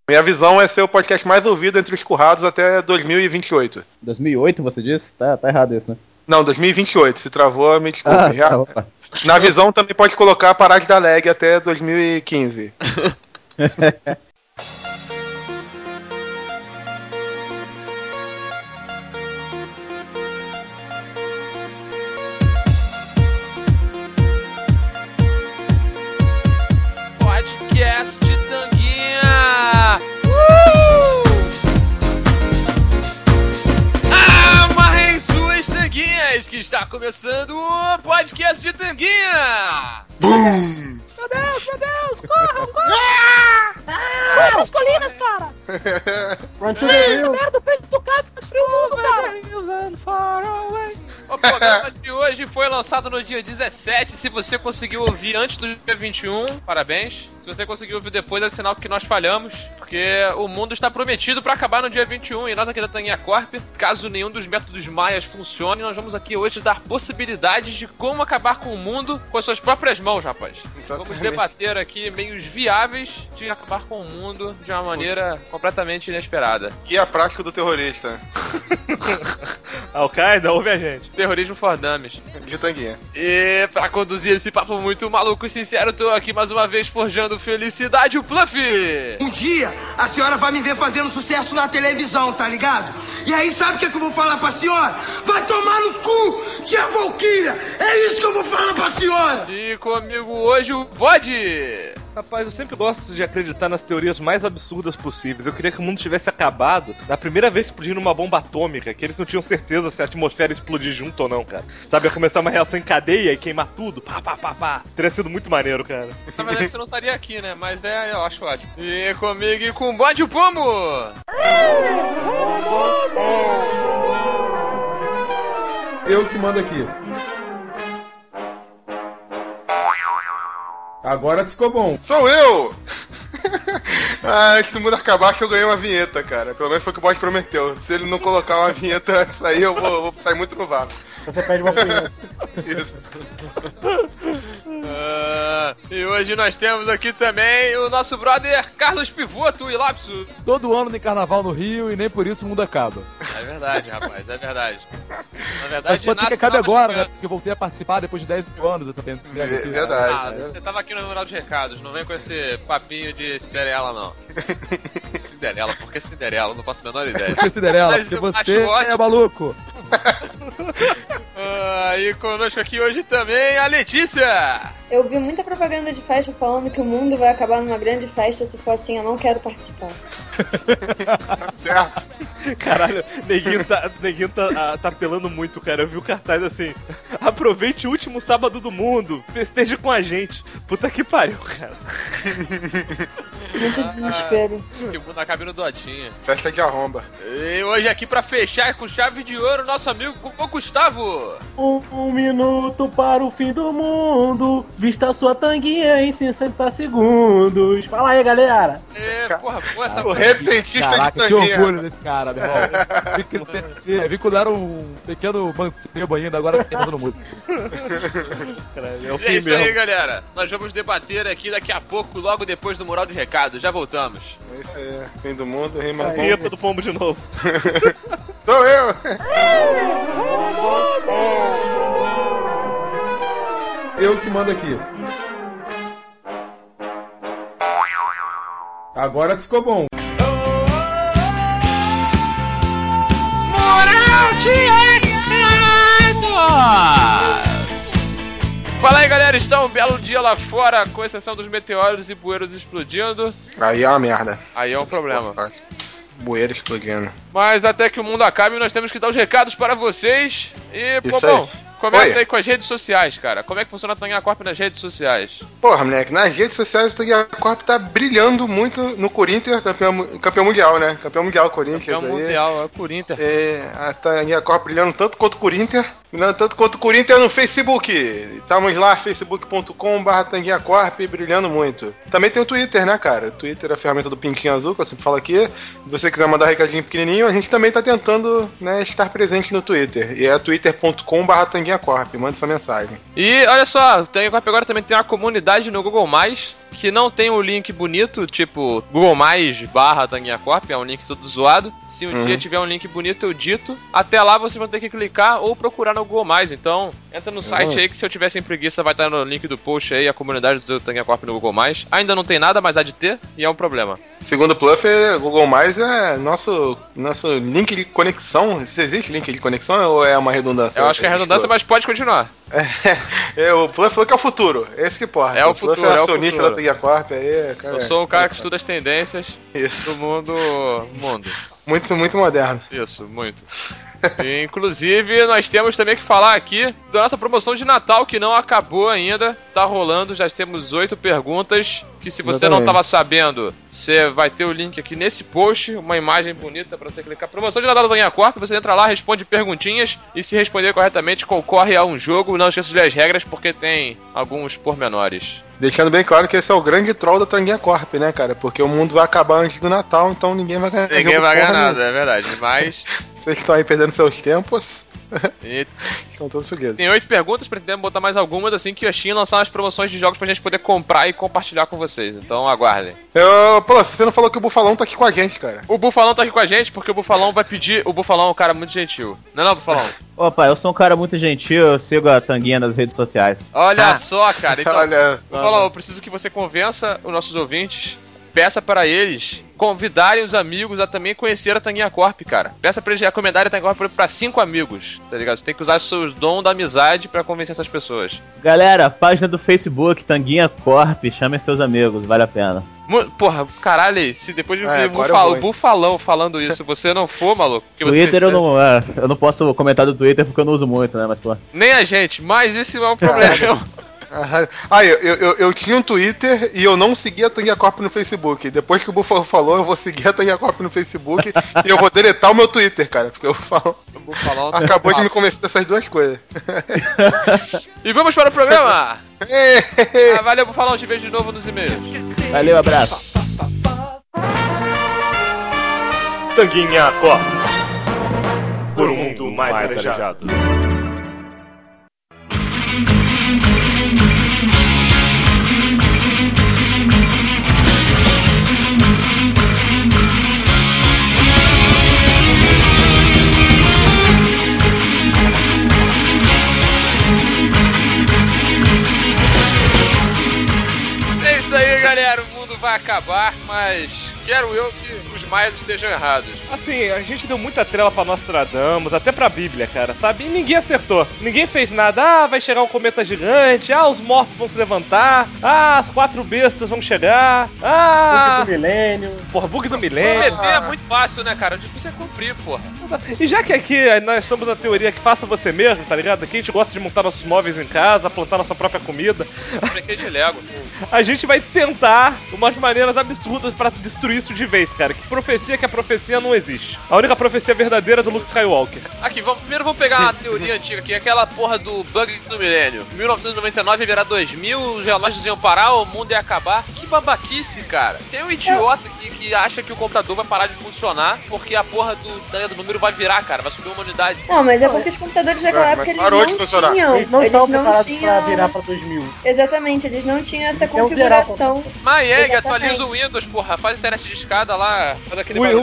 Minha visão é ser o podcast mais ouvido entre os currados até 2028. 2008, você disse? Tá errado isso, né? Não, 2028. Se travou, me desculpe. Tá, na visão também pode colocar parar de dar lag até 2015. Podcast de Tanguinha! Amarrem suas tanguinhas, que está começando o Podcast de Tanguinha! Bum! Meu Deus, corram! Corram as colinas, cara! Run to the hill. Merda, o peito do cara destruiu o mundo, cara! O programa de hoje foi lançado no dia 17. Se você conseguiu ouvir antes do dia 21, parabéns. Se você conseguiu ouvir depois, é sinal que nós falhamos, porque o mundo está prometido para acabar no dia 21 e nós aqui da Tanguinha Corp, caso nenhum dos métodos maias funcione, nós vamos aqui hoje dar possibilidades de como acabar com o mundo com as suas próprias mãos, rapaz. Exatamente. Vamos debater aqui meios viáveis de acabar com o mundo de uma maneira completamente inesperada. Que é a prática do terrorista. Al-Qaeda, ouve a gente. Terrorismo for dummies. De Tanguinha. E pra conduzir esse papo muito maluco e sincero, tô aqui mais uma vez forjando felicidade, o Fluffy! Um dia a senhora vai me ver fazendo sucesso na televisão, tá ligado? E aí sabe o que eu vou falar pra senhora? Vai tomar no cu, tia Valkyria! É isso que eu vou falar pra senhora! E comigo hoje o Bode! Rapaz, eu sempre gosto de acreditar nas teorias mais absurdas possíveis. Eu queria que o mundo tivesse acabado na primeira vez explodindo uma bomba atômica, que eles não tinham certeza se a atmosfera ia explodir junto ou não, cara. Sabe, ia começar uma reação em cadeia e queimar tudo. Pá. Teria sido muito maneiro, cara. Na verdade você não estaria aqui, né? Mas eu acho ótimo. E comigo e com o Bode o Pomo! Eu que mando aqui. Agora ficou bom. Sou eu! Se o mundo acabar, acho que eu ganhei uma vinheta, cara. Pelo menos foi o que o Bode prometeu. Se ele não colocar uma vinheta essa aí, eu vou sair muito no vácuo. Você perde uma opinião. Isso. E hoje nós temos aqui também o nosso brother Carlos Pivoto e Lapso. Todo ano tem carnaval no Rio e nem por isso o mundo acaba. É verdade, rapaz, é verdade. Na verdade, Mas pode ser que nasce acabe novas agora, né? crianças. Porque eu voltei a participar depois de 10 mil anos dessa temporada aqui. Verdade. Você tava aqui no Mural de Recados, não vem com esse papinho de Cinderela, não. Cinderela? Por que Cinderela? Não faço a menor ideia. Por que Cinderela? Mas Porque eu você acho ótimo. é maluco. E conosco aqui hoje também a Letícia. Eu vi muita propaganda de festa falando que o mundo vai acabar numa grande festa. Se for assim, eu não quero participar. Caralho, neguinho tá apelando muito, cara. Eu vi o cartaz assim: aproveite o último sábado do mundo, festeje com a gente. Puta que pariu, cara. Muito desespero. Que o mundo acabe no Dotinha. Festa de arromba. E hoje aqui pra fechar com chave de ouro, nosso amigo Gustavo. Um minuto para o fim do mundo. Vista sua tanguinha em 60 segundos. Fala aí, galera. Porra, boa essa O repentista Caraca, de que Tanguinha. orgulho desse cara, meu irmão. Vi que ele era um pequeno mancebo ainda, agora tá fazendo música. Caralho, é o E fim é isso mesmo. aí, galera. Nós vamos debater aqui daqui a pouco, logo depois do Mural de Recados. Já voltamos. É isso aí. Fim do mundo, rima A bom. vinheta do pombo de novo. Sou eu! Eu que mando aqui. Agora ficou bom. Mural de Recados! Fala aí, galera. Está um belo dia lá fora, com exceção dos meteoros e bueiros explodindo. Aí é uma merda. Aí é um problema. Bueiro explodindo. Mas até que o mundo acabe, nós temos que dar os recados para vocês. E, Isso Pomão, aí. começa Oi. É aí com as redes sociais, cara. Como é que funciona a Tanguinha Corp nas redes sociais? Porra, moleque, nas redes sociais o Tanguinha Corp tá brilhando muito no Corinthians, campeão mundial, né? Campeão mundial, Corinthians. Campeão aí. mundial, é o Corinthians. A Tanguinha Corp brilhando tanto quanto o Corinthians. Tanto quanto o Corinthians no Facebook. Estamos lá, facebook.com/tanguinhacorp, brilhando muito. Também tem o Twitter, né, cara? O Twitter é a ferramenta do pintinho azul, que eu sempre falo aqui. Se você quiser mandar um recadinho pequenininho, a gente também tá tentando, né, estar presente no Twitter. E é twitter.com/tanguinhacorp. Manda sua mensagem. E olha só, o Tanguinhacorp agora também tem uma comunidade no Google+, que não tem um link bonito, tipo Google+/Tanguinhacorp, é um link todo zoado. Se um dia tiver um link bonito, eu dito. Até lá vocês vão ter que clicar ou procurar no Google+. Então, entra no site aí que se eu tiver sem preguiça vai estar no link do post aí, a comunidade do Tanguinhacorp no Google+. Ainda não tem nada, mas há de ter, e é um problema. Segundo o Pluffer, Google+, é nosso link de conexão. Se existe link de conexão ou é uma redundância? Eu acho que é redundância, mas pode continuar. O Pluffer falou que é o futuro. É esse que importa. É o futuro, Pluffer é acionista da Tanguinhacorp aí, cara. Eu sou um cara que estuda as tendências do mundo. Muito, muito moderno. Isso, muito. E, inclusive, nós temos também que falar aqui da nossa promoção de Natal, que não acabou ainda. Tá rolando, já temos 8 perguntas. Que se você não estava sabendo, você vai ter o link aqui nesse post, uma imagem bonita para você clicar. Promoção de Natal da Tanguinhacorp, você entra lá, responde perguntinhas e se responder corretamente, concorre a um jogo. Não esqueça de ler as regras porque tem alguns pormenores. Deixando bem claro que esse é o grande troll da Tanguinhacorp, né, cara? Porque o mundo vai acabar antes do Natal, então ninguém vai ganhar. Ninguém vai ganhar nada, é verdade. Mas vocês estão aí perdendo seus tempos. Estão todos felizes. Tem 8 perguntas, pretendemos botar mais algumas assim que a Steam lançar umas promoções de jogos pra gente poder comprar e compartilhar com vocês. Então aguardem. Pô, você não falou que o Bufalão tá aqui com a gente, cara. O Bufalão tá aqui com a gente porque o Bufalão vai pedir. O Bufalão é um cara muito gentil. Não, Bufalão? Opa, eu sou um cara muito gentil, eu sigo a Tanguinha nas redes sociais. Olha só, cara. Então, olha só. Bufalão, eu preciso que você convença os nossos ouvintes. Peça para eles convidarem os amigos a também conhecer a Tanguinhacorp, cara. Peça pra eles recomendarem a Tanguinhacorp pra 5 amigos, tá ligado? Você tem que usar os seus dons da amizade pra convencer essas pessoas. Galera, página do Facebook, Tanguinhacorp, chamem seus amigos, vale a pena. Porra, caralho, se depois de o Bufalão falando isso, você não for, maluco... Twitter eu não posso comentar do Twitter porque eu não uso muito, né, mas pô... Nem a gente, mas esse é um problema. Eu tinha um Twitter e eu não seguia a Tanguinhacorp no Facebook. Depois que o Bufalão falou, eu vou seguir a Tanguinhacorp no Facebook e eu vou deletar o meu Twitter, cara. Porque o Bufalão acabou de me convencer dessas duas coisas. E vamos para o programa! Valeu, Bufalão, te vejo de novo nos e-mails. Valeu, abraço. Tanguinhacorp, por um mundo mais arejado. É isso aí, galera. O mundo vai acabar, mas quero eu que os maias estejam errados. Assim, a gente deu muita trela pra Nostradamus, até pra Bíblia, cara, sabe? E ninguém acertou. Ninguém fez nada. Vai chegar um cometa gigante. Os mortos vão se levantar. As 4 bestas vão chegar. Bug do milênio. Porra, bug do milênio. Prometer é muito fácil, né, cara? O difícil é cumprir, porra. E já que aqui nós somos a teoria que faça você mesmo, tá ligado? Aqui a gente gosta de montar nossos móveis em casa, plantar nossa própria comida. Brinquedo de Lego. A gente vai tentar umas maneiras absurdas pra destruir isso de vez, cara. Que a profecia não existe. A única profecia verdadeira é do Luke Skywalker. Aqui, primeiro vamos pegar a teoria antiga aqui, aquela porra do bug do milênio. 1999 ia virar 2000, os relógios iam parar, o mundo ia acabar. Que babaquice, cara. Tem um idiota que acha que o computador vai parar de funcionar porque a porra do número vai virar, cara. Vai subir uma unidade. Não, mas é porque os computadores daquela época eles não tinham. Eles não estavam preparados pra virar pra 2000. Exatamente, eles não tinham essa configuração. Mas atualiza o Windows, porra. Faz internet de escada lá, faz aquele barulhinho.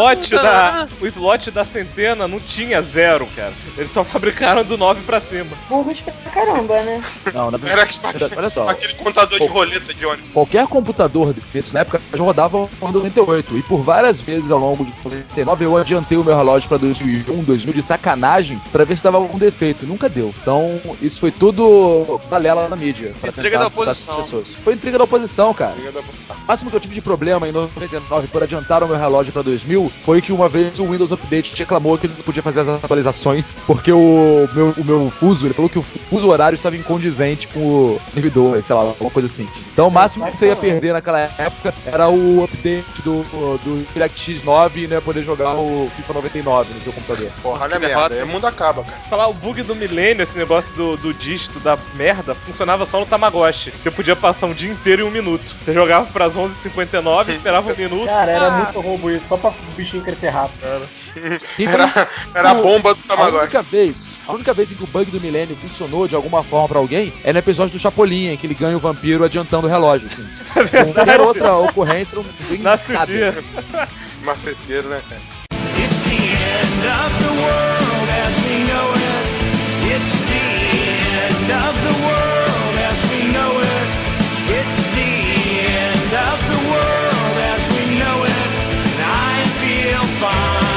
O slot da centena não tinha 0, cara. Eles só fabricaram do 9 pra cima. Burros pra caramba, né? Não, na verdade, olha só. Aquele contador de roleta de ônibus. Qualquer computador desse na época já rodava o Windows 98. E por várias vezes ao longo de 99 eu adiantei o meu relógio pra 2001, 2000 de sacanagem pra ver se dava algum defeito. Nunca deu. Então isso foi tudo balela na mídia. Intriga da oposição. Foi intriga da oposição, cara. O máximo que eu tive de problema em 99 por adiantar o meu relógio pra 2000 foi que uma vez o Windows Update reclamou que ele não podia fazer as atualizações porque o meu fuso, ele falou que o fuso horário estava incondizente com o servidor, sei lá, alguma coisa assim. Então o máximo que você ia perder naquela época era o update do DirectX 9 e não ia poder jogar o FIFA 99 99 no seu computador. Porra, olha a merda, aí o mundo acaba, cara. Falar o bug do milênio, esse negócio do dígito da merda, funcionava só no Tamagotchi. Você podia passar um dia inteiro em 1 minuto. Você jogava pras 11h59, esperava 1 minuto. Cara, era muito roubo isso, só pra o bichinho crescer rápido. Era a bomba do Tamagotchi. A única vez em que o bug do milênio funcionou de alguma forma pra alguém é no episódio do Chapolin, em que ele ganha o vampiro adiantando o relógio, assim. Qualquer outra ocorrência não vem Nasce o dia. Maceteiro, né, cara? It's the end of the world as we know it. It's the end of the world as we know it. It's the end of the world as we know it. And I feel fine.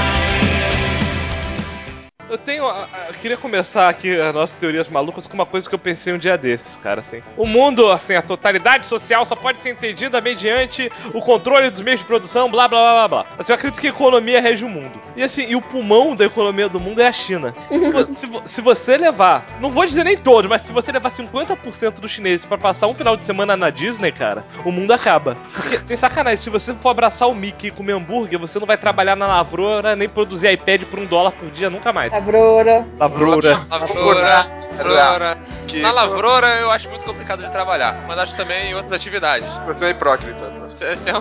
Eu queria começar aqui as nossas teorias malucas com uma coisa que eu pensei um dia desses, cara, assim. O mundo, assim, a totalidade social só pode ser entendida mediante o controle dos meios de produção, blá, blá, blá, blá, blá. Assim, eu acredito que a economia rege o mundo. E assim, e o pulmão da economia do mundo é a China. Se você levar, não vou dizer nem todos, mas se você levar 50% dos chineses pra passar um final de semana na Disney, cara, o mundo acaba. Porque, sem sacanagem, se você for abraçar o Mickey e comer hambúrguer, você não vai trabalhar na lavoura, nem produzir iPad por $1 por dia, nunca mais. Lavoura. Na lavoura eu acho muito complicado de trabalhar, mas acho também em outras atividades. Você é hipócrita. Esse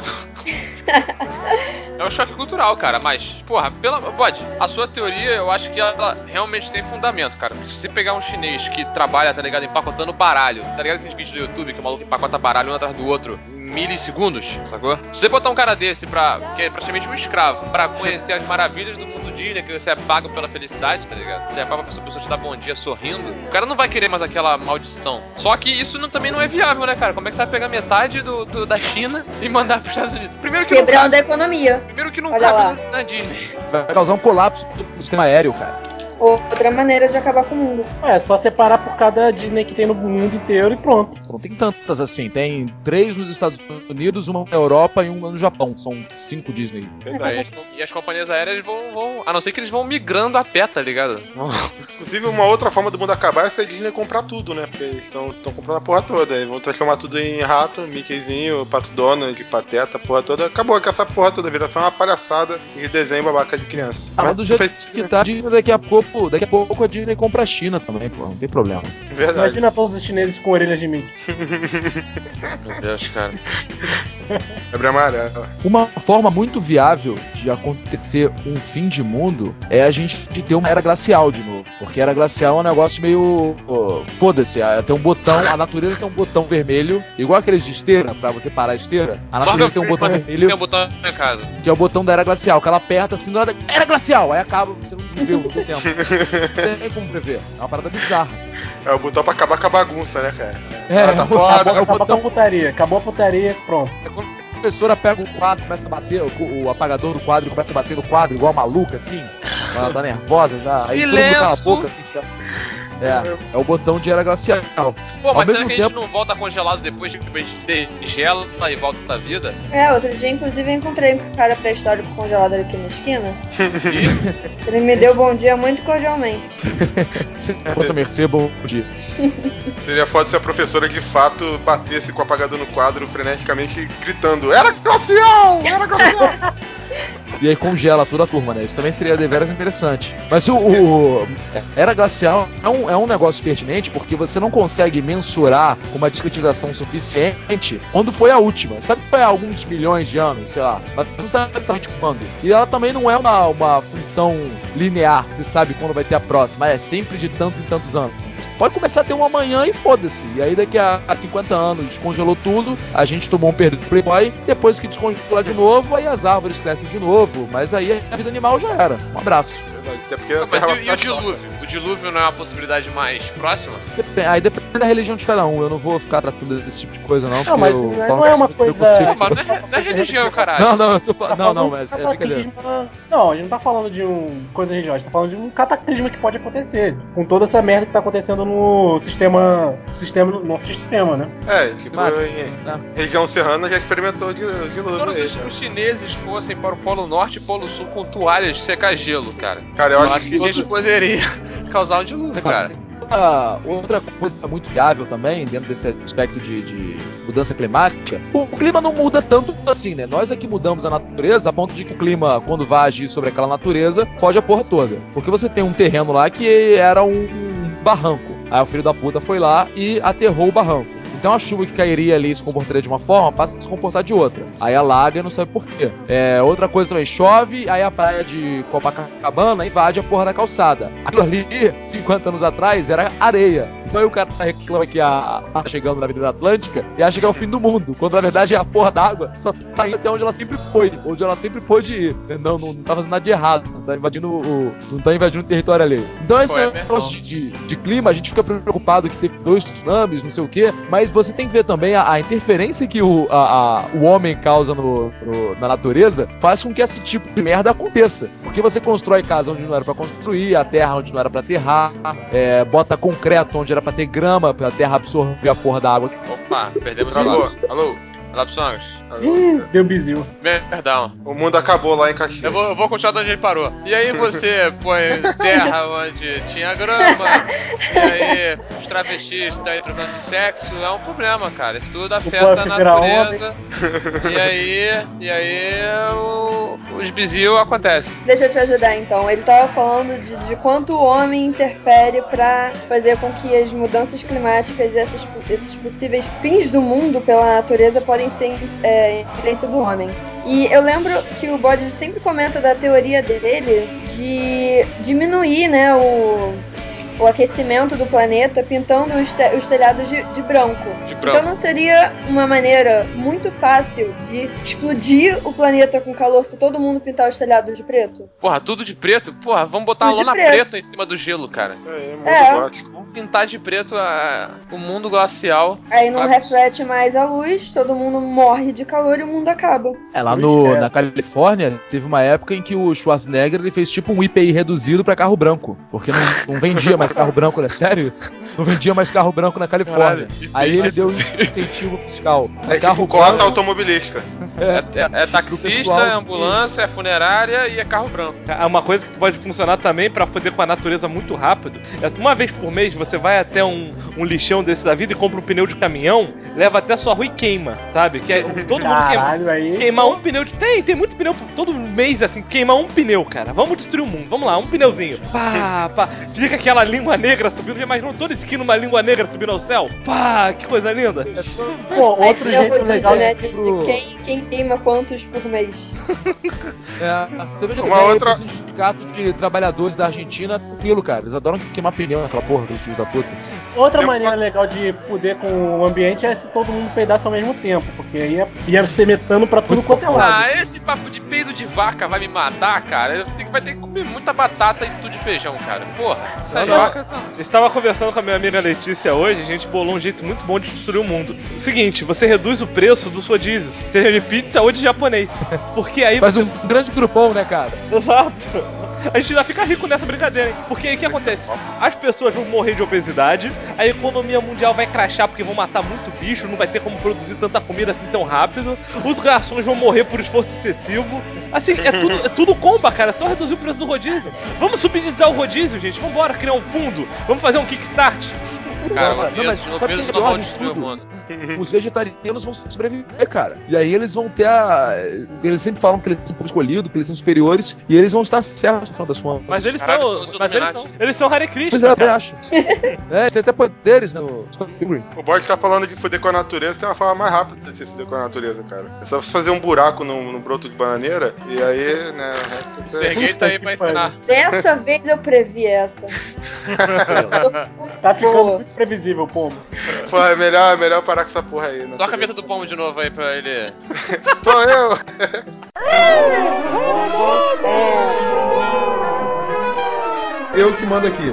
é um choque cultural, cara, mas, porra, Bode, a sua teoria eu acho que ela realmente tem fundamento, cara. Se você pegar um chinês que trabalha, tá ligado, empacotando baralho, tá ligado aqueles vídeos do YouTube que o maluco empacota baralho um atrás do outro, milissegundos, sacou? Se você botar um cara desse que é praticamente um escravo, pra conhecer as maravilhas do mundo Disney, que você é pago pela felicidade, tá ligado? Você é pago pra pessoa te dar bom dia sorrindo, o cara não vai querer mais aquela maldição. Só que isso também não é viável, né, cara? Como é que você vai pegar metade da China e mandar pros Estados Unidos? Primeiro que Quebrando a economia. Primeiro que não Olha lá. cabe na Disney. Vai causar um colapso do sistema aéreo, cara. Outra maneira de acabar com o mundo. É só separar por cada Disney que tem no mundo inteiro e pronto. Não tem tantas assim. Tem 3 nos Estados Unidos, uma na Europa e uma no Japão. São 5 Disney. E as companhias aéreas vão. A não ser que eles vão migrando a pé, tá ligado? Inclusive, uma outra forma do mundo acabar é se a Disney comprar tudo, né? Porque eles estão comprando a porra toda. Aí vão transformar tudo em rato, Mickeyzinho, Pato Donald, Pateta, a porra toda. Acabou com essa porra toda, vira só uma palhaçada de desenho babaca de criança. Mas do jeito que tá, a Disney daqui a pouco a Disney compra a China também, pô. Não tem problema. Verdade. Imagina todos os chineses com orelhas de Mickey. Meu Deus, cara. Febre amarela. Uma forma muito viável de acontecer um fim de mundo é a gente ter uma era glacial de novo. Porque era glacial é um negócio meio... foda-se, tem um botão, a natureza tem um botão vermelho, igual aqueles de esteira, pra você parar a esteira. A natureza tem um botão vermelho. Tem um botão na casa. Que é o botão da era glacial, que ela aperta assim, do nada, era glacial! Aí acaba, você não viveu o seu tempo. Não tem como prever. É uma parada bizarra. É o botão pra acabar com a bagunça, né, cara? Tá foda, Acabou a putaria. Acabou a putaria, pronto. É quando a professora pega o quadro, começa a bater, o apagador do quadro começa a bater no quadro igual maluca, assim. Ela tá nervosa já. Aí todo mundo cala a boca, assim, fica... É o botão de era glacial. Pô, mas será que a gente não volta congelado depois de que a gente degela e volta da vida? Outro dia, inclusive, eu encontrei um cara pré-histórico congelado aqui na esquina. Ele me deu bom dia muito cordialmente. Nossa, mercê, bom dia. Seria foda se a professora de fato batesse com o apagador no quadro freneticamente gritando: Era glacial! Era glacial! E aí congela toda a turma, né? Isso também seria deveras interessante. Mas o era glacial é um negócio pertinente porque você não consegue mensurar com uma discretização suficiente quando foi a última. Sabe que foi há alguns milhões de anos, sei lá, mas não sabe exatamente quando. E ela também não é uma função linear, você sabe quando vai ter a próxima, é sempre de tantos e tantos anos. Pode começar a ter um amanhã e foda-se. E aí daqui a 50 anos descongelou tudo, a gente tomou um perdido do Playboy, depois que descongelar de novo, aí as árvores crescem de novo, mas aí a vida animal já era. Um abraço. Até porque mas e o dilúvio? O dilúvio não é uma possibilidade mais próxima? Aí depende da religião de cada um. Eu não vou ficar tratando desse tipo de coisa, não. Não, mas não é uma coisa... Não é religião, caralho. Não, eu tô falando... Não, mas é brincadeira. Não, a gente não tá falando de coisa religiosa, a gente tá falando de um cataclisma que pode acontecer. Com toda essa merda que tá acontecendo no nosso sistema, né? Região serrana já experimentou dilúvio. Se todos os chineses fossem para o Polo Norte e Polo Sul com toalhas de secar gelo, cara. Cara, eu acho que a gente poderia causar um dilúvio, cara. outra coisa muito viável também, dentro desse aspecto de mudança climática, o clima não muda tanto assim, né? Nós aqui mudamos a natureza a ponto de que o clima, quando vai agir sobre aquela natureza, foge a porra toda. Porque você tem um terreno lá que era um barranco. Aí o filho da puta foi lá e aterrou o barranco. Então a chuva que cairia ali e se comportaria de uma forma, passa a se comportar de outra. Aí alaga e não sabe por quê. Outra coisa também, chove, aí a praia de Copacabana invade a porra da calçada. Aquilo ali, 50 anos atrás, era areia. Então aí o cara reclama que tá chegando na Avenida Atlântica e acha que é o fim do mundo. Quando na verdade a porra d'água só tá indo até onde ela sempre foi. Onde ela sempre pôde ir. Não tá fazendo nada de errado. Não tá invadindo o território ali. Então esse negócio de clima, a gente fica preocupado que teve 2 tsunamis, não sei o quê. Mas você tem que ver também a interferência que o homem causa na natureza faz com que esse tipo de merda aconteça. Porque você constrói casa onde não era pra construir, a terra onde não era pra terrar, bota concreto onde era pra ter grama, pra terra absorver a porra da água. Opa, perdemos o Alô, lápis. alô. Lapsongos. Deu bizil. Perdão. O mundo acabou lá em Caxias. Eu vou continuar de onde ele parou. E aí você põe terra onde tinha grama, e aí os travestis estão aí trocando de sexo, é um problema, cara. Isso tudo afeta a natureza. E aí os bizil acontecem. Deixa eu te ajudar então. Ele tava falando de quanto o homem interfere pra fazer com que as mudanças climáticas e esses possíveis fins do mundo pela natureza podem ser influência do homem. E eu lembro que o Bode sempre comenta da teoria dele de diminuir, né, o aquecimento do planeta pintando os telhados de branco. Então não seria uma maneira muito fácil de explodir o planeta com calor se todo mundo pintar os telhados de preto? Porra, tudo de preto? Porra, vamos botar a lona preta em cima do gelo, cara. Isso aí, mundo gótico. Vamos pintar de preto o mundo glacial. Aí não reflete mais a luz, todo mundo morre de calor e o mundo acaba. Lá na Califórnia, teve uma época em que o Schwarzenegger ele fez tipo um IPI reduzido pra carro branco. Porque não vendia mais carro branco, é sério isso? Não vendia mais carro branco na Califórnia. Caralho, aí ele deu um incentivo fiscal. Carro cota automobilística. É taxista, é ambulância, é funerária e é carro branco. Uma coisa que pode funcionar também pra foder com a natureza muito rápido é uma vez por mês você vai até um lixão desse da vida e compra um pneu de caminhão, leva até a sua rua e queima, sabe? Que todo mundo queimar um pneu de... Tem muito pneu todo mês assim, queimar um pneu, cara. Vamos destruir o mundo, vamos lá, um pneuzinho. Pá. Fica aquela língua negra subindo, já imaginou todo esse uma língua negra subindo ao céu? Pá, que coisa linda. Pô, outro jeito legal, né, de quem queima quantos por mês. Você veja uma outra... o sindicato de trabalhadores da Argentina, tranquilo, cara. Eles adoram queimar pneu naquela porra dos filhos da puta. Outra maneira legal de fuder com o ambiente é se todo mundo peidasse ao mesmo tempo, porque aí ia ser metano pra tudo quanto é lado. Esse papo de peido de vaca vai me matar, cara. Vai ter que comer muita batata e tudo de feijão, cara. Porra, essa vaca... Eu estava conversando com a minha amiga Letícia hoje, a gente bolou um jeito muito bom de destruir o mundo. Seguinte, você reduz o preço dos rodízios, seja de pizza ou de japonês. Porque aí faz um grande grupão, né, cara? Exato. A gente já fica rico nessa brincadeira, hein? Porque aí o que acontece? As pessoas vão morrer de obesidade, a economia mundial vai crashar porque vão matar muito bicho, não vai ter como produzir tanta comida assim tão rápido, os garçons vão morrer por esforço excessivo. Assim, é tudo comba, cara, só reduzir o preço do rodízio. Vamos subsidiar o rodízio, gente, vambora, criar um fundo, vamos fazer um kickstart. Cara, mas sabe o que é pior disso tudo? Os vegetarianos vão sobreviver, cara. E aí eles vão ter eles sempre falam que eles são escolhidos, que eles são superiores, e eles vão estar certos no final das contas. Mas eles eles são Hare Krishna. Pois é, eu acho. Eles têm até poderes, né? O Bode tá falando de fuder com a natureza, tem uma forma mais rápida de se fuder com a natureza, cara. É só você fazer um buraco no broto de bananeira, e aí, né, o resto você... Serguei tá aí pra ensinar. Dessa vez eu previ essa. Tá ficando muito previsível, pombo. Pô, é melhor parar com essa porra aí, né? Toca a vinheta do pombo de novo aí pra ele. Sou eu! Eu que mando aqui.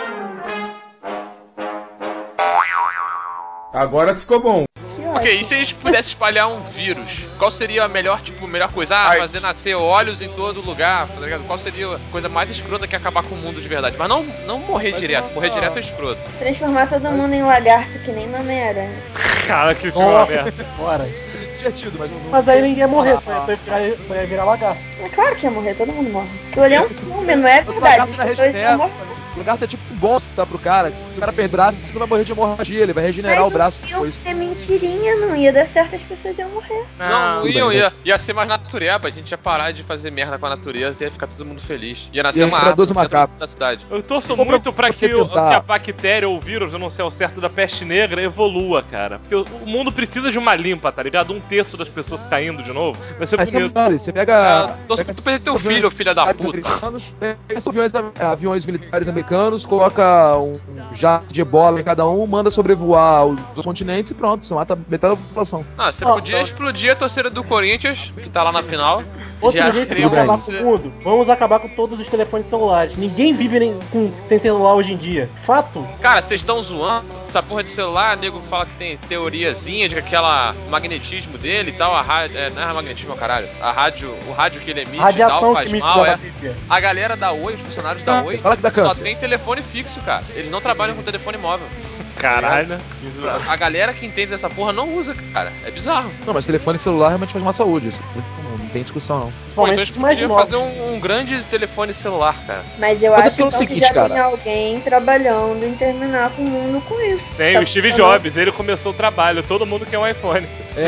Agora ficou bom. Ok, e se a gente pudesse espalhar um vírus? Qual seria a melhor coisa? Fazer nascer olhos em todo lugar, tá ligado? Qual seria a coisa mais escrota que acabar com o mundo de verdade? Mas não morrer direto. Morrer direto é escroto. Transformar todo mundo em lagarto, que nem na Homem-Aranha. Cara, que filme merda. Bora. Mas, mas aí ninguém ia morrer, só ia virar lagarto. É claro que ia morrer, todo mundo morre. Aquilo ali é um filme, não é verdade. As pessoas iam morrer. O lagarto é tipo um boss que tá pro cara. Se o cara perder braço, você não vai morrer de hemorragia, ele vai regenerar o braço depois. É mentirinha, não ia dar certo, as pessoas iam morrer. Não tudo iam, bem, ia ser mais natureba, a gente ia parar de fazer merda com a natureza e ia ficar todo mundo feliz. Ia nascer Ia uma entrar árvore 12 no centro macacos. da cidade. Eu torço Se for muito pra você que, que tentar- a bactéria ou o vírus, eu não sei ao certo, da peste negra evolua, cara. Porque o mundo precisa de uma limpa, tá ligado? 1/3 das pessoas caindo de novo. Vai ser Aí você bonito. vale, você pega. Torço pra tu perder teu filho, filha da puta. Pega esses aviões militares americanos, coloca um jato de ebola em cada um, manda sobrevoar os continentes e pronto, você mata metade da população. Ah, você podia explodir a torcida do Corinthians, que tá lá na final. Outro Já jeito de seria acabar um- com o mundo. Vamos acabar com todos os telefones celulares. Ninguém vive sem celular hoje em dia. Fato. Cara, vocês estão zoando essa porra de celular, nego fala que tem teoriazinha de que aquela magnetismo dele e tal, a rádio. Não é magnetismo, caralho. O rádio que ele emite Radiação e tal, que faz emite mal, da é. Bíblia. A galera da Oi, os funcionários da Oi, Fala que dá só câncer. tem telefone fixo, cara. Eles não trabalham com telefone móvel. Caralho. A galera que entende dessa porra não usa, cara. É bizarro. Não, mas telefone celular realmente faz má saúde, isso não tem discussão não. Pô, então Principalmente a os gente mais podia novos. fazer um grande telefone celular, cara. Mas eu Mas é acho pelo então seguinte, que já cara. tem alguém trabalhando em terminar com o mundo com isso. Tem Tá o Steve funcionando. Jobs, ele começou o trabalho, todo mundo quer um iPhone.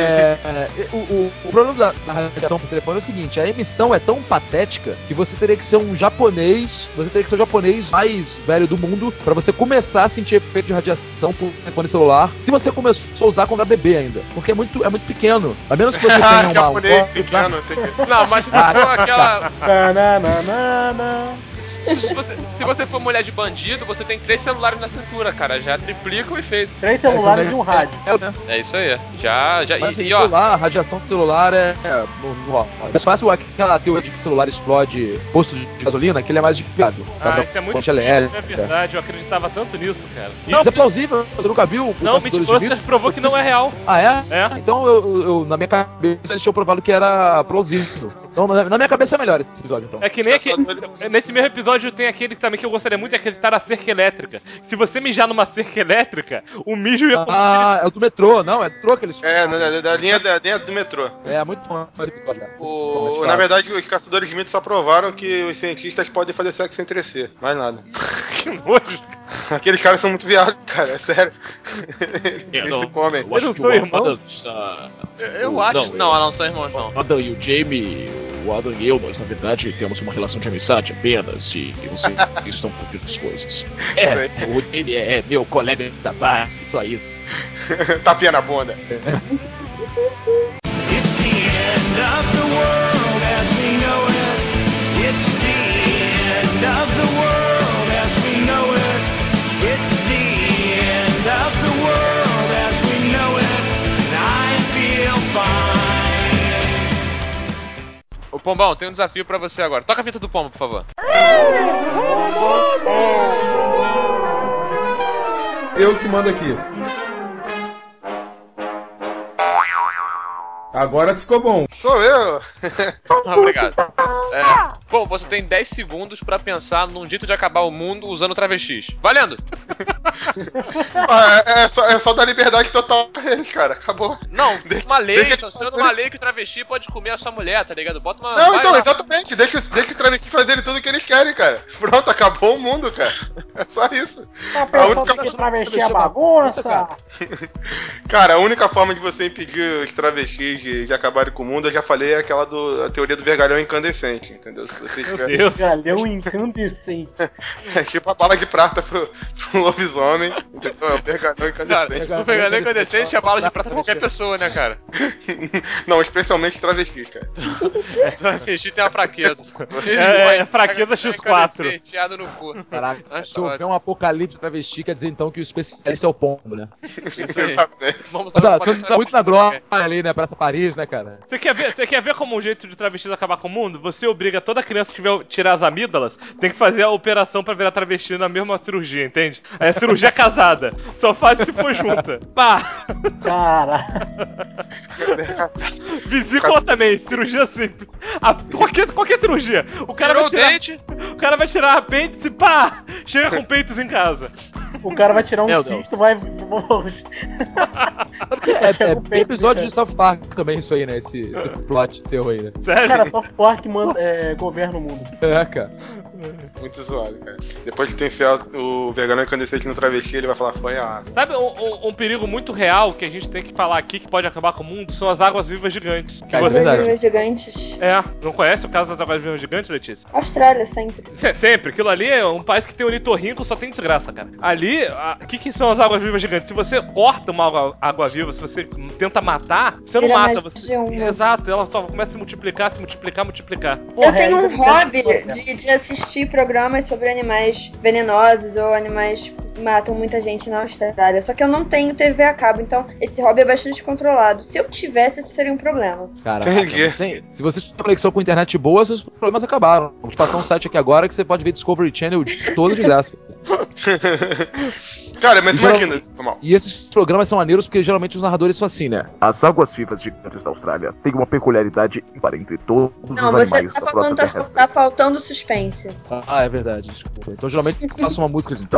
O problema da radiação pro telefone é o seguinte, a emissão é tão patética que você teria que ser um japonês mais velho do mundo pra você começar a sentir efeito de radiação por telefone celular, se você começou a usar quando era bebê ainda, porque é muito pequeno, a menos que você tenha uma... Japonês pequeno, tem que... Não, mas se tu for aquela. Tananana. Se você for mulher de bandido, você tem 3 celulares na cintura, cara. Já triplica o efeito. 3 celulares e um rádio. né? É isso aí. Já. Mas assim, E ó, celular, a radiação do celular é mais fácil aquela teoria de que o celular explode posto de gasolina, aquele é mais difícil. Isso é muito difícil, é verdade, eu acreditava tanto nisso, cara. Não, mas é plausível, você nunca viu o Não, Caçadores de Mythbusters Mitos? provou que não é real. Ah, é? É. Então eu na minha cabeça eles tinham provado que era plausível. Então na minha cabeça é melhor esse episódio, então. É que nem aquele. Nesse mesmo episódio tem aquele também que eu gostaria muito de acreditar na cerca elétrica. Se você mijar numa cerca elétrica, o mijo ia. Ah, é o do metrô, não? É do metrô que eles... da linha do metrô. É muito bom esse episódio, cara. Na verdade, os caçadores de mitos só provaram que os cientistas podem fazer sexo entre si. Mais nada. Que nojo. Aqueles caras são muito viados, cara. É sério. Eles se comem. Eles não são irmãos? eu acho. Não são irmãos, não. Adam e o Jamie, o Adam e eu, nós na verdade temos uma relação de amizade apenas e vocês estão confundindo as coisas. O Jamie é meu colega da barra, só isso. Tapinha na bunda. It's the end of the world as we know it. It's the end of the world as we know it. It's the end of the world as we know it. And I feel fine. Ô Pombão, tem um desafio pra você agora. Toca a vinheta do Pombo, por favor. Eu que mando aqui. Agora ficou bom. Sou eu. Obrigado. Bom, você tem 10 segundos pra pensar num jeito de acabar o mundo usando travestis. Valendo! É só dar liberdade total pra eles, cara. Acabou. Não, uma lei, deixa tá eles sendo fazerem. uma lei que o travesti pode comer a sua mulher, tá ligado? Bota uma. Não, vai então, lá. exatamente. Deixa o travesti fazerem tudo o que eles querem, cara. Pronto, acabou o mundo, cara. É só isso. Tá pensando que travesti é bagunça? Cara, a única forma de você impedir os travestis de acabarem com o mundo, eu já falei, é aquela a teoria do vergalhão incandescente, entendeu? Se você Meu tiver... Deus. Galhão incandescente. É tipo a bala de prata pro lobisomem, entendeu? É o vergalhão incandescente. Cara, o vergalhão incandescente é a bala de prata pra qualquer pessoa, né, cara? Não, especialmente travestis, cara. Travesti tem uma fraqueza. É fraqueza X4. Enfiado no cu. Caraca, Ah, se houver um apocalipse travesti, quer dizer então que o especialista é o pombo, né? Isso aí. Exatamente. Vamos Você tá muito na glória ali, né? Praça Paris, né, cara? Você quer ver como um jeito de travestis acabar com o mundo? Você obriga toda criança que tiver tirar as amígdalas, tem que fazer a operação pra virar travesti na mesma cirurgia, entende? Aí a cirurgia é casada. Só faz se for junta. Pá! Cara. Vesícula também, cirurgia simples. Qualquer cirurgia. O cara vai tirar. O cara vai tirar apêndice, pá! Chega com peitos em casa. O cara vai tirar um Meu cisto, vai. Sabe que é bem episódio de South Park também isso aí, né? Esse plot teu aí, né? Sério? Cara, South Park governa o mundo. É, cara. Muito zoado, cara. Depois que tu enfiar o vegano incandescente no travesti, ele vai falar, foi a... Sabe um perigo muito real que a gente tem que falar aqui que pode acabar com o mundo? São as águas-vivas gigantes. Que Águas-vivas gigantes. não conhece o caso das águas-vivas gigantes, Letícia? Austrália, sempre. Sempre. Aquilo ali é um país que tem ornitorrinco, só tem desgraça, cara. Ali, o que são as águas-vivas gigantes? Se você corta uma água-viva, se você tenta matar, você não mata. Você... Exato, ela só começa a se multiplicar, multiplicar. Eu tenho um hobby de assistir programas sobre animais venenosos ou animais que matam muita gente na Austrália. Só que eu não tenho TV a cabo, então esse hobby é bastante controlado. Se eu tivesse, isso seria um problema. Caraca, se você tiver conexão com internet boa, seus problemas acabaram. Vou te passar um site aqui agora que você pode ver Discovery Channel todo de graça. Cara, mas imagina, E esses programas são maneiros porque geralmente os narradores são assim, né? As águas-vivas gigantes da Austrália têm uma peculiaridade ímpar entre todos os animais da crosta terrestre. Tá faltando suspense. Ah, é verdade, desculpa. Então geralmente eu faço uma música assim.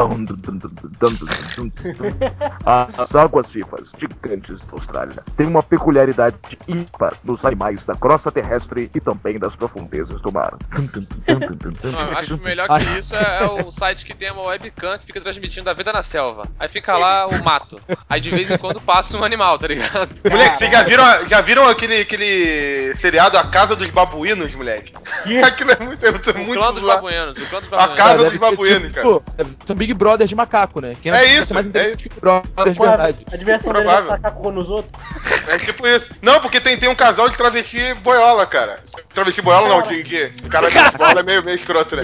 As águas-vivas gigantes da Austrália têm uma peculiaridade ímpar nos animais da crosta terrestre e também das profundezas do mar. Acho melhor que isso é o site que tem uma webcam que fica transmitindo a vida na selva. Aí fica lá o mato. Aí de vez em quando passa um animal, tá ligado? Moleque, vocês já viram aquele seriado A Casa dos Babuínos, moleque? Aquilo é muito O clã dos babuínos. A Casa dos Babuínos, cara. São Big Brothers de macaco, né? Quem é isso, mais Big Brothers de verdade. A diversão dele é tacar cor nos outros. É tipo isso. Não, porque tem um casal de travesti boiola, cara. Travesti boiola não, de cara de boiola é meio escroto, né?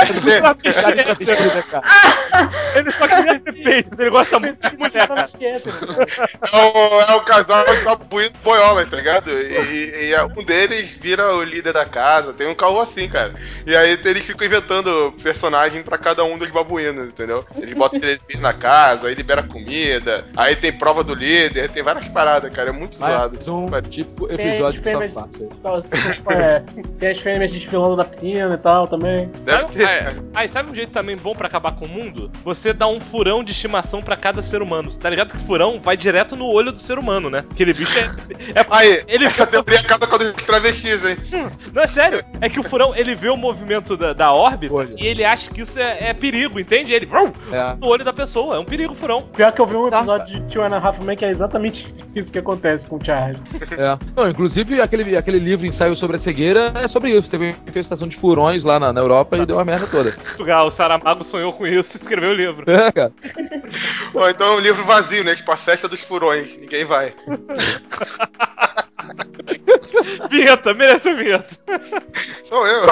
Ele só queria ser feito, ele gosta muito de mulher, cara. É o casal de babuínos boiolas, tá ligado? E um deles vira o líder da casa, tem um caô assim, cara. E aí eles ficam inventando personagem pra cada um dos babuínos, entendeu? Eles botam televisão na casa, aí libera comida, aí tem prova do líder, tem várias paradas, cara, é muito zoado. Tipo episódio de Tem as fêmeas desfilando na piscina e tal também. Deve ter. Sabe um jeito também bom pra acabar com o mundo? Você dá um furão de estimação pra cada ser humano. Tá ligado que o furão vai direto no olho do ser humano, né? Aquele bicho Aí, essa teoria acaba com os travestis, hein? Não, é sério. É que o furão, ele vê o movimento da órbita e ele acha que isso é perigo, entende? Ele no olho da pessoa. É um perigo, furão. Pior que eu vi um episódio de Two and a Half Men que é exatamente isso que acontece com o Charlie. Não, inclusive aquele livro Ensaio sobre a Cegueira é sobre isso. Teve uma infestação de furões lá na Europa e deu uma merda toda. O Saramago sonhou com isso e escreveu o livro. Cara. Ou então é um livro vazio, né? Tipo a festa dos furões. Ninguém vai. Vinheta, merece o vinheta. Sou eu.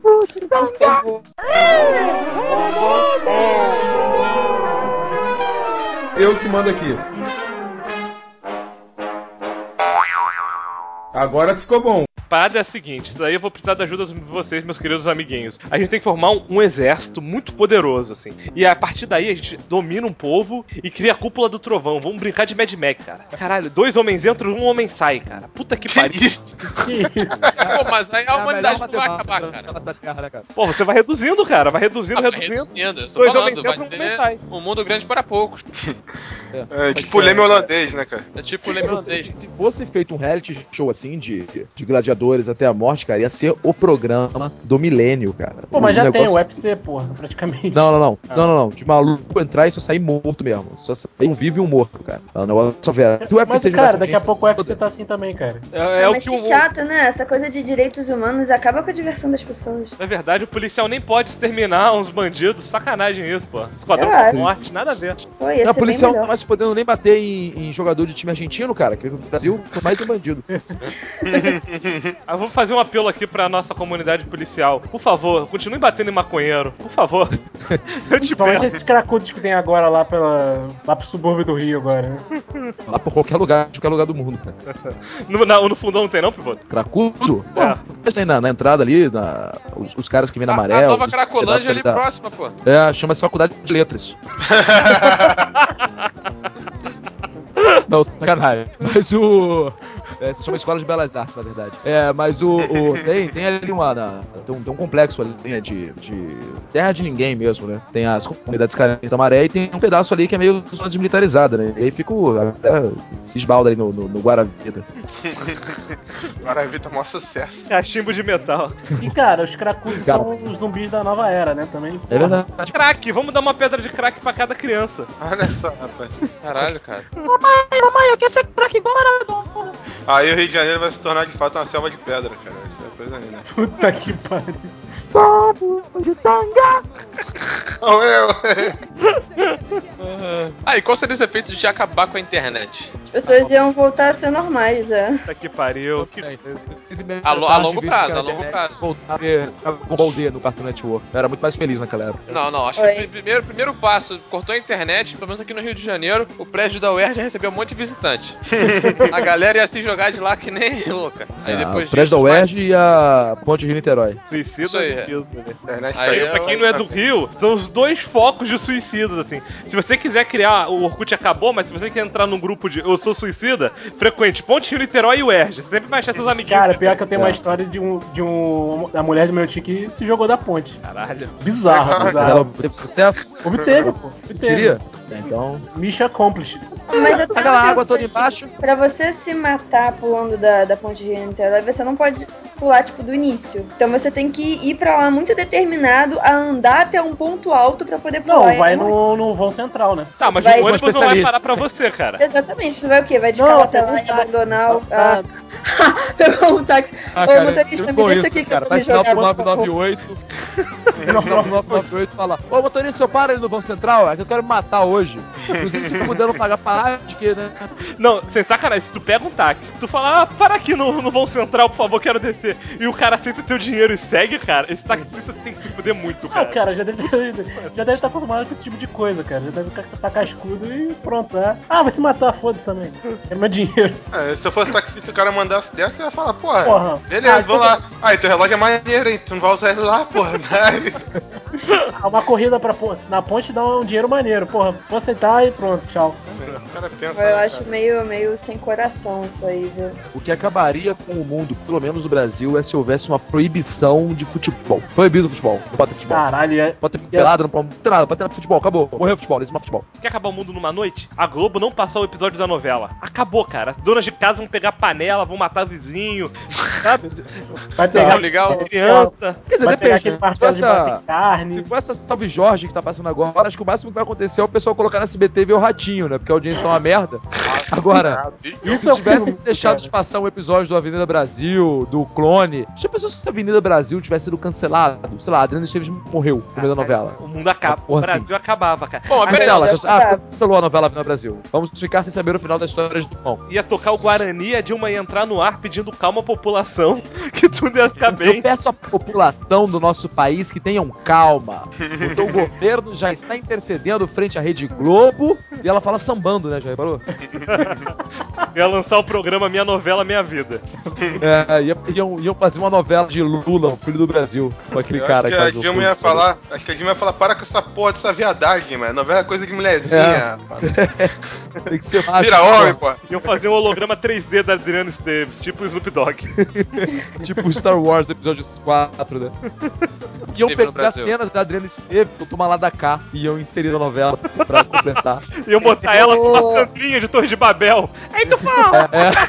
Eu que mando aqui. Agora ficou bom. A parada é a seguinte, isso aí eu vou precisar da ajuda de vocês, meus queridos amiguinhos. A gente tem que formar um exército muito poderoso, assim. E a partir daí a gente domina um povo e cria a cúpula do trovão. Vamos brincar de Mad Max, cara. Caralho, 2 homens entram, 1 homem sai, cara. Puta que pariu. Isso? Pô, mas aí a humanidade não vai acabar, cara. Pô, você vai reduzindo, cara. Vai reduzindo. Eu estou 2 falando, homens vai entram, 1 ser homem sai. um mundo grande para poucos. É tipo o leme holandês, né, cara? É tipo o leme holandês. Se fosse feito um reality show assim de gladiadores até a morte, cara, ia ser o programa do milênio, cara. Pô, mas já tem o UFC, porra, praticamente. Não. De maluco entrar e só sair morto mesmo. Só sair um vivo e um morto, cara. É um negócio só ver. Se o UFC mas, cara, daqui a pouco o UFC tá assim também, cara. Mas que chato, né? Essa coisa de direitos humanos acaba com a diversão das pessoas. Na verdade, o policial nem pode exterminar uns bandidos. Sacanagem isso, pô. Esquadrão da morte, nada a ver. Pô, ia ser o policial bem não tá mais podendo nem bater em jogador de time argentino, cara. Que no Brasil foi mais um bandido. Vamos fazer um apelo aqui pra nossa comunidade policial. Por favor, continue batendo em maconheiro. Por favor. Eu te peço. Esses cracudos que tem agora lá pro subúrbio do Rio agora, né? Lá por qualquer lugar do mundo, cara. No fundão não tem não, Pivoto? Cracudo? Tem na entrada ali, os caras que vêm na Amarelo. A nova Cracolândia ali próxima, pô. Chama-se Faculdade de Letras. Não, sacanagem. Mas Se chama Escola de Belas Artes, na verdade. Mas tem ali tem um complexo ali, né, de terra de ninguém mesmo, né? Tem as comunidades carentes da Maré e tem um pedaço ali que é meio zona desmilitarizada, né? E aí fico se esbalda ali no Guaravita. Guaravita é o maior sucesso. Cachimbo de metal. E, cara, os cracudos são os zumbis da nova era, né? Também. É verdade. Crack, vamos dar uma pedra de crack pra cada criança. Olha só, rapaz. Caralho, cara. Mamãe, eu quero ser craque igual Maradona. Aí o Rio de Janeiro vai se tornar de fato uma selva de pedra, cara. Isso é coisa aí, né? Puta que pariu. Vamos de tanga. Não, eu. E qual seria os efeitos de acabar com a internet? As pessoas iam voltar a ser normais, Puta que pariu. A longo prazo, a longo prazo. Voltar a ver Dragon Ball Z no Cartoon Network. Eu era muito mais feliz naquela época. Não, acho que o primeiro passo, cortou a internet, pelo menos aqui no Rio de Janeiro, o prédio da UERJ já recebeu um monte de visitante. A galera ia se jogar de lá que nem louca. Aí depois o prédio da UERJ e a Ponte Rio-Niterói. Suicida aí. Aí, pra quem não é do Rio, são os dois focos de suicidas, assim. Se você quiser criar, o Orkut acabou, mas se você quer entrar num grupo de Eu Sou Suicida, frequente Ponte Rio, Niterói e UERJ. Você sempre vai achar seus amiguinhos. Cara, pior que eu tenho uma história da mulher do meu tio que se jogou da ponte. Caralho. Bizarro. Ela teve sucesso? Obteve, pô. Queria? Então. Mission accomplished. Mas eu Aquela água toda embaixo. Pra você se matar pulando da ponte Rio Niterói, você não pode pular, tipo, do início. Então você tem que ir pra lá muito determinado a andar até um ponto alto pra poder pular. Não, vai no vão central, né? Tá, mas Vai- o ônibus não vai parar pra você, cara. Exatamente, tu vai o quê? Vai de carro até lá e abandonar o... Pegou um táxi. Ô, cara, motorista, eu me deixa isso, aqui que cara. eu vou Vai me sinal jogar. pro por favor. 998. 998 fala: ô motorista, eu paro ali no vão central, é que eu quero me matar hoje. Inclusive, se puder não pagar parar, de que, né? Não, sem sacanagem, se tu pega um táxi, tu fala, para aqui no vão central, por favor, quero descer. E o cara aceita teu dinheiro e segue, cara, esse taxista tem que se fuder muito, cara. Cara, já deve estar acostumado com esse tipo de coisa, cara. Já deve tacar escudo e pronto, né? Vai se matar, foda-se também. Quero meu dinheiro. Se eu fosse taxista e o cara mandasse dessa, eu ia falar, porra, Porra. beleza, Então vamos lá. Teu relógio é maneiro, hein? Tu não vai usar ele lá, porra. Uma corrida na ponte dá um dinheiro maneiro, porra. Vou aceitar e pronto, tchau. O cara pensa, Eu né, acho cara? meio sem coração isso aí, viu? O que acabaria com o mundo, pelo menos no Brasil, é se houvesse uma proibição de futebol. Proibido o futebol. Não pode ter futebol. Caralho, Pode ter pelado, não pode ter nada, pode ter futebol, acabou. Morreu o futebol, não futebol. Quer acabar o mundo numa noite? A Globo não passou o episódio da novela. Acabou, cara. As donas de casa vão pegar panela, vão matar vizinho, sabe? vai pegar legal. Criança. Quer dizer, Vai pegar aquele depende, né? martelo de bater carne. Se for essa Salve Jorge que tá passando agora, acho que o máximo que vai acontecer é o pessoal colocar na SBT e ver o Ratinho, né? Porque a audiência é uma merda. Agora, Isso se tivesse filme, deixado cara. de passar um episódio do Avenida Brasil, do Clone, já pensou se a Avenida Brasil tivesse sido cancelado? Sei lá, a Adriana Esteves morreu no meio da novela. O mundo acaba. Porra, O Brasil acabava, cara. Bom, mas peraí, Cancela, cancelou a novela Avenida Brasil. Vamos ficar sem saber o final da história de Dupont. Ia tocar o Guarani, a Dilma ia entrar no ar pedindo calma à população, que tudo ia ficar bem. Eu peço à população do nosso país que tenham calma. Porque o governo já está intercedendo frente à Rede Globo e ela fala sambando, né? Já reparou? Ia lançar o programa Minha Novela, Minha Vida. Iam fazer uma novela de Lula, o filho do Brasil, com aquele Eu cara acho que a Dilma ia falar, para com essa porra dessa viadagem, mano. Novela é coisa de mulherzinha. Tem que ser macho. Vira homem, pô. Iam fazer um holograma 3D da Adriana Esteves, tipo o Snoop Dogg. Tipo Star Wars, episódio 4, né? Iam Esteve no pegar Brasil. cenas da Adriana Esteves, tomar lá da cá, e iam inserir na novela pra completar. Iam botar ela com uma Sandrinha de Torre de Babel. Aí tu fala!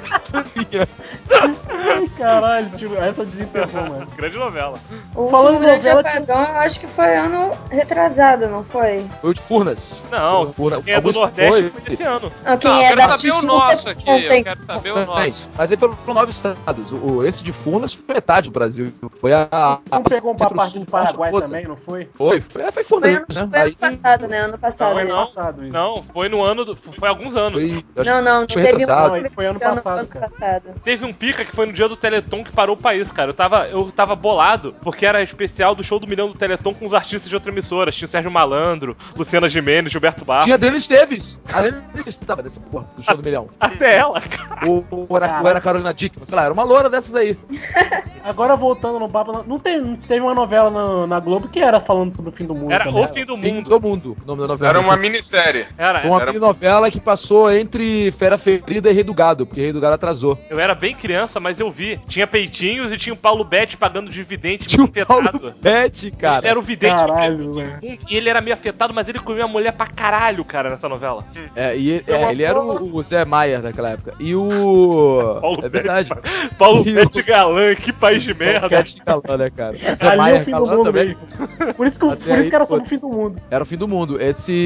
Ai, caralho, tio, essa desenterrou, mano. Grande novela. O Falando último grande novela, apagão, eu acho que foi ano retrasado, não foi? Foi o de Furnas. Não, quem é do Nordeste foi desse ano. Não, quem Não, eu é quero da saber o Tijuca nosso aqui. não Eu tem. quero saber o nosso. Mas aí foram 9 estados. Esse de Furnas foi metade do Brasil. Foi a. Não pegou pra pro parte sul, do Paraguai toda. também, não foi? Foi Furnas, Foi né? ano passado, né? Ano passado. Foi né? não. Passado isso. Não, foi no ano. Foi há alguns anos. Foi, Não, não foi teve retrasado. Não, isso foi ano ano passado, cara. passado. Teve um pica que foi no dia do Teleton que parou o país, cara. Eu tava bolado, porque era especial do show do Milhão do Teleton com os artistas de outra emissora. Tinha o Sérgio Malandro, Luciana Gimenez, Gilberto Barros. Tinha Adriana Esteves. A Adriana Esteves tava nessa porra do show do Milhão. Até ela, cara. Ou era a Carolina Dickman, sei lá, era uma loura dessas aí. Agora voltando no papo, teve uma novela na Globo que era falando sobre o fim do mundo. Era também. O Fim do Fim Mundo. do Mundo, o nome da novela. Era uma minissérie. Uma mini-novela que passou entre Fera Ferida e Rei do Gado, porque Rei do Gado atrasou. Eu era bem criança, mas eu vi. Tinha peitinhos e tinha o Paulo Betti pagando de vidente Tinha meio o Paulo afetado. Betti, cara. Ele era o vidente Caralho, velho. e ele era meio afetado, mas ele comia a mulher pra caralho, cara, nessa novela. Ele era o Zé Maier naquela época. E o... Paulo é verdade. Betti. Paulo Betti galã, que país de merda. Paulo Betti galã, né, cara? Zé Ali é Maier o fim do galã mundo também. mesmo. Por isso que era sobre o fim do mundo. Era o fim do mundo.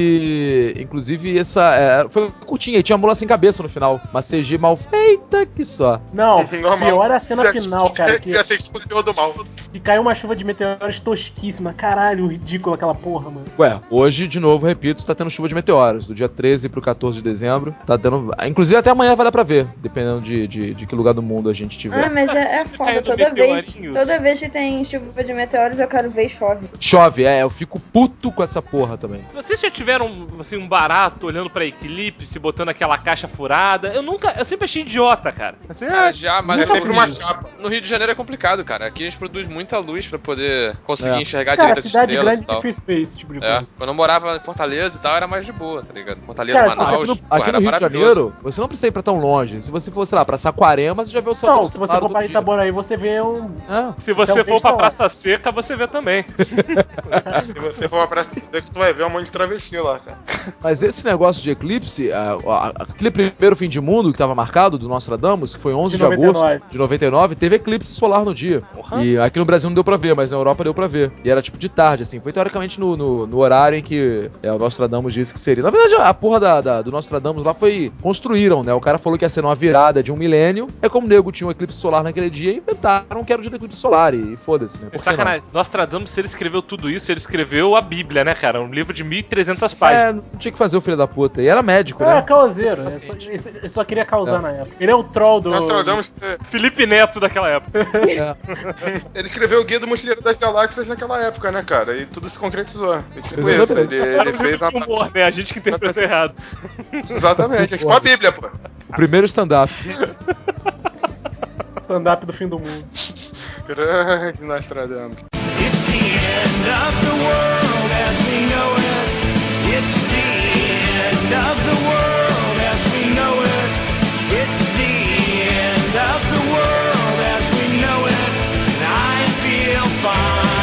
Inclusive, foi curtinha. E tinha mula sem cabeça no final. Uma CG mal feita que só. Não, Normal. pior é a cena final, cara. Que Já fez o Senhor do Mal. caiu uma chuva de meteoros tosquíssima. Caralho, ridículo aquela porra, mano. Ué, hoje, de novo, repito, tá tendo chuva de meteoros. Do dia 13 pro 14 de dezembro. Tá tendo... Inclusive, até amanhã vai dar pra ver. Dependendo de que lugar do mundo a gente tiver. Ah, mas é foda. Toda vez que tem chuva de meteoros, eu quero ver e chove. Chove, eu fico puto com essa porra também. Vocês já tiveram, assim, um barato olhando pra eclipse, botando aquela caixa furada? Eu sempre achei idiota, cara. Assim, Já, mas É sempre uma chapa. no Rio de Janeiro é complicado, cara. Aqui a gente produz muita luz pra poder conseguir enxergar Cara, direito as cidade estrelas grande e tal. tem free space, esse tipo de É, coisa. quando eu morava em Fortaleza e tal, era mais de boa, tá ligado? Fortaleza, Cara, Manaus, Aqui era no Rio de maravilhoso. Janeiro, você não precisa ir pra tão longe. Se você for, sei lá, pra Saquarema, você já vê o céu Não, todo se você claro for pra todo dia. Itaboraí, você vê um... se você Isso é um for texto pra lá. Praça Seca, você vê também. Se você for pra praça, tu vai ver um monte de travesti lá, cara. Mas esse negócio de eclipse, aquele primeiro fim de mundo que tava marcado, do Nostradamus, que foi 11 de agosto de 99, teve eclipse solar no dia. E aqui no Brasil não deu pra ver, mas na Europa deu pra ver. E era tipo de tarde, assim. Foi teoricamente no horário em que o Nostradamus disse que seria. Na verdade, a porra do Nostradamus lá construíram, né? O cara falou que ia ser uma virada de um milênio. É como o nego tinha um eclipse solar naquele dia, inventaram que era o dia do eclipse solar. E foda-se, né? Por que Sacanagem, Nostradamus, se ele escreveu tudo isso, ele escreveu a Bíblia, né, cara? Um livro de 1.300 páginas. não tinha que fazer o filho da puta. E era médico, né? causeiro. Ele só queria causar na época. Ele é o troll do... Nostradamus, Felipe Neto daquela época. ele escreveu o Guia do Mochileiro das Galáxias naquela época, né, cara? E tudo se concretizou. Tipo isso, Era ele um fez livro de humor, né? A gente que interpretou errado. Exatamente, é tipo a Bíblia, pô. O primeiro stand-up. Stand-up do fim do mundo. Grande Nostradamus. It's the end of the world as we know it. It's the end of the world as we know it. It's the end of the world as we know it. And I feel fine.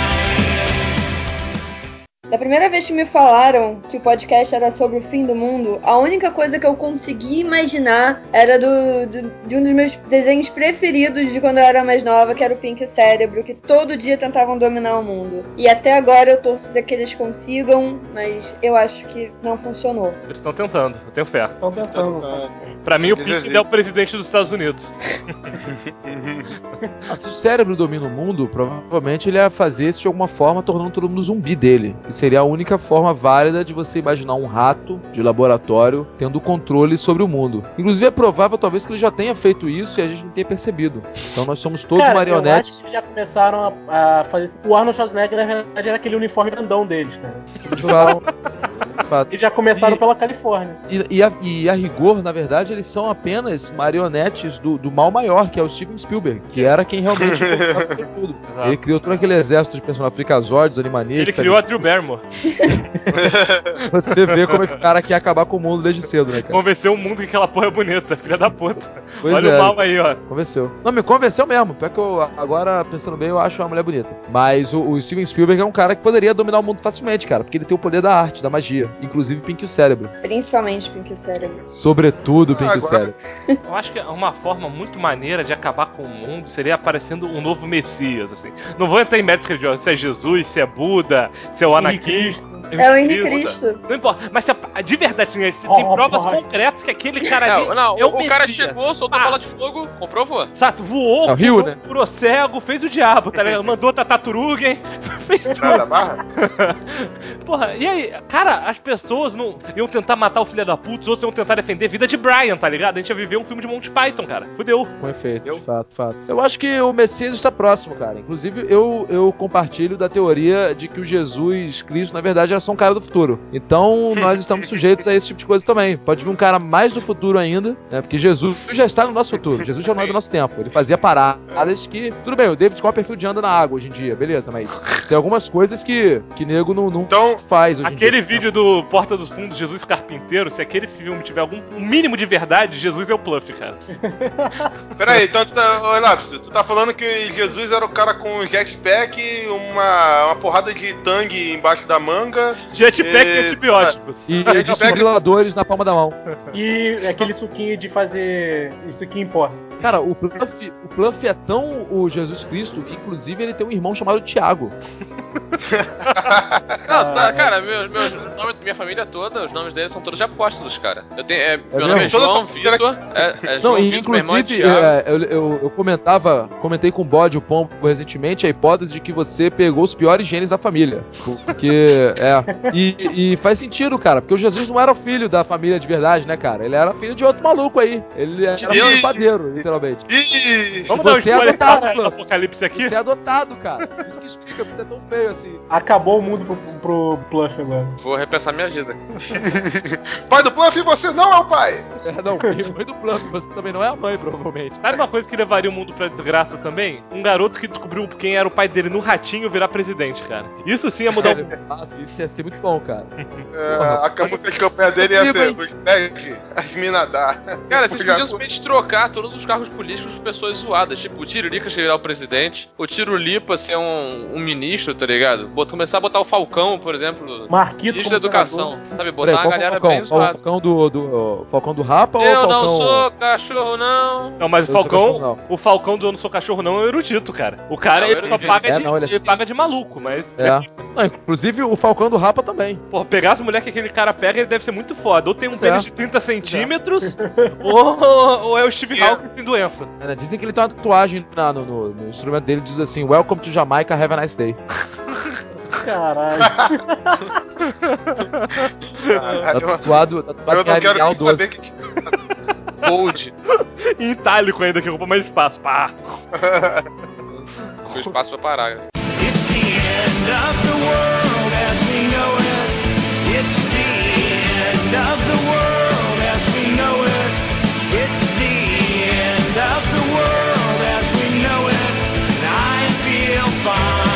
Da primeira vez que me falaram que o podcast era sobre o fim do mundo, a única coisa que eu consegui imaginar era de um dos meus desenhos preferidos de quando eu era mais nova, que era o Pink Cérebro, que todo dia tentavam dominar o mundo. E até agora eu torço pra que eles consigam, mas eu acho que não funcionou. Eles estão tentando, eu tenho fé. Estão pensando. Pra mim, o Pink é o presidente dos Estados Unidos. Se o cérebro domina o mundo, provavelmente ele ia fazer isso de alguma forma, tornando todo mundo zumbi dele. Que seria a única forma válida de você imaginar um rato de laboratório tendo controle sobre o mundo. Inclusive é provável, talvez, que ele já tenha feito isso e a gente não tenha percebido. Então nós somos todos marionetes. Eu acho que já começaram a fazer isso. O Arnold Schwarzenegger, na verdade, era aquele uniforme grandão deles, cara. De fato. E já começaram pela Califórnia. E a rigor, na verdade, eles são apenas marionetes do mal maior, que é o Steven Spielberg, que era quem realmente criou tudo. Ele criou todo aquele exército de personagens, Freakazoids, Animaniacs. Ele criou a Drew Barrymore. Você vê como é que o cara quer acabar com o mundo desde cedo, né, cara? Convenceu o mundo que aquela porra é bonita, filha da puta. Pois Olha o mal aí, ó. Convenceu. Não, me convenceu mesmo. Pior que eu, agora, pensando bem, eu acho uma mulher bonita. Mas o Steven Spielberg é um cara que poderia dominar o mundo facilmente, cara, porque ele tem o poder da arte, da magia. Inclusive Pink o Cérebro. Principalmente Pink o Cérebro. Sobretudo Pink o Cérebro. Eu acho que uma forma muito maneira de acabar com o mundo seria aparecendo um novo Messias, assim. Não vou entrar em méritos religiosos, se é Jesus, se é Buda, se é o Anakin. É o Henrique Cristo. Não importa, mas de verdade, você tem provas concretas que aquele cara ali é o cara Messias. chegou, soltou bola de fogo, comprovou. Exato, voou, Rio, né? curou cego, fez o diabo, tá ligado? Mandou Tatarugen, fez tudo. Nada barra? Porra, e aí, cara, as pessoas não iam tentar matar o filho da puta, os outros iam tentar defender a vida de Brian, tá ligado? A gente ia viver um filme de Monty Python, cara. Fudeu. Com efeito, fato. Eu acho que o Messias está próximo, cara. Inclusive, eu compartilho da teoria de que o Jesus Cristo, na verdade, é só um cara do futuro. Então, nós estamos sujeitos a esse tipo de coisa também. Pode vir um cara mais do futuro ainda, né? Porque Jesus já está no nosso futuro. Jesus já não é do nosso tempo. Ele fazia paradas que... Tudo bem, o David Copperfield anda na água hoje em dia, beleza, mas tem algumas coisas que nego não faz hoje em dia. Aquele vídeo do Porta dos Fundos, Jesus Carpinteiro, se aquele filme tiver um mínimo de verdade, Jesus é o Pluff, cara. Peraí, então tu tá falando que Jesus era o cara com jetpack, uma porrada de tangue embaixo da manga. Jetpack e antibióticos. E desfibriladores na palma da mão. E aquele suquinho de fazer... suquinho em pó. Cara, o Pluff é tão o Jesus Cristo que, inclusive, ele tem um irmão chamado Tiago. Cara, meus nomes da minha família toda, os nomes deles são todos de apóstolos, cara. Eu tenho, meu nome é João Vitor. Não, e inclusive, eu comentei com o Bode, o Pombo, recentemente, a hipótese de que você pegou os piores genes da família. Porque, e faz sentido, cara, porque o Jesus não era filho da família de verdade, né, cara? Ele era filho de outro maluco aí. Ele era um padeiro, literalmente. Vamos dar um spoiler do Apocalipse aqui? Você é adotado, cara. Isso que explica porque é tão feio assim. Acabou o mundo pro Pluff agora. Vou repensar minha vida. Pai do Pluff, você não é o pai! Não, mãe do Pluff, você também não é a mãe, provavelmente. Sabe uma coisa que levaria o mundo pra desgraça também? Um garoto que descobriu quem era o pai dele no ratinho virar presidente, cara. Isso sim ia mudar o mundo. Isso ia ser muito bom, cara. A música de campanha dele ia ser os pés, as minas dá. Cara, vocês podiam simplesmente trocar todos os cargos políticos por pessoas zoadas. Tipo, o Tiririca virar o presidente, o Tirulipa ser um ministro, tá ligado? Começar a botar o Falcão, por exemplo, Marquito ministro da educação. Senador. Sabe, botar uma galera bem zoada. Falcão do Rapa ou Eu Falcão... não sou cachorro, não. Não, mas o Falcão do Eu Não Sou Cachorro Não é o erudito, cara. O cara, ele só paga ele paga de maluco, mas... Não, inclusive o Falcão do Rapa também. Pô, pegar as mulheres que aquele cara pega, ele deve ser muito foda. Ou tem um pênis de 30 centímetros, ou é o Steve Hawkins sem doença. Dizem que ele tem uma tatuagem no instrumento dele, diz assim, Welcome to Jamaica, have a nice day. Caralho. Tatuado eu não quero nem saber que... Bold. Em itálico ainda, que ocupa mais espaço. Pá. O espaço vai parar. It's the end of the world as we know it. It's the end of the world as we know it. It's the end of the world as we know it. And I feel fine.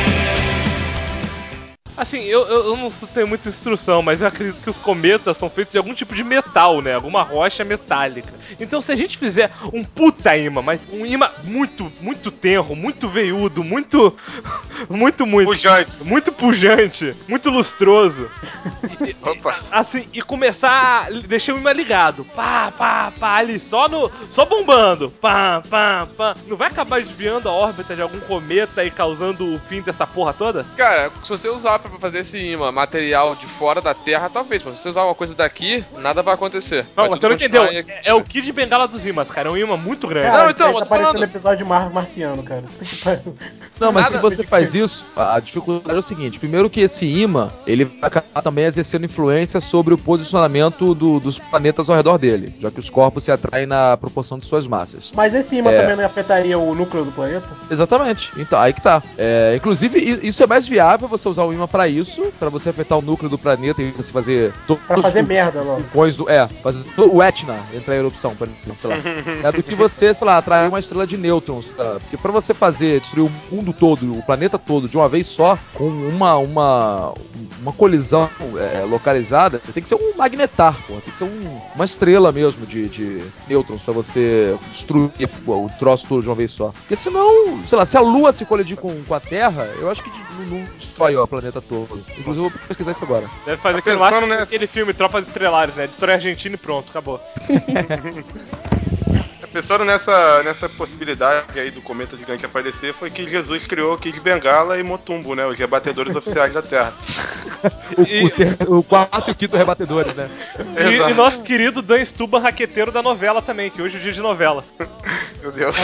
Assim, eu não tenho muita instrução, mas eu acredito que os cometas são feitos de algum tipo de metal, né? Alguma rocha metálica. Então, se a gente fizer um puta imã, mas um imã muito tenro, muito veiudo, muito pujante, muito pujante, muito lustroso. Opa. Assim, e começar a deixar o imã ligado. Pá, ali, só bombando. Pá. Não vai acabar desviando a órbita de algum cometa e causando o fim dessa porra toda? Cara, se você usar pra fazer esse imã material de fora da Terra, talvez. Mas se você usar uma coisa daqui, nada vai acontecer. Não, vai você não entendeu. É o Kid Bengala dos imãs, cara. É um imã muito grande. Cara, não, então, tá parecendo episódio marciano, cara. Não, mas se você faz isso, a dificuldade é o seguinte. Primeiro que esse imã, ele vai acabar também exercendo influência sobre o posicionamento dos planetas ao redor dele, já que os corpos se atraem na proporção de suas massas. Mas esse imã também não afetaria o núcleo do planeta? Exatamente. Então, aí que tá. Inclusive, isso é mais viável, você usar o imã pra isso, pra você afetar o núcleo do planeta e você fazer... Pra fazer merda, logo. Fazer o Etna entrar em erupção, por exemplo, sei lá. Do que você, sei lá, atrair uma estrela de nêutrons. Tá? Porque pra você destruir o mundo todo, o planeta todo, de uma vez só, com uma colisão localizada, tem que ser um magnetar, pô. Tem que ser uma estrela mesmo de nêutrons pra você destruir o troço todo de uma vez só. Porque senão, sei lá, se a Lua se colidir com a Terra, eu acho que não destrói o planeta todo. Inclusive, eu vou pesquisar isso agora. Deve fazer aquele filme Tropas Estelares, né? Destrói a Argentina e pronto, acabou. Pensando nessa possibilidade aí do cometa gigante aparecer, foi que Jesus criou Kid Bengala e Motumbo, né? Os rebatedores oficiais da Terra. O quarto e o quinto rebatedores, né? E nosso querido Dan Stuban, raqueteiro da novela também, que hoje é dia de novela. Meu Deus.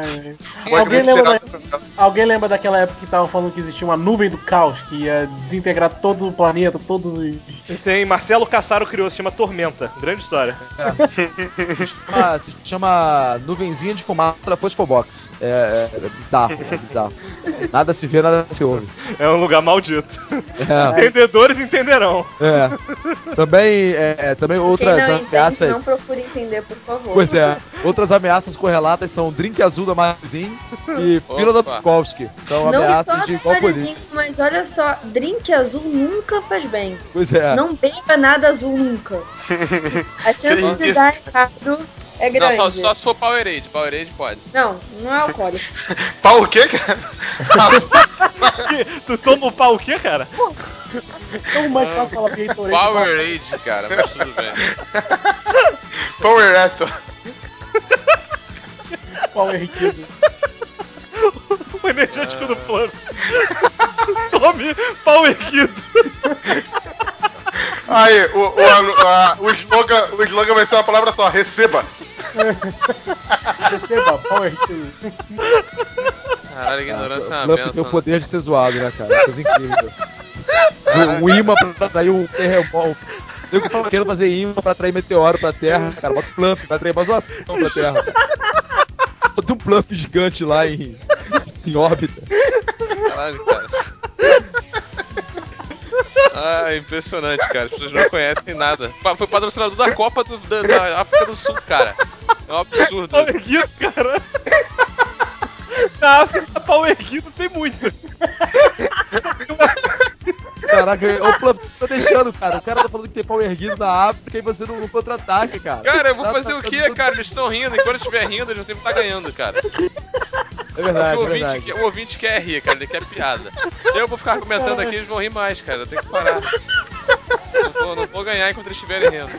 Alguém lembra daquela época que tava falando que existia uma nuvem do caos que ia desintegrar todo o planeta, todos os... Tem Marcelo Cassaro criou, se chama Tormenta. Grande história. Se chama nuvenzinha de fumaça da Fosfobox. É bizarro, é bizarro. Nada se vê, nada se ouve. É um lugar maldito. Entendedores entenderão. Também outras ameaças. Não procure entender, por favor. Pois é, outras ameaças correlatas são Drink Azul da Magazine e Fila da Bukowski. São ameaças de igual polícia. Mas olha só, drink azul nunca faz bem. Pois é. Não beba nada azul nunca. A chance de dar errado é grande. Não, só se for Powerade. Powerade pode. Não é alcoólico. Pau o quê, cara? Tu toma o pau o quê, cara? Então mais fácil falar Gatorade. Powerade, cara, mas tudo bem. Powerato. Power Riquido. O energético do plano. Tome pau erguido. Aí, o slogan vai ser uma palavra só, receba. Receba, Power Riquido. Caralho, ignorância é uma Bluff benção. tem o poder de ser zoado, né, cara? Coisa incrível. Um imã pra atrair um terremoto. Eu que tava querendo fazer imã pra atrair meteoro pra Terra, cara. Bota Bluff, vai atrair mais uma ação pra Terra. Bota um Bluff gigante lá em órbita. Caralho, cara. Impressionante, cara. As pessoas não conhecem nada. Foi patrocinador da Copa da África do Sul, cara. É um absurdo. Pau erguido, cara. Na África, pau erguido tem muito. Caraca, o Bluff tá deixando, cara. O cara tá falando que tem pau erguido na África e você não contra-ataque, cara. Cara, eu vou fazer o quê, cara? Eles estão rindo. Enquanto eu estiver rindo, eles sempre tá ganhando, cara. É verdade, é verdade. O ouvinte quer rir, cara. Ele quer piada. Eu vou ficar comentando aqui, eles vão rir mais, cara. Eu tenho que parar. Não vou ganhar enquanto eles estiverem rindo.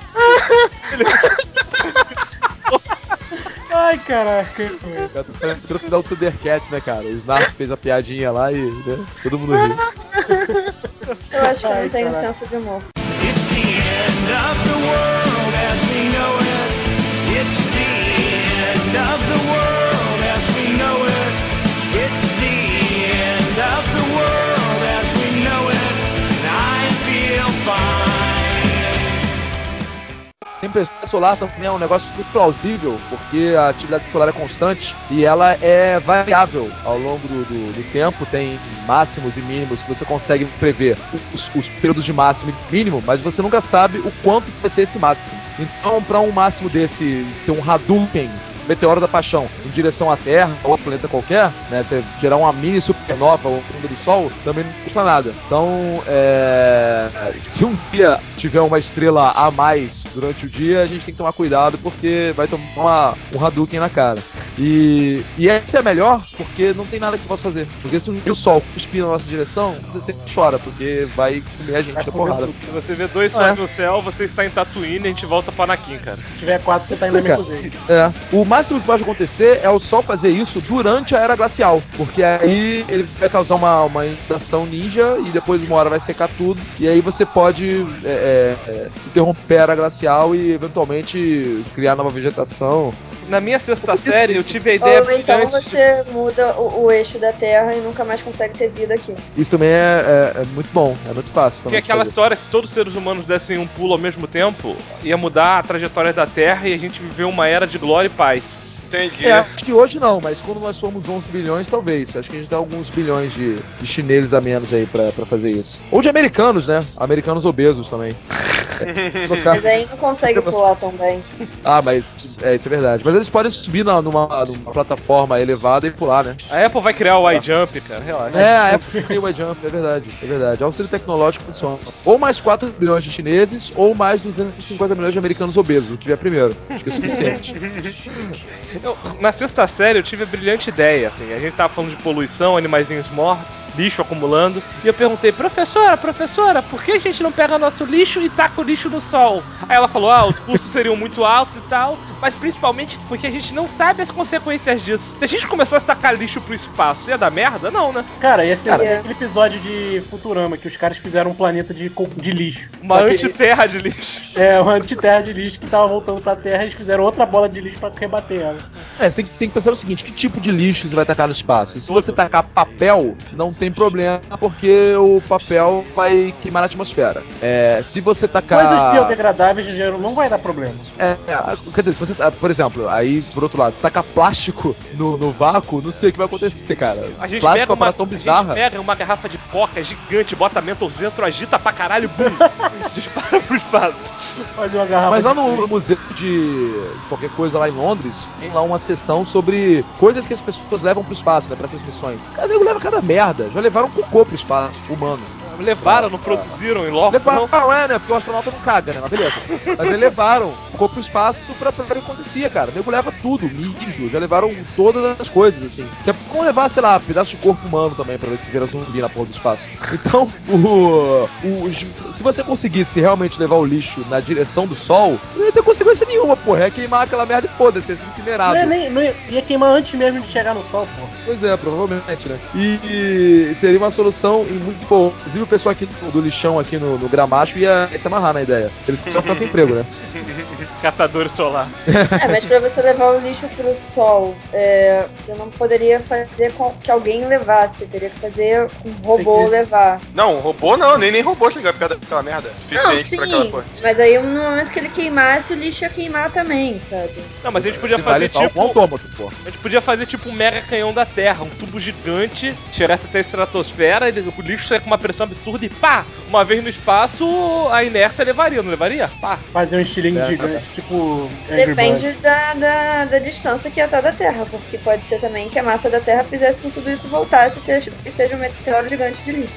Ai, caraca. Você não dá o Thundercats, né, cara? O Snarf fez a piadinha lá e todo mundo riu. Eu acho que eu não tenho senso de humor. It's the end of the world as we know it. It's the end of the world as we know it. It's the end of the world as we know it. And I feel fine. Tempestade solar também é um negócio muito plausível, porque a atividade solar é constante e ela é variável ao longo do tempo, tem máximos e mínimos que você consegue prever os períodos de máximo e mínimo, mas você nunca sabe o quanto vai ser esse máximo. Então, para um máximo desse ser um Hadouken, meteoro da paixão, em direção à Terra ou outro planeta qualquer, né, você gerar uma mini supernova ou onda do Sol, também não custa nada. Então, se um dia tiver uma estrela a mais durante o dia, a gente tem que tomar cuidado porque vai tomar um Hadouken na cara. E essa é melhor porque não tem nada que você possa fazer. Porque se um dia o Sol cuspir na nossa direção, você sempre chora, porque vai comer a gente da porrada. Se você vê dois sóis no céu, você está em Tatooine e a gente volta pra Anakin, cara. Se tiver 4, você tá indo na Mercosur. O máximo que pode acontecer é o Sol fazer isso durante a Era Glacial, porque aí ele vai causar uma inundação ninja e depois uma hora vai secar tudo, e aí você pode interromper a Era Glacial e eventualmente criar nova vegetação. Na minha sexta série, eu tive a ideia Ou então você muda o eixo da Terra e nunca mais consegue ter vida aqui. Isso também é muito bom, é muito fácil. Porque aquela história, se todos os seres humanos dessem um pulo ao mesmo tempo, ia mudar a trajetória da Terra e a gente viver uma era de glória e paz. Entendi. Acho que hoje não, mas quando nós somos 11 bilhões, talvez. Acho que a gente dá alguns bilhões de chineses a menos aí pra fazer isso. Ou de americanos, né? Americanos obesos também. Mas aí não consegue pular tão bem. Ah, mas isso é verdade. Mas eles podem subir numa plataforma elevada e pular, né? A Apple vai criar o iJump, cara, relaxa. A Apple cria o iJump, é verdade. É um auxílio tecnológico funciona. Ou mais 4 bilhões de chineses, ou mais 250 milhões de americanos obesos, o que vier primeiro. Acho que é suficiente. Na sexta série eu tive a brilhante ideia, assim, a gente tava falando de poluição, animaizinhos mortos, lixo acumulando, e eu perguntei, professora, por que a gente não pega nosso lixo e taca o lixo no sol? Aí ela falou, os custos seriam muito altos e tal, mas principalmente porque a gente não sabe as consequências disso. Se a gente começasse a tacar lixo pro espaço, ia dar merda? Não, né? Cara, ia ser aquele episódio de Futurama que os caras fizeram um planeta de lixo. Uma antiterra de lixo. É, uma antiterra de lixo que tava voltando pra Terra e eles fizeram outra bola de lixo pra rebater ela. Você tem que pensar o seguinte, que tipo de lixo você vai tacar no espaço? Se você tacar papel, não tem problema, porque o papel vai queimar na atmosfera. Se você tacar... Coisas biodegradáveis de gênero não vai dar problema. Quer dizer, se você, por exemplo, aí, por outro lado, se tacar plástico no vácuo, não sei o que vai acontecer, cara. A gente Plástico pega é tão bizarra. A gente pega uma garrafa de coca gigante, bota mentos dentro, agita pra caralho, bum, dispara pro espaço. Mas lá no museu de qualquer coisa lá em Londres, tem lá uma sessão sobre coisas que as pessoas levam pro espaço, né, pra essas missões. Cara, nego leva cada merda. Já levaram cocô pro espaço, humano. Levaram, não produziram em loco, levaram, não, né? Porque o astronauta não caga, né? Mas beleza. Mas eles levaram, ficou pro espaço pra ver o que acontecia, cara. O nego leva tudo, mijo, já levaram todas as coisas, assim. Que é como levar, sei lá, pedaço de corpo humano também, pra ver se vira zumbi na porra do espaço. Então, se você conseguisse realmente levar o lixo na direção do Sol, não ia ter consequência nenhuma, porra. É queimar aquela merda e foda-se, ia ser incinerado. Não ia queimar antes mesmo de chegar no Sol, porra. Pois é, provavelmente, né? E seria uma solução muito boa. Inclusive o pessoal aqui do lixão aqui no Gramacho ia se amarrar na ideia. Eles precisam ficar sem emprego, né? Catador solar. Mas pra você levar o lixo pro Sol, você não poderia fazer com que alguém levasse. Você teria que fazer com um robô levar. Não, robô não, nem robô chegar perto daquela merda. Não, sim, mas aí no momento que ele queimasse, o lixo ia queimar também, sabe? Não, mas a gente podia fazer tipo... A gente podia fazer tipo um mega canhão da Terra, um tubo gigante, chegasse até a estratosfera, e o lixo saia com uma pressão absurda e pá! Uma vez no espaço, a inércia levaria, não levaria? Pá! Fazer um estilingue gigante, tipo... Depende da distância que ia estar da Terra, porque pode ser também que a massa da Terra fizesse com que tudo isso voltasse e seja um meteoro gigante de lixo.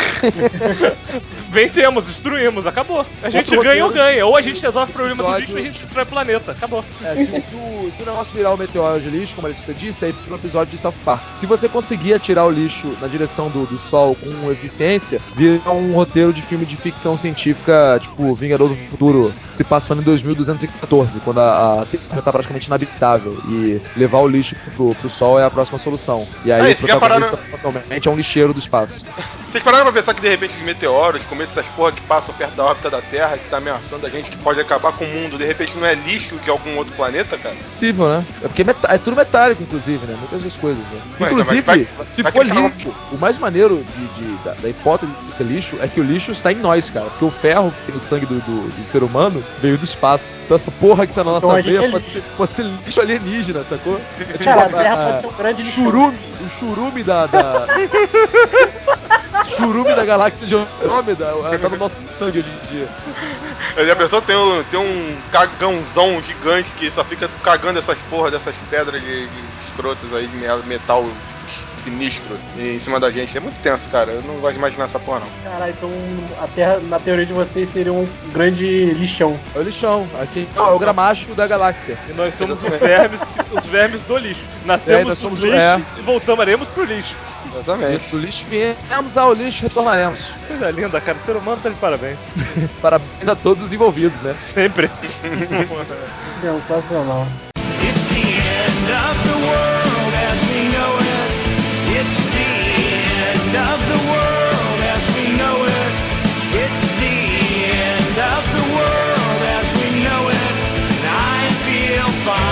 Vencemos, destruímos, acabou. A gente ganha ou ganha. Ou a gente resolve o problema do lixo ou a gente destrói o planeta. Acabou. Se o negócio virar o meteoro de lixo, como a Letícia disse, aí fica um episódio de South Park. Se você conseguir atirar o lixo na direção do Sol com eficiência, vira um roteiro de filme de ficção científica, tipo Vingador do Futuro, se passando em 2214, quando a Terra tá praticamente inabitável. E levar o lixo pro Sol é a próxima solução. E aí o protagonista totalmente é um lixeiro do espaço. Vocês pararam pra pensar que de repente os meteoros, cometas, essas porra que passam perto da órbita da Terra, que tá ameaçando a gente, que pode acabar com o mundo, de repente não é lixo de algum outro planeta, cara? Possível, né? É porque é tudo metálico, inclusive, né? Muitas das coisas, né? Ué, inclusive, se for lixo, o mais maneiro da hipótese de ser lixo é que o lixo está em nós, cara. Porque o ferro que tem no sangue do ser humano veio do espaço. Então essa porra que tá na nossa veia pode ser lixo alienígena, sacou? É tipo cara, a Terra pode ser um grande lixo. O churume da... churume da galáxia de Andrômeda tá no nosso sangue hoje em dia. E a pessoa tem um cagãozão gigante que só fica cagando essas porra dessas pedras de escrotas aí de metal sinistro em cima da gente. É muito tenso, cara. Eu não gosto de imaginar essa porra, não. Caralho, então a Terra, na teoria de vocês, seria um grande lixão. É o lixão. Aqui é o gramacho da galáxia. E nós somos os vermes do lixo. Nascemos dos lixos e voltaremos pro lixo. Exatamente. Do lixo viemos ao lixo, retornaremos. Coisa linda, cara. O ser humano tá de parabéns. Parabéns a todos os envolvidos, né? Sempre. Sensacional. It's the end of the world as we know it. It's the end of the world as we know it. It's the end of the world as we know it. And I feel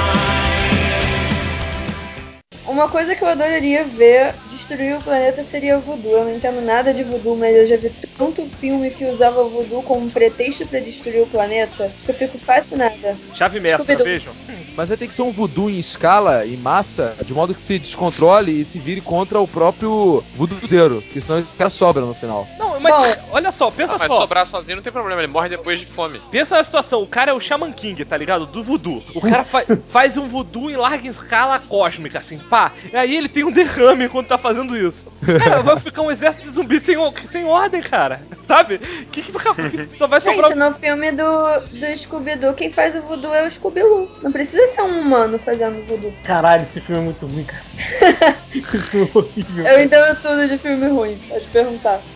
fine. Uma coisa que eu adoraria ver destruir o planeta seria o voodoo. Eu não entendo nada de voodoo, mas eu já vi tanto filme que usava o voodoo como pretexto pra destruir o planeta que eu fico fascinada. Chave mestra, vejam. Mas aí tem que ser um voodoo em escala, em massa, de modo que se descontrole e se vire contra o próprio voodoozeiro, porque senão o cara sobra no final. Não, mas olha só, pensa mas só. Sobrar sozinho não tem problema, ele morre depois de fome. Pensa na situação, o cara é o Shaman King, tá ligado? Do voodoo. O cara faz um voodoo em larga escala cósmica, assim, pá. E aí ele tem um derrame enquanto tá fazendo isso. Cara, vai ficar um exército de zumbis sem ordem, cara. Sabe? Que só vai sobrar... Gente, no filme do Scooby-Doo, quem faz o voodoo é o Scooby-Doo. Não precisa ser um humano fazendo voodoo. Caralho, esse filme é muito ruim, cara. Que filme horrível. Eu entendo tudo de filme ruim, pode perguntar. Pô, no filme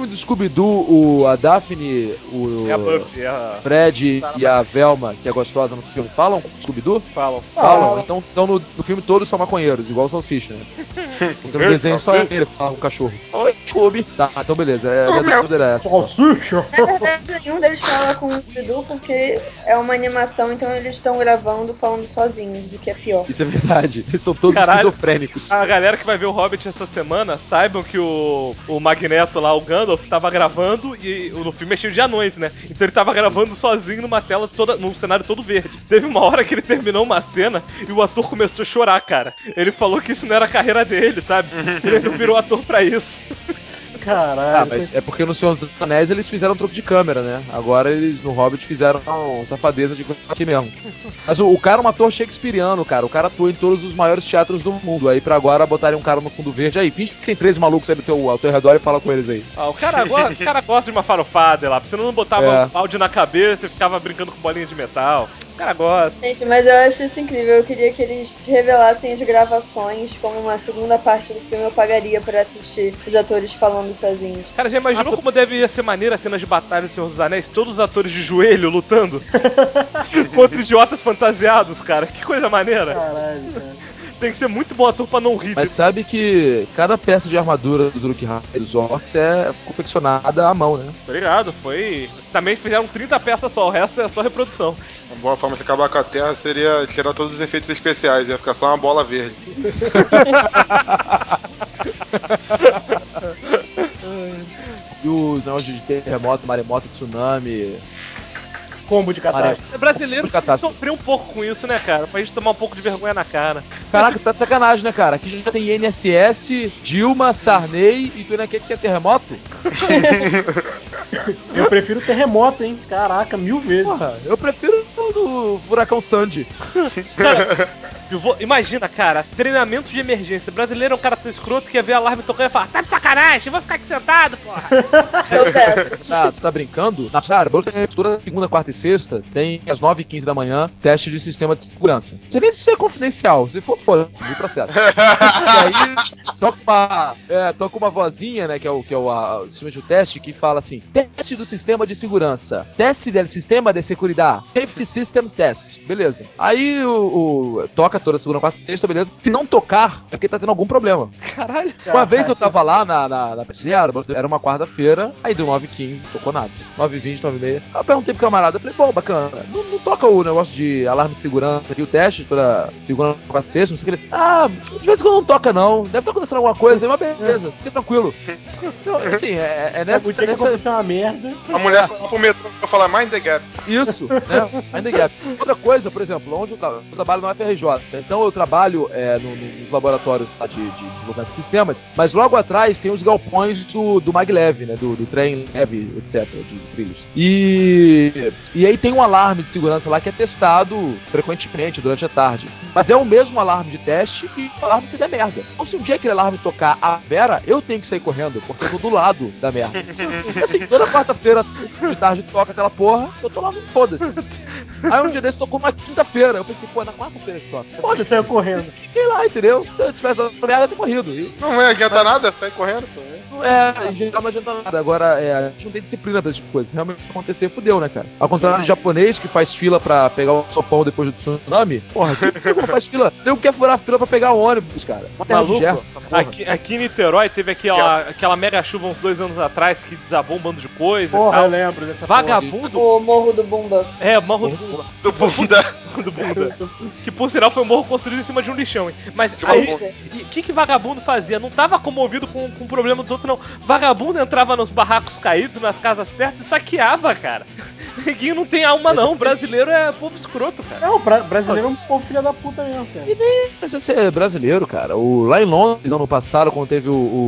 filme do Scooby-Doo, a Daphne, É a Buffy, é a... Fred e a Velma, que é gostosa no filme, falam com o Scooby-Doo? Falam. Então no filme todos são maconheiros, igual o Salsicha, né? Então no desenho só ele fala com o cachorro. Oi, Scooby. Tá, então beleza. A minha dúvida era essa. Salsicha! Na verdade, nenhum deles fala com o Scooby-Doo porque é uma animação, então eles estão gravando falando sozinhos, o que é pior. Isso é verdade. Eles são todos esquizofrênicos. A galera que vai ver o Hobbit essa semana, saibam que o Magneto lá, o Gandalf, tava gravando e no filme é cheio de anões, né? Então ele tava gravando sozinho numa tela toda, num cenário todo verde. Teve uma hora que ele terminou uma cena e o ator começou a chorar, cara. Ele falou que isso não era a carreira dele, sabe? Ele não virou ator pra isso. Caralho. Mas é porque no Senhor dos Anéis eles fizeram um troco de câmera, né? Agora eles no Hobbit fizeram safadeza de aqui mesmo. Mas o cara é um ator shakespeariano, cara. O cara atua em todos os maiores teatros do mundo. Aí pra agora botarem um cara no fundo verde. Aí, finge que tem 13 malucos aí ao teu redor e fala com eles aí. O cara gosta de uma farofada lá. Você não botava áudio na cabeça e ficava brincando com bolinha de metal. O cara gosta. Gente, mas eu acho isso incrível. Eu queria que eles revelassem as gravações como uma segunda parte do filme. Eu pagaria pra assistir os atores falando sozinhos. Cara, já imaginou como deve ser maneira a cena de batalha do Senhor dos Anéis? Todos os atores de joelho lutando contra idiotas fantasiados, cara. Que coisa maneira. Caralho, cara. Tem que ser muito bom ator pra não rir. Mas sabe que cada peça de armadura do Druk-Rai e dos orcs é confeccionada à mão, né? Obrigado, foi... Também fizeram 30 peças só, o resto é só reprodução. Uma boa forma de acabar com a Terra seria tirar todos os efeitos especiais, ia ficar só uma bola verde. E os negócios de terremoto, maremoto, tsunami... Combo de catástrofe. Brasileiro tinha que sofrer um pouco com isso, né, cara? Pra gente tomar um pouco de vergonha na cara. Caraca, tá de sacanagem, né, cara? Aqui já tem INSS, Dilma, Sarney e tu ainda quer que é terremoto? Eu prefiro terremoto, hein? Caraca, 1000 vezes. Porra, eu prefiro do furacão Sandy. Cara, imagina, cara, treinamento de emergência. Brasileiro é um cara tão escroto que ia ver alarme tocando e falar: tá de sacanagem, eu vou ficar aqui sentado, porra. Tu tá brincando? Na toda segunda, quarta e sexta tem às 9h15 da manhã teste de sistema de segurança. Não sei nem se isso é confidencial, se for, me processo. E aí toca uma vozinha, né, que é o sistema de teste, que fala assim: teste do sistema de segurança, teste do sistema de seguridade, safety system test, beleza. Aí toca toda segunda, quarta e sexta, beleza. Se não tocar, é porque tá tendo algum problema. Caralho. Uma vez eu tava lá na PCR, era uma quarta-feira, aí deu 9h15, tocou nada. 9h20, 9h30. Aí eu perguntei pro camarada, eu falei, bom, bacana, não toca o negócio de alarme de segurança aqui, o teste toda segunda, quarta e sexta, não sei o que. De vez em quando não toca não, deve estar acontecendo alguma coisa, mas beleza, fica tranquilo. Então, assim, nessa... O dia que aconteceu uma merda. A mulher foi pro metrô pra falar Mind the Gap. Isso, né? Mind the Gap. Outra coisa, por exemplo, onde eu trabalho no FRJ, então eu trabalho nos laboratórios de desenvolvimento de sistemas, mas logo atrás tem os galpões do maglev, né? Do trem leve, etc, de trilhos. E aí tem um alarme de segurança lá que é testado frequentemente durante a tarde. Mas é o mesmo alarme de teste e o alarme se der merda. Então se um dia aquele alarme tocar a Vera, eu tenho que sair correndo, porque eu tô do lado da merda. Assim, toda quarta-feira de tarde toca aquela porra, eu tô lá, foda-se. Aí um dia desse tocou uma quinta-feira, eu pensei, pô, na quarta-feira que toca. Foda-se, saiu correndo. Fiquei lá, entendeu? Se eu tivesse dado merda, eu teria corrido. Não adianta nada, sai correndo, pô. Em geral não adianta nada. Agora, a gente não tem disciplina pra esse tipo de coisa. Se realmente acontecer, fudeu, né, cara? Ao contrário do japonês, que faz fila pra pegar o sopão depois do tsunami, porra, que não faz fila? Tem que furar fila pra pegar o ônibus, cara. Uma terra de Gerson, aqui em Niterói teve aquela mega chuva uns 2 anos atrás que desabou um bando de coisa. Porra, eu lembro dessa vagabundo. O Morro do Bumba. É, o Morro do Bunda. Do Bunda. Que por sinal foi um morro construído em cima de um lixão, hein? Mas aí, o que vagabundo fazia? Não tava comovido com o problema dos outros, não. Vagabundo entrava nos barracos caídos, nas casas perto e saqueava, cara. Neguinho não tem alma, não. Brasileiro é povo escroto, cara. Não, brasileiro é um povo filho da puta mesmo, cara. E nem precisa ser brasileiro, cara. Lá em Londres, ano passado, quando teve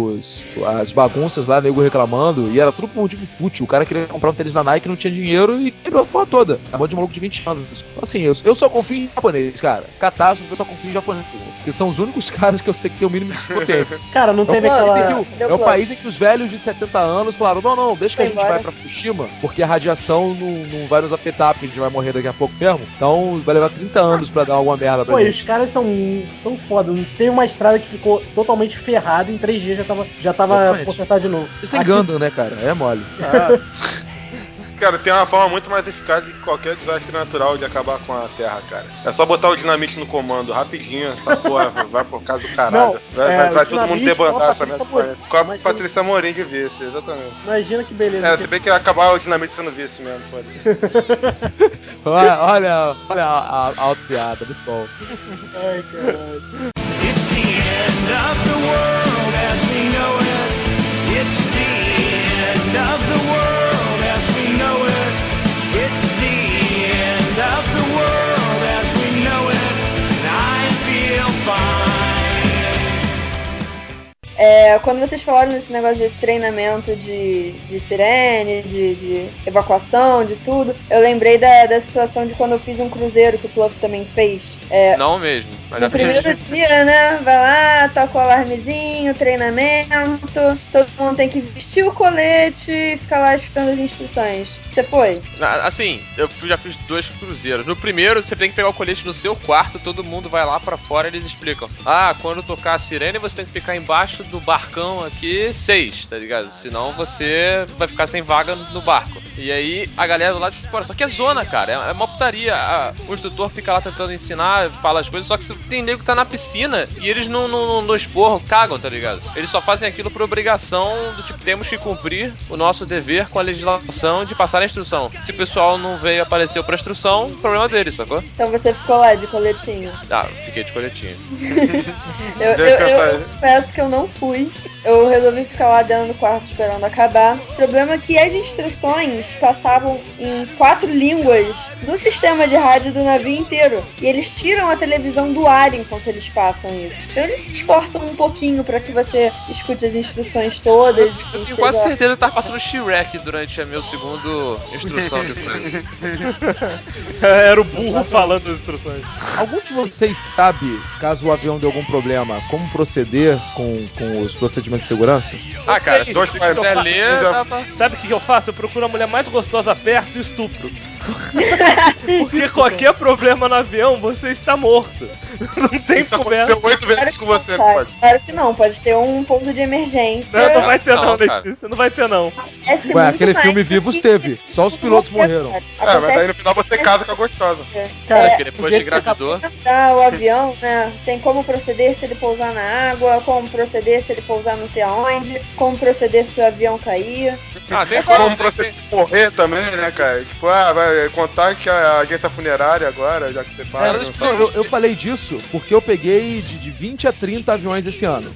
as bagunças lá, nego reclamando, e era tudo por motivo fútil. O cara queria comprar um tênis da Nike, não tinha dinheiro e quebrou a porra toda. É um monte de maluco de 20 anos. Assim, eu só confio em japonês, cara. Catástrofe, eu só confio em japonês. Porque são os únicos caras que eu sei que tem o mínimo de consciência. Cara, não teve aquela... É o país em que os velhos de 70 anos falaram, não, deixa que a gente vai pra Fukushima, porque a radiação não vai nos afetar, porque a gente vai morrer daqui a pouco mesmo. Então vai levar 30 anos pra dar alguma merda pra Pô, e gente. os caras são foda. Não tem uma estrada que ficou totalmente ferrada em 3 dias já tava Exatamente. consertada de novo. Eles têm Gundam, né, cara? É mole. Cara, tem uma forma muito mais eficaz de qualquer desastre natural de acabar com a Terra, cara. É só botar o dinamite no comando, rapidinho, essa porra vai por causa do caralho. Vai todo mundo debandar essa merda. Com a Patrícia Morim de vice, exatamente. Imagina que beleza. Se bem que ia acabar o dinamite sendo vice mesmo, pode ser. olha a auto-piada, muito bom. Ai, caralho. It's the end of the world as we know it. It's the end of the world as we know it. It's the end of the world as we know it. And I feel fine. Quando vocês falaram desse negócio de treinamento de sirene, de evacuação, de tudo, eu lembrei da situação de quando eu fiz um cruzeiro que o Pluff também fez. Não mesmo. Mas No primeiro dia, né? Vai lá, toca o alarmezinho, treinamento. Todo mundo tem que vestir o colete e ficar lá escutando as instruções. Você foi? Assim, eu já fiz 2 cruzeiros. No primeiro, você tem que pegar o colete no seu quarto, todo mundo vai lá pra fora e eles explicam. Quando tocar a sirene, você tem que ficar embaixo do barcão aqui 6, tá ligado? Senão você vai ficar sem vaga no barco. E aí, a galera do lado de fora. Só que é zona, cara. É uma putaria. O instrutor fica lá tentando ensinar, fala as coisas, só que tem nego que tá na piscina e eles não esporram, cagam, tá ligado? Eles só fazem aquilo por obrigação do tipo, temos que cumprir o nosso dever com a legislação de passar a instrução. Se o pessoal não veio e apareceu pra instrução, o problema deles, sacou? Então você ficou lá de coletinho? Fiquei de coletinho. Eu confesso que eu não fui. Eu resolvi ficar lá dentro do quarto esperando acabar. O problema é que as instruções passavam em 4 línguas do sistema de rádio do navio inteiro. E eles tiram a televisão do ar enquanto eles passam isso. Então eles se esforçam um pouquinho pra que você escute as instruções todas. Eu tenho quase certeza que tava passando Shrek durante a minha segunda instrução de coisa. Era o burro falando as instruções. Algum de vocês sabe, caso o avião dê algum problema, como proceder com os procedimentos de segurança? Cara, se você quiser ler, sabe o que eu faço? Eu procuro a mulher mais gostosa perto e estupro. Porque qualquer problema no avião, você está morto. Não tem Isso conversa. aconteceu 8 vezes com você, não pode? Claro que não, pode ter um ponto de emergência. Não vai ter não, Letícia. Não vai ter não. Ué, aquele filme Vivos teve. Só os pilotos morreram. Mas aí no final você casa com a gostosa. Cara, porque depois de engravidou. O avião, né? Tem como proceder se ele pousar na água, como proceder se ele pousar não sei aonde, como proceder se o avião cair. Tem como proceder se morrer também, né, cara? Tipo, vai contacte a agência funerária agora, já que você paga. Eu falei disso porque eu peguei de 20 a 30 aviões esse ano.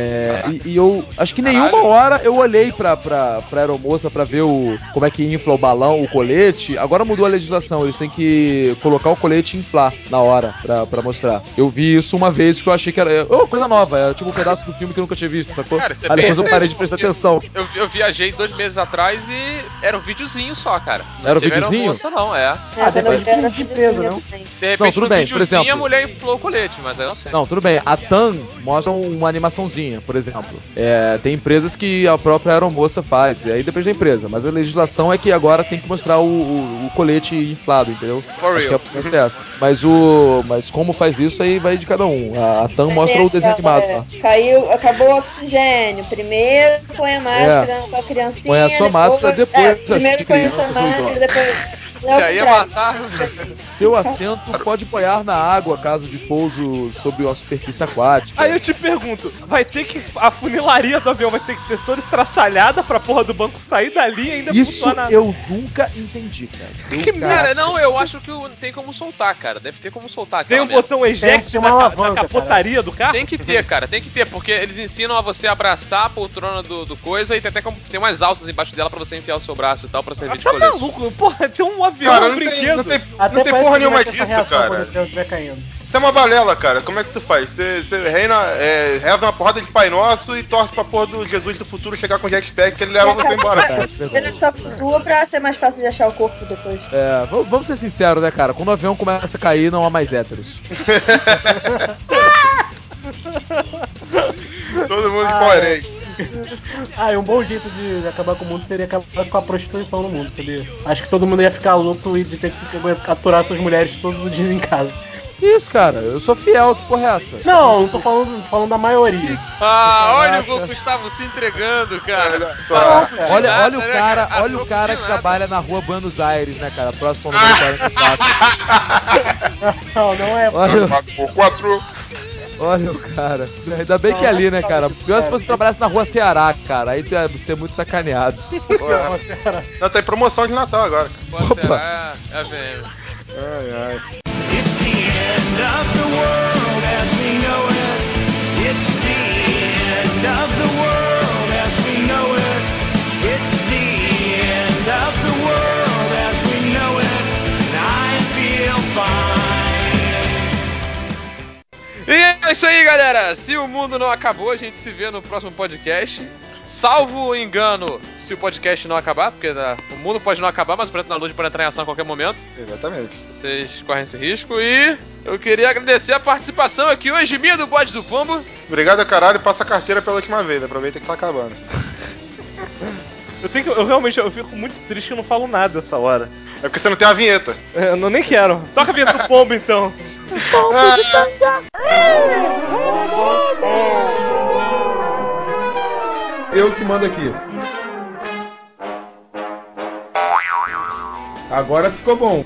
E eu acho que nenhuma hora eu olhei pra aeromoça pra ver como é que infla o balão, o colete. Agora mudou a legislação, eles têm que colocar o colete e inflar na hora pra mostrar. Eu vi isso uma vez que eu achei que era coisa nova, era tipo um pedaço do filme que eu nunca tinha visto, sacou? Cara, aí depois eu parei de prestar atenção. Eu viajei 2 meses atrás e era um videozinho só, cara. Não era um videozinho? Aeromoça, não, depende de empresa, não? De repente, não, tudo bem, por exemplo, a mulher inflou o colete, mas aí eu não sei. Não, tudo bem. A TAM mostra uma animaçãozinha, por exemplo. Tem empresas que a própria aeromoça faz, aí depende da empresa, mas a legislação é que agora tem que mostrar o colete inflado, entendeu? Acho que a promessa é essa. Mas como faz isso aí vai de cada um. A TAM mostra o desenho animado lá. Acabou o oxigênio. Primeiro põe a máscara na tua criancinha. Põe a sua máscara, depois primeiro põe a sua máscara, depois... Já ia matar. Seu assento pode boiar na água caso de pouso sobre uma superfície aquática. Aí eu te pergunto, vai ter que... A funilaria do avião vai ter que ter toda estraçalhada pra porra do banco sair dali e ainda funcionar. Isso eu nunca entendi, cara. Cara, não, eu acho que tem como soltar, cara. Deve ter como soltar. Tem um botão eject na capotaria do carro? Tem que ter, cara. Tem que ter, porque eles ensinam a você abraçar a poltrona do coisa e tem até como... Tem umas alças embaixo dela pra você enfiar o seu braço e tal, pra servir de colete. Tá maluco? Porra, tem um avião, cara, um brinquedo. Não tem porra nenhuma disso, cara. Caindo. Isso é uma balela, cara. Como é que tu faz? Você reza uma porrada de Pai Nosso e torce pra porra do Jesus do futuro chegar com jetpack que ele leva você embora. Ele só flutua pra ser mais fácil de achar o corpo depois. Vamos ser sinceros, né, cara? Quando o avião começa a cair, não há mais héteros. Todo mundo coerente. E um bom jeito de acabar com o mundo seria acabar com a prostituição no mundo, sabia? Acho que todo mundo ia ficar louco e de ter que aturar suas mulheres todos os dias em casa. Isso, cara, eu sou fiel, que porra é essa? Não tô falando da maioria. Olha o Gustavo se entregando, cara. Olha o cara que trabalha na rua Buenos Aires, né, cara? Próximo ao número 44. Não é. Olha o cara. Ainda bem que é ali, né, cara? Pior se você trabalhasse na rua Ceará, cara. Aí tu ia ser muito sacaneado. Não, tem promoção de Natal agora. Opa. É a VM. Ai. It's the end of the world as we know it. It's the end of the world as we know it. It's the end of the world as we know it. And I feel fine. E é isso aí, galera. Se o mundo não acabou, a gente se vê no próximo podcast. Salvo engano, se o podcast não acabar, porque o mundo pode não acabar, mas o Preto na Luz pode entrar em ação a qualquer momento. Exatamente. Vocês correm esse risco. E eu queria agradecer a participação aqui hoje minha do Bode do Pombo. Obrigado, caralho. Passa a carteira pela última vez. Aproveita que tá acabando. Eu realmente fico muito triste que eu não falo nada essa hora. É porque você não tem a vinheta. Eu nem quero. Toca a vinheta do Pombo, então. Eu que mando aqui. Agora ficou bom.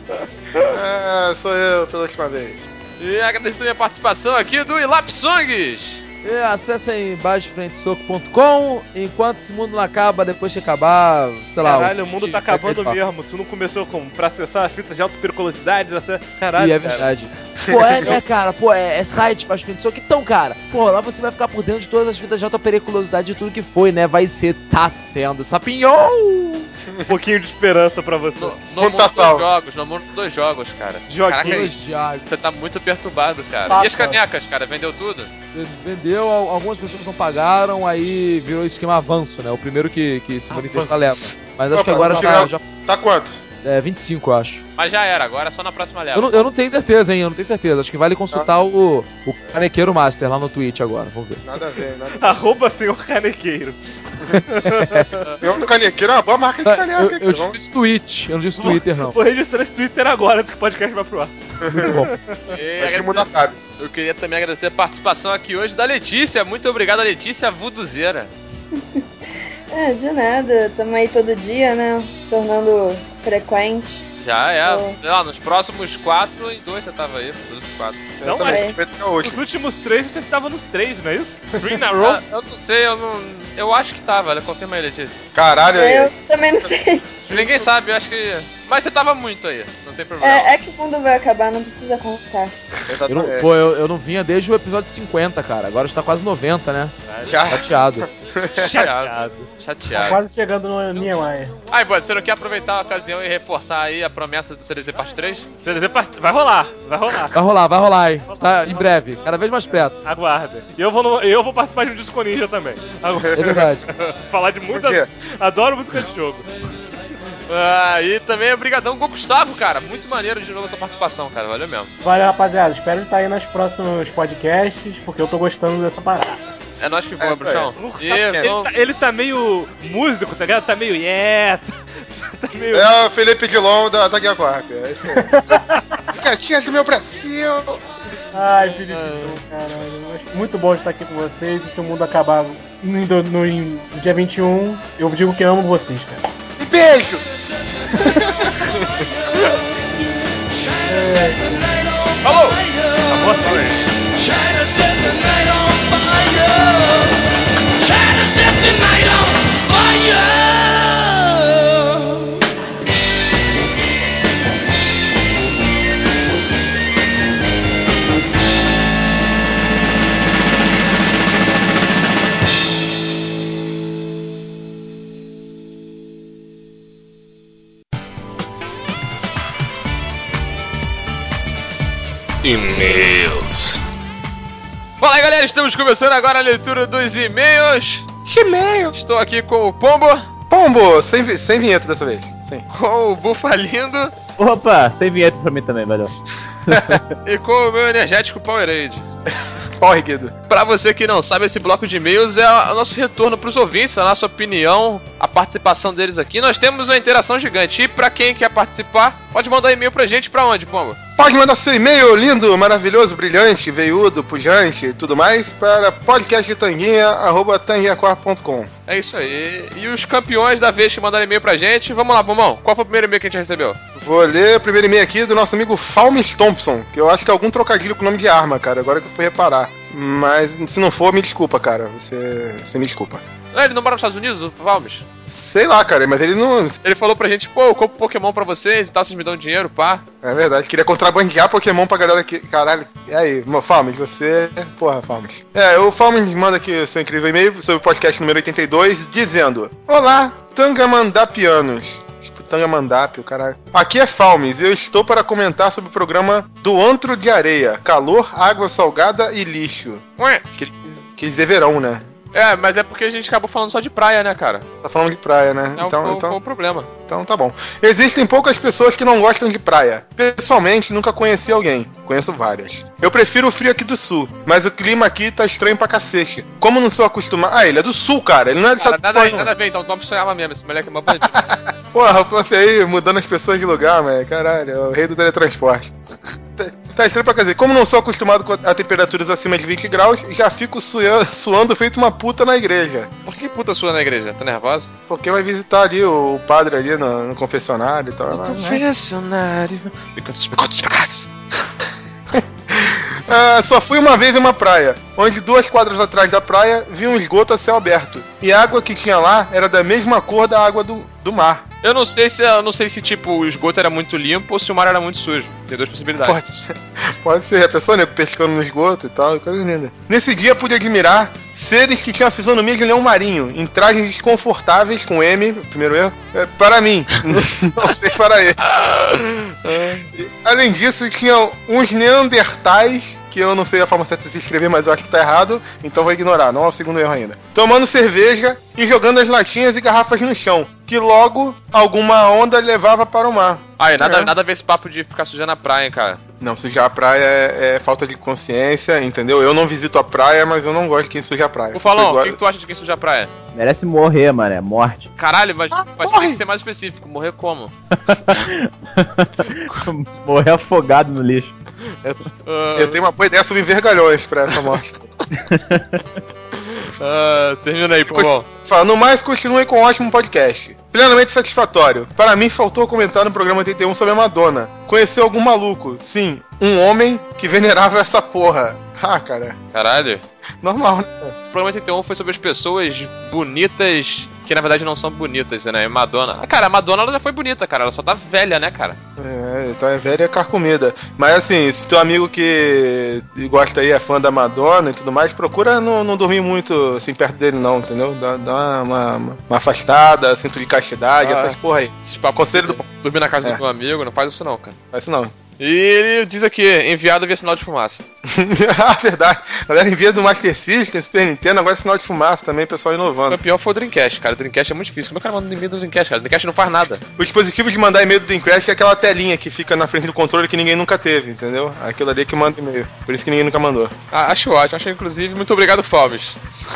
Sou eu pela última vez. E agradecer também a participação aqui do Ilap Songs. Acessem baixofrentesoco.com. Enquanto esse mundo não acaba, depois de acabar, sei lá. Caralho, o mundo tá acabando mesmo. Tu não começou pra acessar as fitas de alta periculosidade? Caralho, e é verdade. Pô, né, cara? Pô, é site Baixo Frente Soco. Então, cara, pô, lá você vai ficar por dentro de todas as fitas de alta periculosidade de tudo que foi, né? Tá sendo Sapinhão! Um pouquinho de esperança pra você. No mundo dos jogos, cara. Joguinhos. Você tá muito perturbado, cara. E as canecas, cara? Vendeu tudo? Vendeu, algumas pessoas não pagaram, aí virou esquema avanço, né? O primeiro que se manifesta leva. Mas acho que agora já... Tá quanto? 25, eu acho. Mas já era, agora é só na próxima leva. Eu não tenho certeza, hein? Eu não tenho certeza. Acho que vale consultar o Canequeiro Master lá no Twitch agora. Vamos ver. Nada a ver. @ Senhor Canequeiro. Senhor Canequeiro é uma boa marca de caneca. Eu disse Twitch, eu não disse Twitter, não. Vou registrar esse Twitter agora, que o podcast vai pro ar. Muito bom. Eu queria também agradecer a participação aqui hoje da Letícia. Muito obrigado, Letícia Vuduzeira. De nada. Tamo aí todo dia, né? Se tornando frequente. Já é. Nos próximos 4 e 2 você tava aí. Nos últimos 4. Não, mas nos últimos 3 você estava nos 3, não é isso? 3 na row? Eu não sei, eu acho que tava. Confirma aí, Letícia. Caralho, aí. Eu também não sei. Ninguém sabe, eu acho que... Mas você tava muito aí, não tem problema. É que o mundo vai acabar, não precisa contar. Eu não vinha desde o episódio 50, cara. Agora está quase 90, né? Chateado. Chateado. Tá quase chegando no Niemeyer. Aí, Bode, você não quer aproveitar a ocasião e reforçar aí a promessa do CDZ Parte 3? CDZ Parte... Vai rolar. Vai rolar, hein? Está em breve, cada vez mais perto. Aguarda. E eu vou participar de um Disco Ninja também. É verdade. Falar de música... Adoro música de jogo. E também obrigadão com o Gustavo, cara. Muito maneiro de novo a tua participação, cara. Valeu mesmo. Valeu, rapaziada. Espero estar aí nos próximos podcasts, porque eu tô gostando dessa parada. É nós que vamos, Bruxão. Ele tá meio músico, tá ligado? Tá meio tá meio... É o Felipe Dilon da Guia Corp. É isso aí. Gatinhas do meu Brasil. Ai, Felipe Dilon, caralho. Muito bom estar aqui com vocês. E se o mundo acabar no dia 21, eu digo que amo vocês, cara. Beijo! Falou! Acabou a sorte. E-mails. Fala aí, galera, estamos começando agora a leitura dos e-mails. Estou aqui com o Pombo. Sem vinheta dessa vez. Sim. Com o Bufalindo. Opa, sem vinheta pra mim também, valeu. E com o meu energético Powerade. pau erguido. Pra você que não sabe, esse bloco de e-mails é o nosso retorno pros ouvintes, a nossa opinião, a participação deles aqui. Nós temos uma interação gigante. E pra quem quer participar, pode mandar e-mail pra gente. Pra onde, Pombo? Pode mandar seu e-mail lindo, maravilhoso, brilhante, veiudo, pujante e tudo mais para podcastdetanguinha@tanguinhacorp.com. É isso aí. E os campeões da vez que mandaram e-mail pra gente, vamos lá, Pombão. Qual foi o primeiro e-mail que a gente recebeu? Vou ler o primeiro e-mail aqui do nosso amigo Falmes Thompson, que eu acho que é algum trocadilho com o nome de arma, cara, agora que eu fui reparar. Mas se não for, me desculpa, cara. Você me desculpa. Ele não mora nos Estados Unidos, o Falmes? Sei lá, cara, mas ele não... Ele falou pra gente, pô, eu compro Pokémon pra vocês e tal, vocês me dão dinheiro, pá. É verdade, queria contrabandear Pokémon pra galera aqui. Caralho, e aí, Falmes, você... Porra, Falmes. O Falmes manda aqui o seu incrível e-mail sobre o podcast número 82, dizendo: Olá, Tangamandapianos. Tipo, Tangamandápio, caralho. Aqui é Falmes e eu estou para comentar sobre o programa do Antro de Areia. Calor, água salgada e lixo. Ué? Quer dizer verão, né? É, mas é porque a gente acabou falando só de praia, né, cara? Tá falando de praia, né? Então foi o problema. Então tá bom. Existem poucas pessoas que não gostam de praia. Pessoalmente, nunca conheci alguém. Conheço várias. Eu prefiro o frio aqui do sul, mas o clima aqui tá estranho pra cacete. Como não sou acostumado... Ah, ele é do sul, cara. Ele não é do estado nada a ver, então toma pro seu arma mesmo. Esse moleque é uma bandido. Porra, o Fluffy aí mudando as pessoas de lugar, mano. Caralho, é o rei do teletransporte. Tá estranho pra dizer. Como não sou acostumado a temperaturas acima de 20 graus, já fico suando feito uma puta na igreja. Por que puta sua na igreja? Tá nervosa? Porque vai visitar ali o padre ali no confessionário e tal. Confessionário. Só fui uma vez em uma praia, onde 2 quadras atrás da praia vi um esgoto a céu aberto. E a água que tinha lá era da mesma cor da água do mar. Eu não sei se tipo o esgoto era muito limpo ou se o mar era muito sujo. Tem 2 possibilidades. Pode ser. A pessoa, né, pescando no esgoto e tal, coisa linda. Nesse dia pude admirar seres que tinham a fisionomia de leão marinho, em trajes desconfortáveis com M, primeiro erro, para mim, não sei para ele. Além disso, tinha uns neandertais, que eu não sei a forma certa de se escrever, mas eu acho que tá errado, então vou ignorar, não é o segundo erro ainda. Tomando cerveja e jogando as latinhas e garrafas no chão, que logo alguma onda levava para o mar. Aí, nada a ver esse papo de ficar sujando a praia, hein, cara. Não, sujar a praia é falta de consciência, entendeu? Eu não visito a praia, mas eu não gosto de quem suja a praia. Ô, Falão, o que tu acha de quem suja a praia? Merece morrer, mano, é morte. Caralho, mas tem que ser mais específico. Morrer como? Morrer afogado no lixo. Eu tenho uma boa ideia sobre vergalhões pra essa morte. Termina aí, por favor. No mais, continue com um ótimo podcast. Plenamente satisfatório. Para mim, faltou comentar no programa 81 sobre a Madonna. Conheceu algum maluco? Sim, um homem que venerava essa porra. Cara. Caralho. Normal, né? O programa 81 foi sobre as pessoas bonitas que na verdade não são bonitas, né? Madonna. Cara, a Madonna ela já foi bonita, cara. Ela só tá velha, né, cara? Tá velha e carcomida. Mas assim, se teu amigo que gosta aí é fã da Madonna e tudo mais, procura não dormir muito assim perto dele, não, entendeu? Dá uma afastada, cinto de castidade, essas porra aí. Esses conselho do dormir na casa do meu amigo, não faz isso não, cara. Faz isso não. E ele diz aqui, enviado via sinal de fumaça. Verdade. Galera, envia do Master System, Super Nintendo, agora é sinal de fumaça também, pessoal inovando. O campeão foi o Dreamcast, cara. O Dreamcast é muito difícil. Como é que o cara manda e-mail do Dreamcast, cara? O Dreamcast não faz nada. O dispositivo de mandar e-mail do Dreamcast é aquela telinha que fica na frente do controle que ninguém nunca teve, entendeu? Aquilo ali que manda e-mail. Por isso que ninguém nunca mandou. Acho ótimo. Acho, inclusive, muito obrigado, Falmes.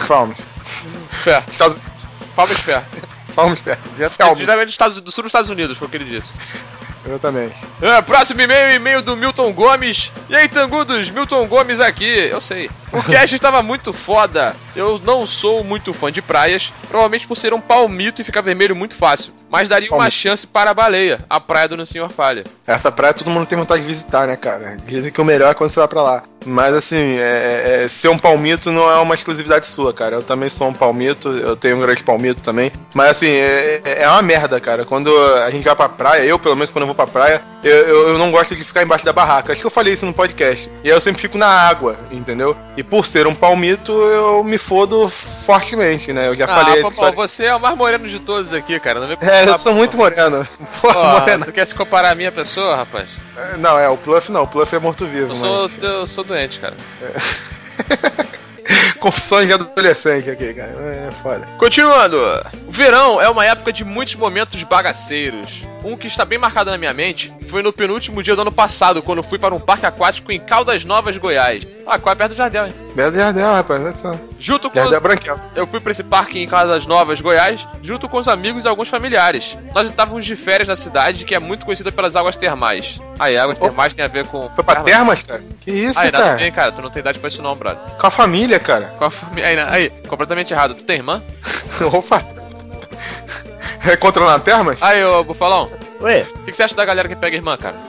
Fé. Estados Unidos. Falmes Fé. Falmes Fé. Diretamente do sul dos Estados Unidos, foi o que ele disse. Exatamente. Próximo e-mail do Milton Gomes. E aí, Tangudos, Milton Gomes aqui. Eu sei. O cast estava muito foda. Eu não sou muito fã de praias, provavelmente por ser um palmito e ficar vermelho muito fácil. Mas daria uma chance para a Baleia, a praia do Senhor Falha. Essa praia todo mundo tem vontade de visitar, né, cara? Dizem que o melhor é quando você vai pra lá. Mas assim, ser um palmito não é uma exclusividade sua, cara. Eu também sou um palmito, eu tenho um grande palmito também. Mas assim, é uma merda, cara. Quando a gente vai pra praia, eu pelo menos quando eu vou pra praia, eu não gosto de ficar embaixo da barraca. Acho que eu falei isso no podcast. E aí eu sempre fico na água, entendeu? E por ser um palmito, eu me fodo fortemente, né? Eu já falei... Você é o mais moreno de todos aqui, cara. Não eu sou muito moreno. Moreno. Tu quer se comparar à minha pessoa, rapaz? Não, o Pluff não. O Pluff é morto-vivo. Eu sou doente, cara. Confissões de adolescente aqui, cara. É foda. Continuando. O verão é uma época de muitos momentos bagaceiros. Um que está bem marcado na minha mente foi no penúltimo dia do ano passado, quando fui para um parque aquático em Caldas Novas, Goiás. Quase perto do Jardel, hein? Perto do Jardel, rapaz, olha só. Junto com Jardel Branquel. Eu fui para esse parque em Caldas Novas, Goiás, junto com os amigos e alguns familiares. Nós estávamos de férias na cidade, que é muito conhecida pelas águas termais. Águas termais tem a ver com... Foi pra termas, cara? Que isso, nada cara? bem, cara, tu não tem idade pra isso não, brother. Com a família, cara. Com a família... Aí, completamente errado. Tu tem irmã? Opa! Encontrou na termas? Aí, ô Bufalão. Oi. O que você acha da galera que pega irmã, cara?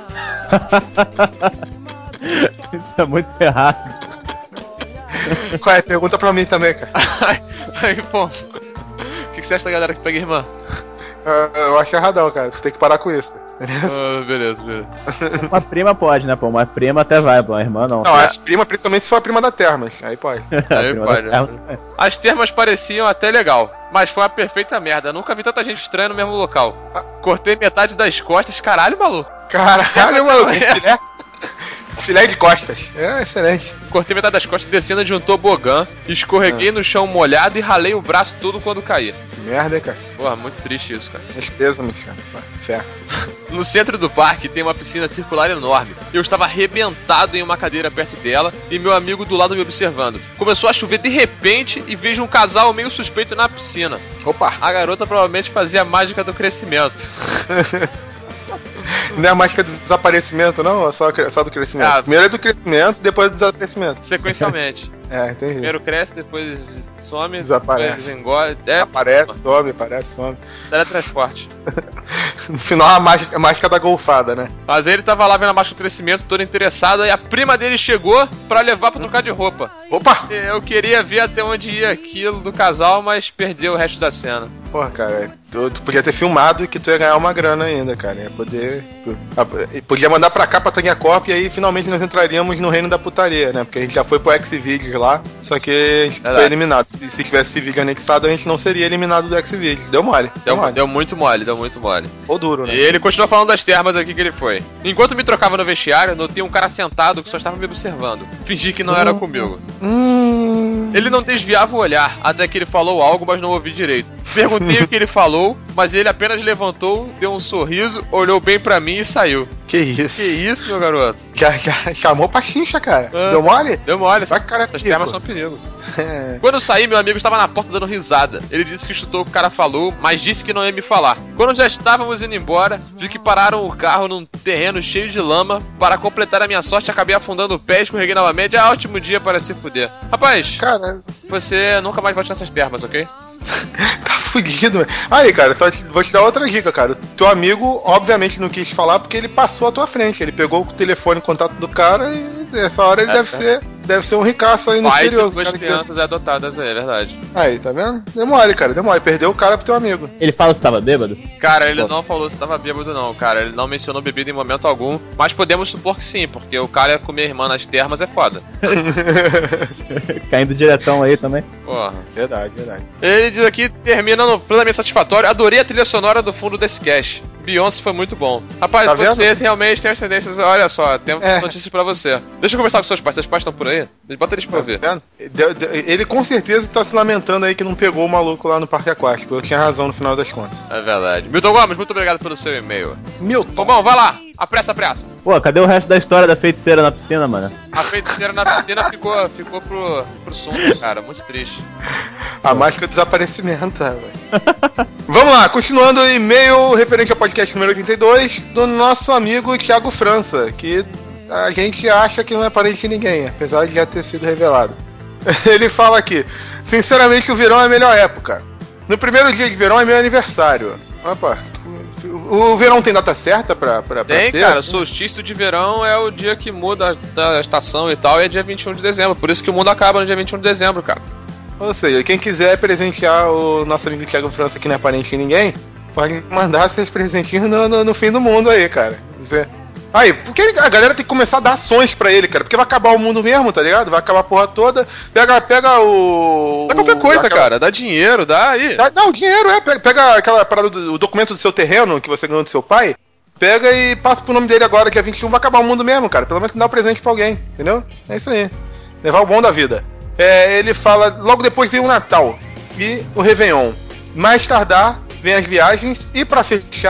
Isso é muito errado. Qual é? Pergunta pra mim também, cara. Aí, pô. O que você acha da galera que pega irmã? Eu acho erradão, cara. Você tem que parar com isso. Beleza? Beleza. Uma prima pode, né, pô? Uma prima até vai, pô. Uma irmã não. Não, as primas, principalmente se for a prima da Termas. Aí pode. Aí pode. As termas pareciam até legal, mas foi uma perfeita merda. Nunca vi tanta gente estranha no mesmo local. Cortei metade das costas. Caralho, maluco. Caralho, maluco. Filé de costas. É excelente. Cortei metade das costas descendo de um tobogã, escorreguei no chão molhado e ralei o braço todo quando caí. Merda, hein, cara. Porra, muito triste isso, cara. Tristeza, Michel. Fé. No centro do parque tem uma piscina circular enorme. Eu estava arrebentado em uma cadeira perto dela e meu amigo do lado me observando. Começou a chover de repente e vejo um casal meio suspeito na piscina. Opa! A garota provavelmente fazia a mágica do crescimento. Não é a mágica do desaparecimento, não? É só do crescimento. Primeiro é do crescimento, depois do desaparecimento. Sequencialmente. Entendi. Primeiro cresce, depois some, desaparece. Depois engole. Aparece, some. Teletransporte. No final, a mágica da golfada, né? Mas ele tava lá vendo a mágica do crescimento, todo interessado, e a prima dele chegou pra levar pra trocar de roupa. Opa! Eu queria ver até onde ia aquilo do casal, mas perdeu o resto da cena. Porra, cara, tu podia ter filmado que tu ia ganhar uma grana ainda, cara. Ia poder. Podia mandar pra cá, pra Tanguia Corp, e aí finalmente nós entraríamos no reino da putaria, né? Porque a gente já foi pro Xvideos lá, só que a gente foi eliminado. E se tivesse esse vídeo anexado, a gente não seria eliminado do Xvideos. Deu mole. Deu muito mole. Ou duro, né? E ele continua falando das termas aqui que ele foi. Enquanto me trocava no vestiário, notei um cara sentado que só estava me observando. Fingi que não era comigo. Ele não desviava o olhar, até que ele falou algo, mas não ouvi direito. Perguntei o que ele falou, mas ele apenas levantou, deu um sorriso, olhou bem pra mim e saiu. Que isso? Que isso, meu garoto? Já chamou pra chincha, cara. Deu mole? Deu mole. Só que cara, essas termas são perigo. Quando eu saí, meu amigo estava na porta dando risada. Ele disse que escutou o que o cara falou, mas disse que não ia me falar. Quando já estávamos indo embora, vi que pararam o carro num terreno cheio de lama. Para completar a minha sorte, acabei afundando o pé, escorreguei novamente. Ótimo dia para se fuder. Rapaz, cara, você nunca mais volte nessas termas, ok? Tá fudido, velho. Aí, cara, vou te dar outra dica, cara. Teu amigo, obviamente, não quis falar porque ele passou à tua frente. Ele pegou o telefone, o contato do cara e nessa hora ele deve ser um ricaço aí no exterior. Duas crianças adotadas aí, é verdade. Aí, tá vendo? Demore, cara, demore. Perdeu o cara pro teu amigo. Ele fala se tava bêbado? Cara, ele não falou se tava bêbado não, cara. Ele não mencionou bebida em momento algum. Mas podemos supor que sim, porque o cara comer a irmã nas termas é foda. Caindo diretão aí também. Porra. Verdade. Ele diz aqui, terminando plenamente satisfatório. Adorei a trilha sonora do fundo desse cast. Beyoncé foi muito bom. Rapaz, tá você vendo? Realmente tem as tendências. Olha só, temos notícias pra você. Deixa eu conversar com seus pais. Seus pais estão por aí? Bota eles pra ver. Vendo? Ele com certeza tá se lamentando aí que não pegou o maluco lá no parque aquático. Eu tinha razão no final das contas. É verdade. Milton Gomes, muito obrigado pelo seu e-mail. Milton. Bom, vai lá. Apressa. Pô, cadê o resto da história da feiticeira na piscina, mano? A feiticeira na piscina ficou pro sundo, cara. Muito triste. A mágica do desaparecimento, velho. Vamos lá, continuando o e-mail referente ao podcast número 82 do nosso amigo Thiago França, que a gente acha que não é parente de ninguém, apesar de já ter sido revelado. Ele fala aqui: sinceramente, o verão é a melhor época. No primeiro dia de verão é meu aniversário. Opa, o verão tem data certa pra tem, ser? Cara, assim? solstício de verão é o dia que muda a estação e tal, e é dia 21 de dezembro. Por isso que o mundo acaba no dia 21 de dezembro, cara. Ou seja, quem quiser presentear o nosso amigo Thiago França, que não é parente de ninguém, pode mandar seus presentinhos no fim do mundo aí, cara. Aí, porque a galera tem que começar a dar ações pra ele, cara. Porque vai acabar o mundo mesmo, tá ligado? Vai acabar a porra toda. Pega o... Dá qualquer coisa, cara. Dá dinheiro, dá aí. Não, dinheiro, Pega aquela parada do documento do seu terreno que você ganhou do seu pai. Pega e passa pro nome dele agora, dia 21. Vai acabar o mundo mesmo, cara. Pelo menos dá um presente pra alguém, entendeu? É isso aí. Levar o bom da vida. Ele fala, logo depois vem o Natal e o Réveillon. Mais tardar, vem as viagens e pra fechar,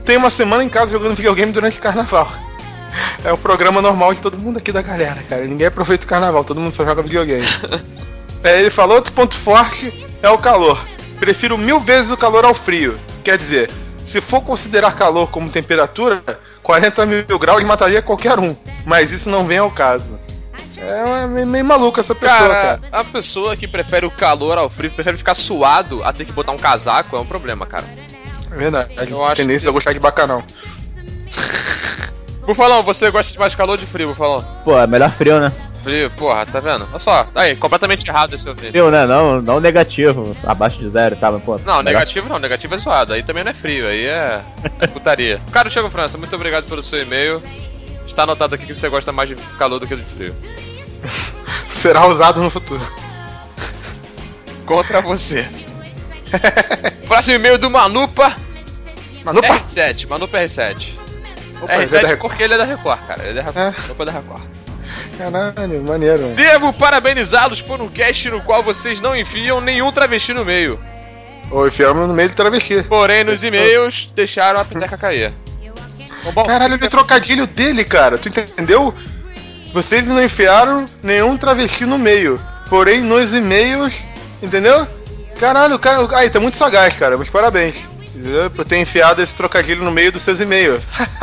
Tem uma semana em casa jogando videogame durante o carnaval. É o programa normal de todo mundo aqui da galera, cara. Ninguém aproveita o carnaval, todo mundo só joga videogame. Ele falou, outro ponto forte é o calor. Prefiro 1000 vezes o calor ao frio. Quer dizer, se for considerar calor como temperatura, 40 mil graus mataria qualquer um. Mas isso não vem ao caso. É meio maluca essa pessoa, cara. A pessoa que prefere o calor ao frio, prefere ficar suado a ter que botar um casaco, é um problema, cara. É verdade. Eu acho tendência a gostar de bacanão. Bufalão, você gosta de mais calor ou de frio, Bufalão? Pô, é melhor frio, né? Frio, porra, tá vendo? Olha só, aí, completamente errado esse ouvido. Frio, né? Não negativo, abaixo de 0, tá? Mas, pô, Não, melhor... negativo é zoado, aí também não é frio, aí é putaria. Cara, Thiago França, muito obrigado pelo seu e-mail. Está anotado aqui que você gosta mais de calor do que de frio. Será usado no futuro. Contra você. Próximo e-mail do Manupa. Manupa? R7, Manupa R7. Opa, R7 porque ele é da Record, cara. Ele é da Record. Manupa é da Record. Caralho, maneiro. Devo parabenizá-los por um cast no qual vocês não enfiam nenhum travesti no meio. Ou enfiamos no meio de travesti. Porém, nos e-mails, deixaram a peteca cair. Bom, caralho, olha o trocadilho dele, cara. Tu entendeu? Vocês não enfiaram nenhum travesti no meio. Porém, nos e-mails, entendeu? Caralho, cara, aí tá muito sagaz, cara. Mas parabéns. Entendeu? Por ter enfiado esse trocadilho no meio dos seus e-mails.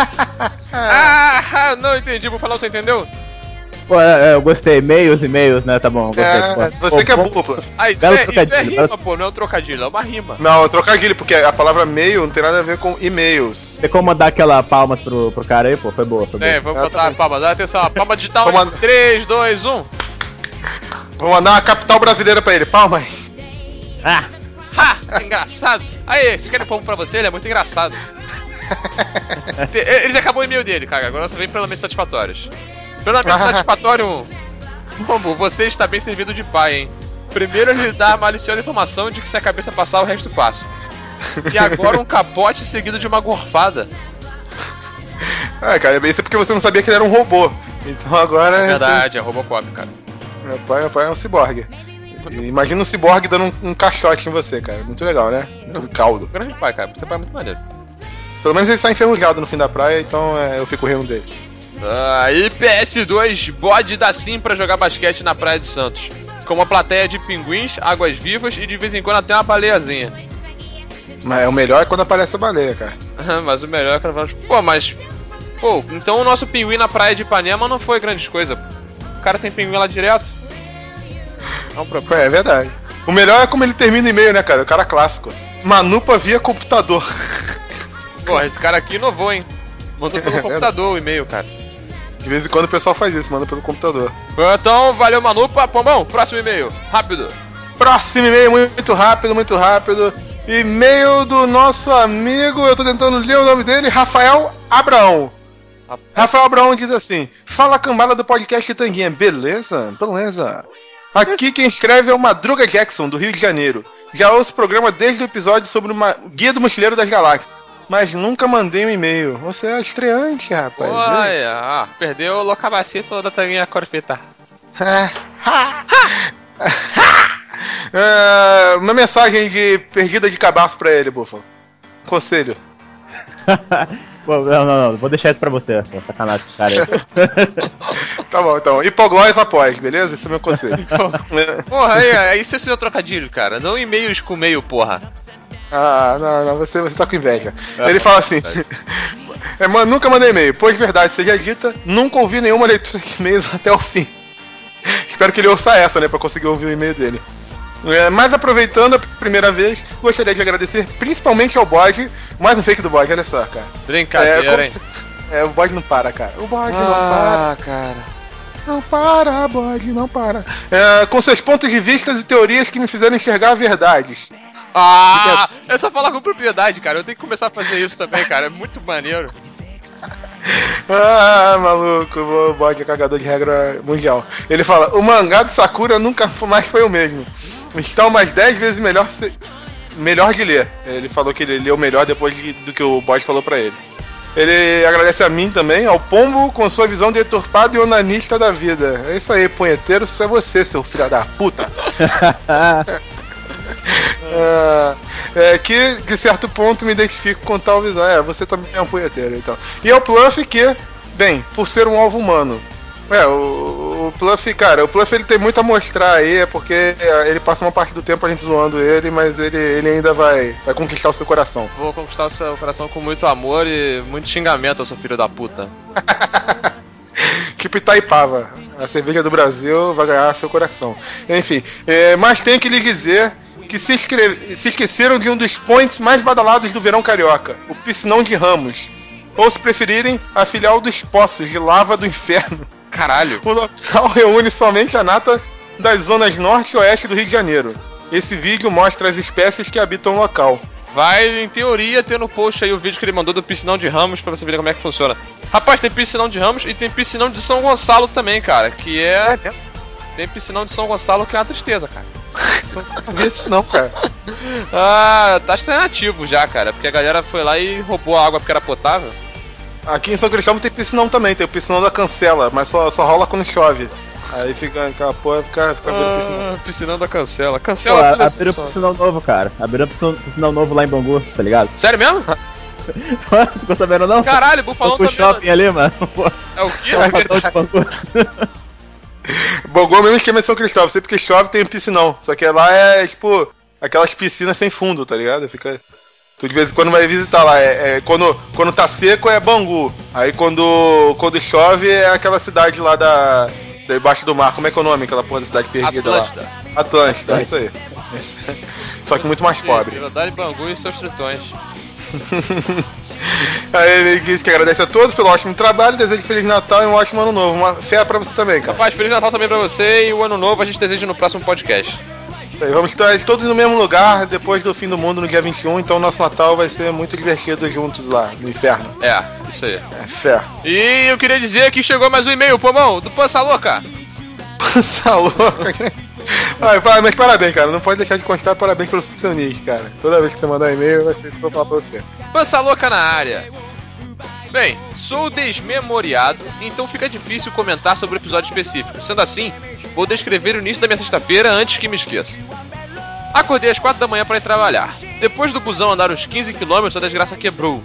Não entendi. Vou falar, você entendeu? Pô, eu gostei. E-mails, né? Tá bom, gostei. Você que é burro, pô. Isso é rima, pô. Não é um trocadilho, é uma rima. Não, é um trocadilho, porque a palavra meio não tem nada a ver com e-mails. Tem como mandar aquela palmas pro cara aí, pô? Foi boa. Vamos botar a palma. Dá atenção, a palma digital. 3, 2, 1. Vou mandar uma capital brasileira pra ele. Palmas. Engraçado. Aí, vocês querem palmo pra você? Ele é muito engraçado. Ele já acabou o e-mail dele, cara. Agora só vem plenamente satisfatórios. Plenamente satisfatório. Como você está bem servido de pai, hein? Primeiro ele dá a maliciosa informação de que se a cabeça passar, o resto passa. E agora um capote seguido de uma gorfada. Cara, isso é porque você não sabia que ele era um robô. Então agora... É verdade, é Robocop, cara. Meu pai é um ciborgue. Imagina um ciborgue dando um caixote em você, cara. Muito legal, né? Um caldo. Grande pai, cara. Seu pai é muito maneiro. Pelo menos ele está enferrujado no fim da praia, então eu fico rindo dele. E PS2, bode dá sim pra jogar basquete na Praia de Santos. Com uma plateia de pinguins, águas vivas e de vez em quando até uma baleiazinha. Mas o melhor é quando aparece a baleia, cara. Mas o melhor é quando... Pô, então o nosso pinguim na praia de Ipanema não foi grande coisa. O cara tem pinguim lá direto. Não é verdade. O melhor é como ele termina o e-mail, né, cara? O cara clássico. Manupa via computador. Porra, esse cara aqui inovou, hein? Mandou pelo computador o e-mail, cara. De vez em quando o pessoal faz isso, manda pelo computador. Então, valeu, Manupa. Pombão, próximo e-mail. Rápido. Próximo e-mail, muito rápido, muito rápido. E-mail do nosso amigo, eu tô tentando ler o nome dele, Rafael Abraão. Rafael Abraão diz assim: fala, cambada do podcast Tanguinha, beleza? Beleza. Aqui quem escreve é o Madruga Jackson, do Rio de Janeiro. Já ouço o programa desde o episódio sobre uma Guia do Mochileiro das Galáxias, mas nunca mandei um e-mail. Você é estreante, rapaz. Olha, perdeu o locabacito da Tanguinha Corpeta. Uma mensagem de perdida de cabaço pra ele, Búfalo. Conselho. Não, vou deixar isso pra você. Sacanagem, cara. Tá bom, então. Hipoglós após, beleza? Esse é o meu conselho. Porra, aí isso é seu trocadilho, cara. Não e-mails com meio, porra. Não, você tá com inveja. Ele fala assim: nunca mandei e-mail, pois verdade seja dita, nunca ouvi nenhuma leitura de e-mails até o fim. Espero que ele ouça essa, né, pra conseguir ouvir o e-mail dele. Mas aproveitando a primeira vez, gostaria de agradecer principalmente ao bode. Mais um fake do bode, olha só, cara. Brincadeira, hein? O bode não para, cara. O bode não para. Cara. Não para, bode, não para. Com seus pontos de vista e teorias que me fizeram enxergar verdades. É só falar com propriedade, cara. Eu tenho que começar a fazer isso também, cara. É muito maneiro. Maluco, o bode é cagador de regra mundial. Ele fala: o mangá de Sakura nunca mais foi o mesmo. Está umas 10 vezes melhor de ler. Ele falou que ele leu melhor depois do que o bode falou pra ele. Ele agradece a mim também, ao Pombo, com sua visão deturpada e onanista da vida. É isso aí, punheteiro, isso é você, seu filho da puta. Que certo ponto me identifico com tal visão. Você também é um punheteiro, então. E é o Pluff que, bem, por ser um alvo humano. O Pluff, cara, o Pluff ele tem muito a mostrar aí, porque ele passa uma parte do tempo a gente zoando ele, mas ele ainda vai conquistar o seu coração. Vou conquistar o seu coração com muito amor e muito xingamento, seu filho da puta. Tipo Itaipava, a cerveja do Brasil vai ganhar seu coração. Enfim, mas tenho que lhes dizer que se esqueceram de um dos points mais badalados do verão carioca, o Piscinão de Ramos. Ou, se preferirem, a filial dos Poços de Lava do Inferno. Caralho! O local reúne somente a nata das zonas norte e oeste do Rio de Janeiro. Esse vídeo mostra as espécies que habitam o local. Vai, em teoria, ter no post aí o vídeo que ele mandou do Piscinão de Ramos pra você ver como é que funciona. Rapaz, tem Piscinão de Ramos e tem Piscinão de São Gonçalo também, cara, que é... Tem Piscinão de São Gonçalo que é uma tristeza, cara. Não vi isso não, cara. Tá alternativo já, cara, porque a galera foi lá e roubou a água porque era potável. Aqui em São Cristóvão tem piscinão também, tem o piscinão da Cancela, mas só rola quando chove. Aí fica aquela porra, fica vendo piscinão. Piscinão da Cancela. Cancela. Abriu um piscinão novo, cara. Abriu um piscinão novo lá em Bangu, tá ligado? Sério mesmo? Ficou sabendo não? Caralho, Bufalão também. shopping ali, mano. É o quê? Bangu mesmo esquema de São Cristóvão, sempre que chove tem um piscinão. Só que lá é tipo aquelas piscinas sem fundo, tá ligado? Fica... Tu de vez em quando vai visitar lá, quando tá seco é Bangu, aí quando chove é aquela cidade lá debaixo do mar, como é que é o nome, aquela porra da cidade perdida Atlântida. Lá? Atlântida, é isso aí. Só que muito mais pobre. Cidade Bangu e seus tritões. Aí ele diz que agradece a todos pelo ótimo trabalho, deseja Feliz Natal e um ótimo Ano Novo. Uma fé pra você também, cara. Rapaz, Feliz Natal também pra você e o Ano Novo a gente deseja no próximo podcast. Vamos estar todos no mesmo lugar depois do fim do mundo no dia 21, então nosso Natal vai ser muito divertido juntos lá no inferno. Isso aí. Fé. E eu queria dizer que chegou mais um e-mail, Pomão, do Pança Louca. Pança Louca? Mas parabéns, cara, não pode deixar de constar parabéns pelo seu nick, cara. Toda vez que você mandar um e-mail vai ser isso que eu vou falar pra você. Pança Louca na área. Bem, sou desmemoriado, então fica difícil comentar sobre o episódio específico. Sendo assim, vou descrever o início da minha sexta-feira antes que me esqueça. Acordei às 4 da manhã para ir trabalhar. Depois do busão andar uns 15 km, a desgraça quebrou.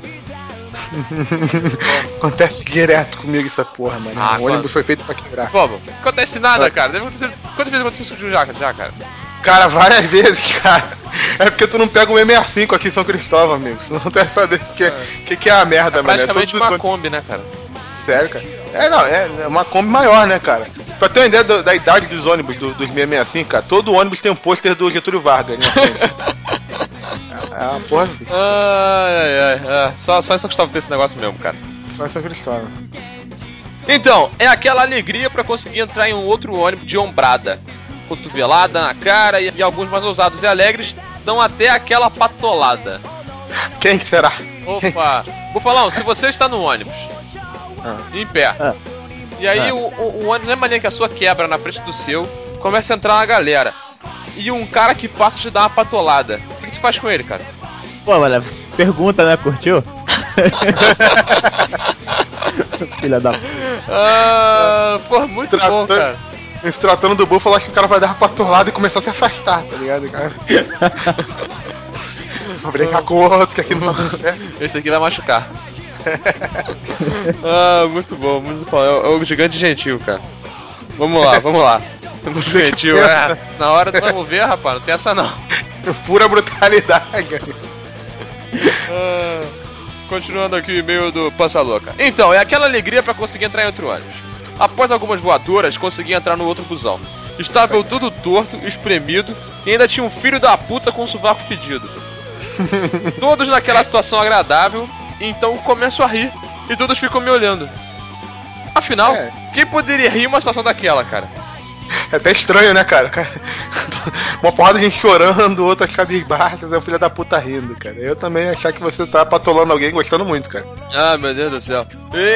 Acontece direto comigo essa porra, mano. O ônibus foi feito pra quebrar. Pô, não acontece nada, cara. Deve acontecer... Quantas vezes aconteceu isso já, cara? Cara, várias vezes, cara. É porque tu não pega o M65 aqui em São Cristóvão, amigo. Tu não deve saber o que é a merda, mano. É praticamente uma Kombi, né, cara? Sério, cara? É uma Kombi maior, né, cara? Pra ter uma ideia da idade dos ônibus dos 665, cara, todo ônibus tem um pôster do Getúlio Vargas, né? É uma porra assim. Só em São Cristóvão tem esse negócio mesmo, cara. Só em São Cristóvão. Então, é aquela alegria pra conseguir entrar em um outro ônibus de ombrada. Cotovelada na cara e alguns mais ousados e alegres dão até aquela patolada. Quem será? Opa! Bufalão, se você está no ônibus, em pé, e aí o ônibus não é maneiro que a sua quebra na frente do seu, começa a entrar uma galera, e um cara que passa te dá uma patolada. O que tu faz com ele, cara? Pô, mano, pergunta, né? Curtiu? Filha da puta. Pô, muito bom, cara. Se tratando do Buffalo, acho que o cara vai dar uma patolada e começar a se afastar, tá ligado, cara? Vou brincar com o outro, que aqui não tá dando certo. Esse aqui vai machucar. Muito bom, muito bom. É o gigante gentil, cara. Vamos lá. Muito gentil, na hora do vamos ver, rapaz, não tem essa não. Pura brutalidade. Continuando aqui o e-mail do Pança Louca. Então, é aquela alegria pra conseguir entrar em outro ônibus. Após algumas voadoras, consegui entrar no outro busão. Estava eu todo torto, espremido, e ainda tinha um filho da puta com um sovaco fedido. Todos naquela situação agradável, então começo a rir, e todos ficam me olhando. Afinal, quem poderia rir em uma situação daquela, cara? É até estranho, né, cara? Uma porrada de gente chorando, outras cabisbaixas, é o filho da puta rindo, cara. Eu também ia achar que você tá patolando alguém gostando muito, cara. Meu Deus do céu.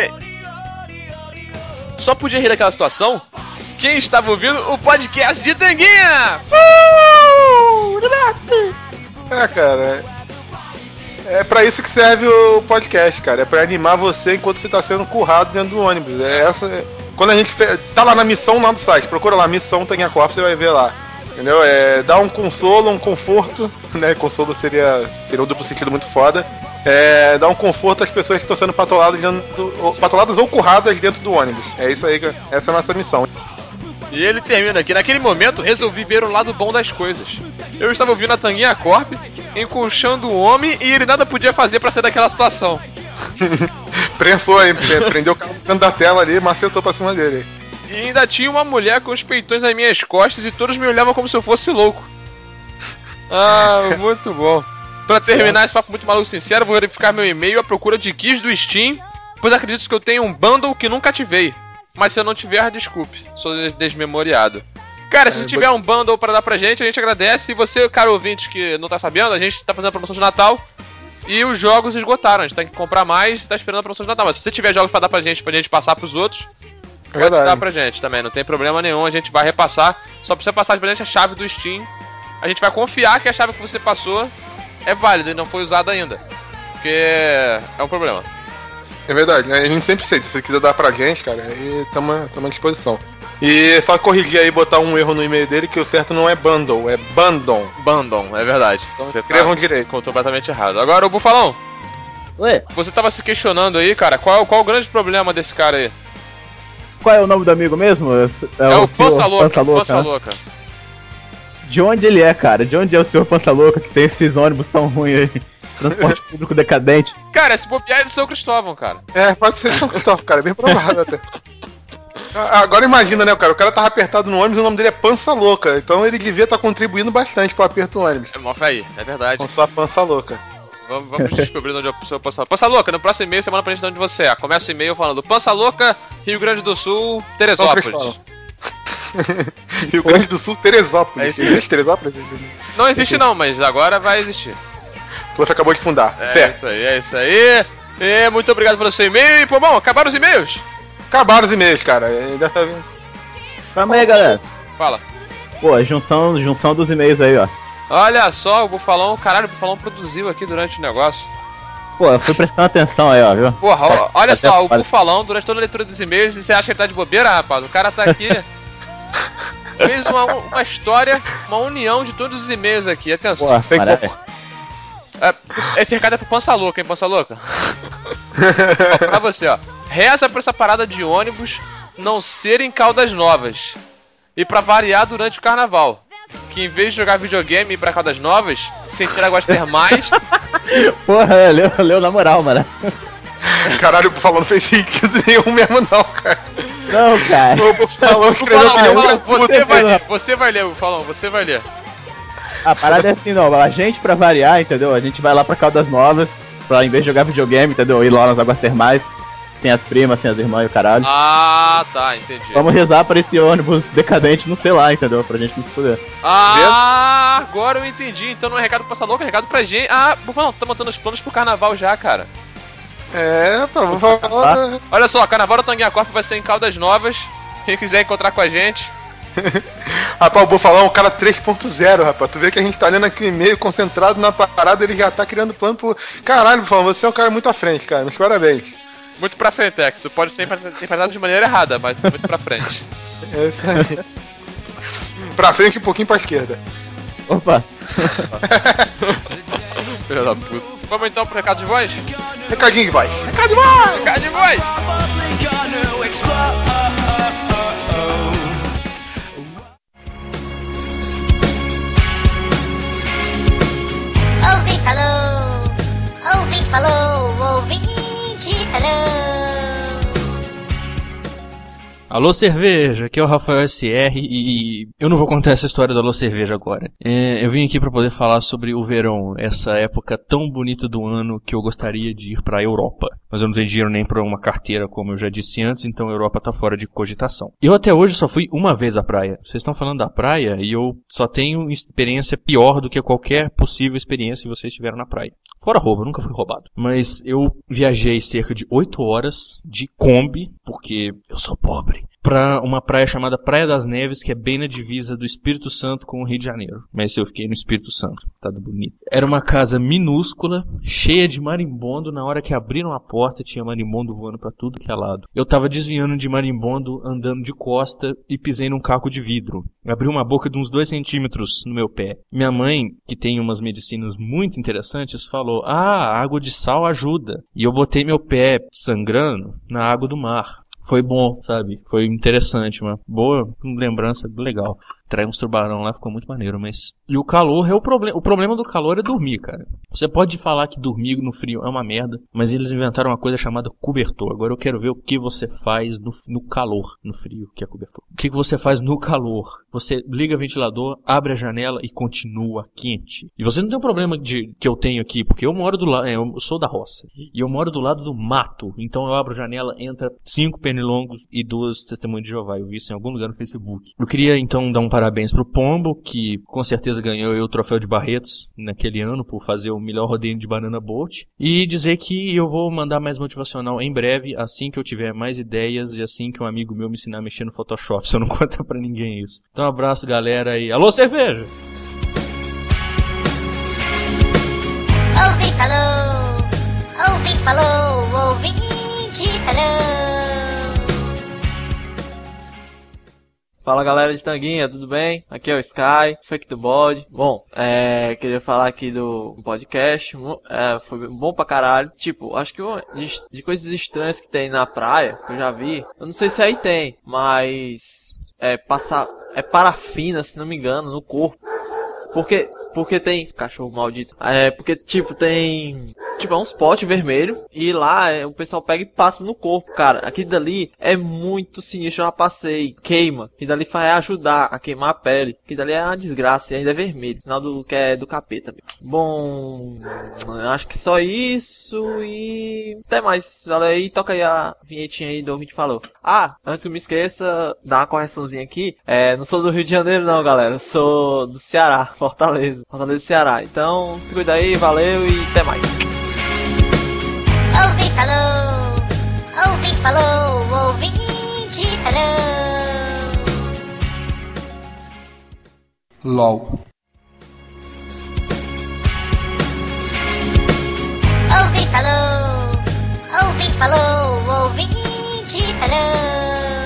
Só podia rir daquela situação quem estava ouvindo o podcast de Tanguinha! Cara, é pra isso que serve o podcast, cara. É pra animar você enquanto você tá sendo currado dentro do ônibus. Quando a gente tá lá na missão lá do site, procura lá, missão Tanguinha Corp, você vai ver lá. Entendeu? Dá um consolo, um conforto, né? Consolo seria um duplo sentido muito foda. Dá um conforto às pessoas que estão sendo patoladas ou curradas dentro do ônibus. É isso aí, essa é a nossa missão. E ele termina aqui: naquele momento resolvi ver o lado bom das coisas. Eu estava ouvindo a Tanguinha Corp, encolchando o homem, e ele nada podia fazer pra sair daquela situação. Prensou aí, prendeu o canto da tela ali e macetou pra cima dele. E ainda tinha uma mulher com os peitões nas minhas costas e todos me olhavam como se eu fosse louco. Muito bom. Pra terminar esse papo muito maluco sincero, vou verificar meu e-mail à procura de keys do Steam, pois acredito que eu tenho um bundle que nunca ativei. Mas se eu não tiver, desculpe, sou desmemoriado. Cara, se você tiver um bundle pra dar pra gente, a gente agradece. E você, cara ouvinte que não tá sabendo, a gente tá fazendo a promoção de Natal e os jogos esgotaram. A gente tem que comprar mais e tá esperando a promoção de Natal. Mas se você tiver jogos pra dar pra gente passar pros outros, pode dar pra gente também, não tem problema nenhum. A gente vai repassar, só precisa passar pra gente a chave do Steam. A gente vai confiar que a chave que você passou é válida e não foi usada ainda, porque é um problema. É verdade, né? A gente sempre aceita. Se você quiser dar pra gente, cara, aí tamo à disposição. E só corrigir aí e botar um erro no e-mail dele, que o certo não é bundle, é bandon. Bandon, é verdade. Então você escrevam direito. Completamente errado. Agora, o Bufalão. Oi? Você tava se questionando aí, cara, qual o grande problema desse cara aí? Qual é o nome do amigo mesmo? É o Pança Louca. De onde ele é, cara? De onde é o senhor Pança Louca que tem esses ônibus tão ruins aí? Esse transporte público decadente. Cara, se bobear é de São Cristóvão, cara. Pode ser de São Cristóvão, cara. É bem provável até. Agora imagina, né, cara? O cara tava apertado no ônibus e o nome dele é Pança Louca. Então ele devia estar contribuindo bastante pro aperto do ônibus. Mostra aí, é verdade. Com sua Pança Louca. Vamos descobrir onde é o seu Pança Louca. Pança Louca, no próximo e-mail você manda pra gente de onde você é. Começa o e-mail falando Pança Louca, Rio Grande do Sul, Teresópolis. Rio Grande do Sul, Teresópolis. Existe Teresópolis? Não existe não, mas agora vai existir. O Pluff acabou de fundar. Fé. É isso aí. Muito obrigado pelo seu e-mail. E, pô, bom, acabaram os e-mails? Acabaram os e-mails, cara. Dessa vez. Calma aí, galera. Fala. Pô, junção dos e-mails aí, ó. Olha só, o Bufalão, caralho, o Bufalão produziu aqui durante o negócio. Pô, eu fui prestando atenção aí, ó, viu? Porra, olha só, o Bufalão, durante toda a leitura dos e-mails, e você acha que ele tá de bobeira, rapaz? O cara tá aqui, fez uma história, uma união de todos os e-mails aqui, atenção. Pô, sem esse recado é pro Pança Louca, hein, Pança Louca? Ó, pra você, ó. Reza pra essa parada de ônibus não ser em Caldas Novas. E pra variar durante o carnaval. Que em vez de jogar videogame e ir pra Caldas Novas, sentir águas termais. Porra, leu na moral, mano. Caralho, o Bufalão não fez sentido nenhum mesmo, não, cara. Não, cara. O Bufalão escreveu que nem um você vai ler, Bufalão, você vai ler. A parada é assim, não. A gente, pra variar, entendeu? A gente vai lá pra Caldas Novas, pra em vez de jogar videogame, entendeu? Ir lá nas águas termais. Sem as primas, sem as irmãs e o caralho. Ah, tá, entendi. Vamos rezar pra esse ônibus decadente não sei lá, entendeu? Pra gente não se fuder. Agora eu entendi. Então não é recado pra Pança Louca, é recado pra gente. Bufalão, tá montando os planos pro carnaval já, cara. Vou falar. Olha só, carnaval da Tanguinha Corp vai ser em Caldas Novas. Quem quiser encontrar com a gente. Rapaz, o Bufalão é um cara 3.0, rapaz. Tu vê que a gente tá lendo aqui o e-mail concentrado na parada, ele já tá criando plano pro. Caralho, Bufalão, você é um cara muito à frente, cara. Meus parabéns. Muito pra frente, Tex. Isso pode ser interpretado de maneira errada, mas muito pra frente. É isso aí. Pra frente e um pouquinho pra esquerda. Opa! Filha da puta. Vamos então pro recado de voz? Recadinho de voz. Recado de voz! Recado de voz! Ouvinte falou! Ouvinte falou! Ouvinte falou! Alô Cerveja, aqui é o Rafael SR e eu não vou contar essa história do Alô Cerveja agora. Eu vim aqui para poder falar sobre o verão, essa época tão bonita do ano que eu gostaria de ir para a Europa. Mas eu não tenho dinheiro nem para uma carteira, como eu já disse antes, então a Europa tá fora de cogitação. Eu até hoje só fui uma vez à praia. Vocês estão falando da praia e eu só tenho experiência pior do que qualquer possível experiência que vocês tiveram na praia. Fora roubo, eu nunca fui roubado. Mas eu viajei cerca de 8 horas de Kombi, porque eu sou pobre. pra uma praia chamada Praia das Neves, que é bem na divisa do Espírito Santo com o Rio de Janeiro. Mas eu fiquei no Espírito Santo, tá bonito. Era uma casa minúscula, cheia de marimbondo. Na hora que abriram a porta, tinha marimbondo voando pra tudo que é lado. Eu tava desviando de marimbondo, andando de costa e pisei num caco de vidro. Abri uma boca de uns 2 centímetros no meu pé. Minha mãe, que tem umas medicinas muito interessantes, falou: água de sal ajuda. E eu botei meu pé sangrando na água do mar. Foi bom, sabe? Foi interessante, uma boa lembrança, legal. Trai uns tubarão lá, ficou muito maneiro, mas... E o calor é o problema. O problema do calor é dormir, cara. Você pode falar que dormir no frio é uma merda, mas eles inventaram uma coisa chamada cobertor. Agora eu quero ver o que você faz no calor, no frio, que é cobertor. O que você faz no calor? Você liga o ventilador, abre a janela e continua quente. E você não tem o problema que eu tenho aqui, porque eu moro do lado, eu sou da roça. E eu moro do lado do mato. Então eu abro a janela, entra 5 pernilongos e 2 testemunhas de Jeová. Eu vi isso em algum lugar no Facebook. Eu queria então dar um parabéns pro Pombo, que com certeza ganhou o troféu de Barretos naquele ano por fazer o melhor rodeio de Banana Boat. E dizer que eu vou mandar mais motivacional em breve, assim que eu tiver mais ideias e assim que um amigo meu me ensinar a mexer no Photoshop. Se eu não contar pra ninguém isso. Então um abraço, galera, e alô, cerveja! Ouvinte falou, ouvinte falou, ouvinte falou. Fala galera de Tanguinha, tudo bem? Aqui é o Sky, Fake do Bode. Bom, queria falar aqui do podcast, foi bom pra caralho. Tipo, acho que de coisas estranhas que tem na praia, que eu já vi, eu não sei se aí tem, mas é parafina, se não me engano, no corpo. Porque tem... Cachorro maldito. Porque, tipo, tem... Tipo, é uns potes vermelhos. E lá o pessoal pega e passa no corpo, cara. Aquilo dali é muito sinistro. Eu já passei. Queima. Aquilo dali vai ajudar a queimar a pele. Aquilo dali é uma desgraça. E ainda é vermelho. Sinal que é do capeta. Bom... Acho que só isso. E... até mais. Valeu aí. Toca aí a vinhetinha aí do ouvinte falou. Antes que eu me esqueça, dá uma correçãozinha aqui. Não sou do Rio de Janeiro não, galera. Eu sou do Ceará. Fortaleza do Ceará. Então, se cuida aí, valeu e até mais. Ouvinte falou, ouvinte falou, ouvinte falou. LOL. Ouvinte falou, ouvinte falou, ouvinte falou.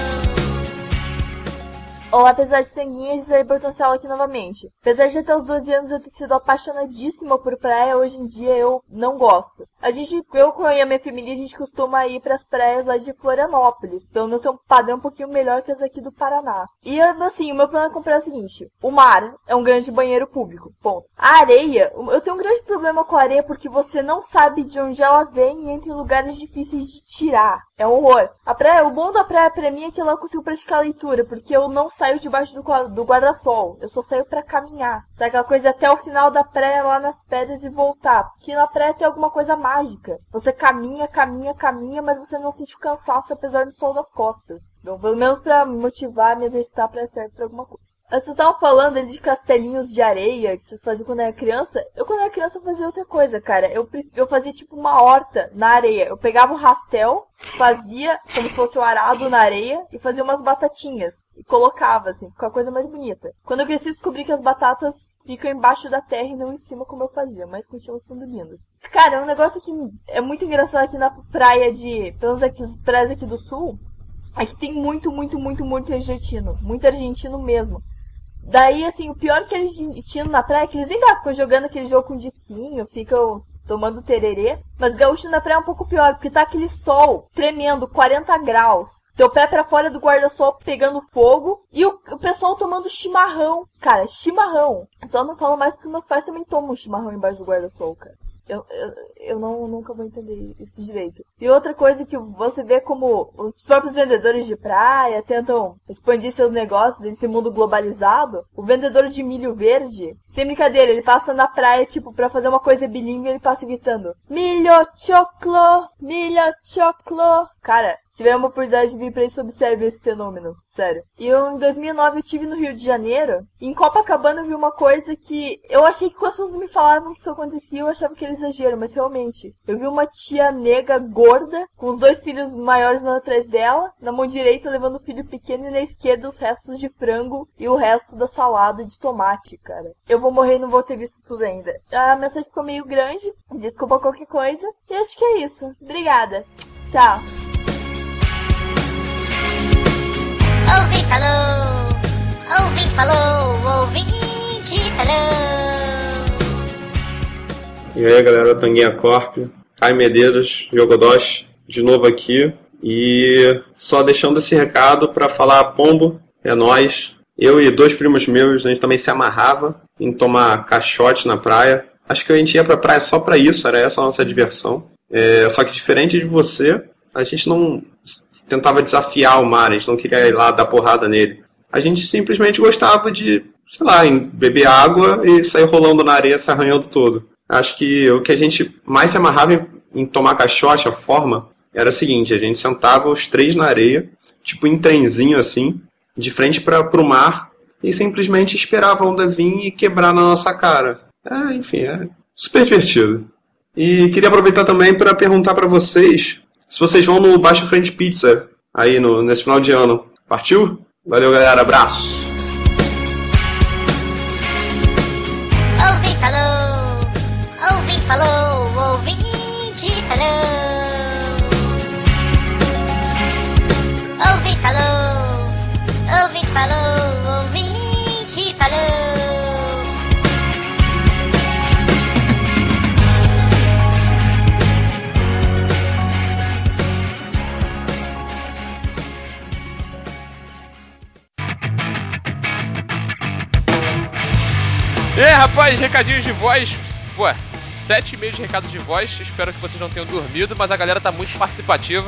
Olá, apesar de Tanguinhas, Isaí Bertoncello aqui novamente. Apesar de até os 12 anos eu ter sido apaixonadíssima por praia, hoje em dia eu não gosto. Eu com a minha família, a gente costuma ir pras praias lá de Florianópolis. Pelo menos tem um padrão um pouquinho melhor que as aqui do Paraná. E assim, o meu plano é comprar o seguinte: o mar é um grande banheiro público, ponto. A areia, eu tenho um grande problema com a areia porque você não sabe de onde ela vem e entra em lugares difíceis de tirar. É um horror. A praia, o bom da praia pra mim é que eu consigo praticar leitura, porque eu não saio debaixo do guarda-sol. Eu só saio pra caminhar. Sabe aquela coisa até o final da praia lá nas pedras e voltar? Porque na praia tem alguma coisa mágica. Você caminha, mas você não sente o cansaço apesar do sol das costas. Então, pelo menos pra me motivar, me exercitar pra certo pra alguma coisa. Vocês estavam falando ali de castelinhos de areia que vocês faziam quando era criança. Quando era criança, eu fazia outra coisa, cara. Eu fazia tipo uma horta na areia. Eu pegava um rastel, fazia como se fosse um arado na areia e fazia umas batatinhas. E colocava, assim, ficava a coisa mais bonita. Quando eu cresci, descobri que as batatas ficam embaixo da terra e não em cima como eu fazia, mas continuam sendo lindas. Cara, um negócio que é muito engraçado aqui na praia pelo menos aqui, as praias aqui do sul, é que tem muito argentino. Muito argentino mesmo. Daí, assim, o pior que eles tinham na praia é que eles ainda ficam jogando aquele jogo com disquinho, ficam tomando tererê. Mas gaúcho na praia é um pouco pior, porque tá aquele sol tremendo, 40 graus. Teu pé pra fora do guarda-sol pegando fogo. E o pessoal tomando chimarrão. Cara, chimarrão. Só não falo mais porque meus pais também tomam chimarrão embaixo do guarda-sol, cara. Eu nunca vou entender isso direito. E outra coisa que você vê como os próprios vendedores de praia tentam expandir seus negócios nesse mundo globalizado. O vendedor de milho verde, sem brincadeira, ele passa na praia, tipo, pra fazer uma coisa bilíngue, ele passa gritando: milho choclo, Cara, se tiver uma oportunidade de vir pra isso, observe esse fenômeno, sério. E em 2009 eu estive no Rio de Janeiro, e em Copacabana eu vi uma coisa que eu achei que quando as pessoas me falavam que isso acontecia, eu achava que era exagero, mas realmente, eu vi uma tia nega gorda, com os 2 filhos maiores na atrás dela, na mão direita levando o filho pequeno e na esquerda os restos de frango e o resto da salada de tomate, cara. Eu vou morrer e não vou ter visto tudo ainda. A mensagem ficou meio grande, desculpa qualquer coisa, e acho que é isso. Obrigada. Tchau. Ouvinte falou, ouvinte falou, ouvinte falou. E aí galera, Tanguinha Corp, Caio Medeiros, Yogodoshi, de novo aqui. E só deixando esse recado para falar pombo, é nóis. Eu e 2 primos meus, a gente também se amarrava em tomar caixote na praia. Acho que a gente ia pra praia só pra isso, era essa a nossa diversão. Só que diferente de você, a gente não tentava desafiar o mar, a gente não queria ir lá dar porrada nele. A gente simplesmente gostava de, sei lá, beber água e sair rolando na areia, se arranhando todo. Acho que o que a gente mais se amarrava em tomar caixote, a forma, era a seguinte: a gente sentava os 3 na areia, tipo em trenzinho assim, de frente pro mar, e simplesmente esperava a onda vir e quebrar na nossa cara. Enfim, é super divertido. E queria aproveitar também para perguntar para vocês se vocês vão no Baixo Frente Pizza aí nesse final de ano. Partiu? Valeu, galera. Abraço. Ouvinte falou, ouvinte falou, ouvinte falou. Ouvinte falou, ouvinte falou, ouvinte falou. E aí, rapaz, recadinhos de voz. Pô, 7,5 de recado de voz. Espero que vocês não tenham dormido, mas a galera tá muito participativa.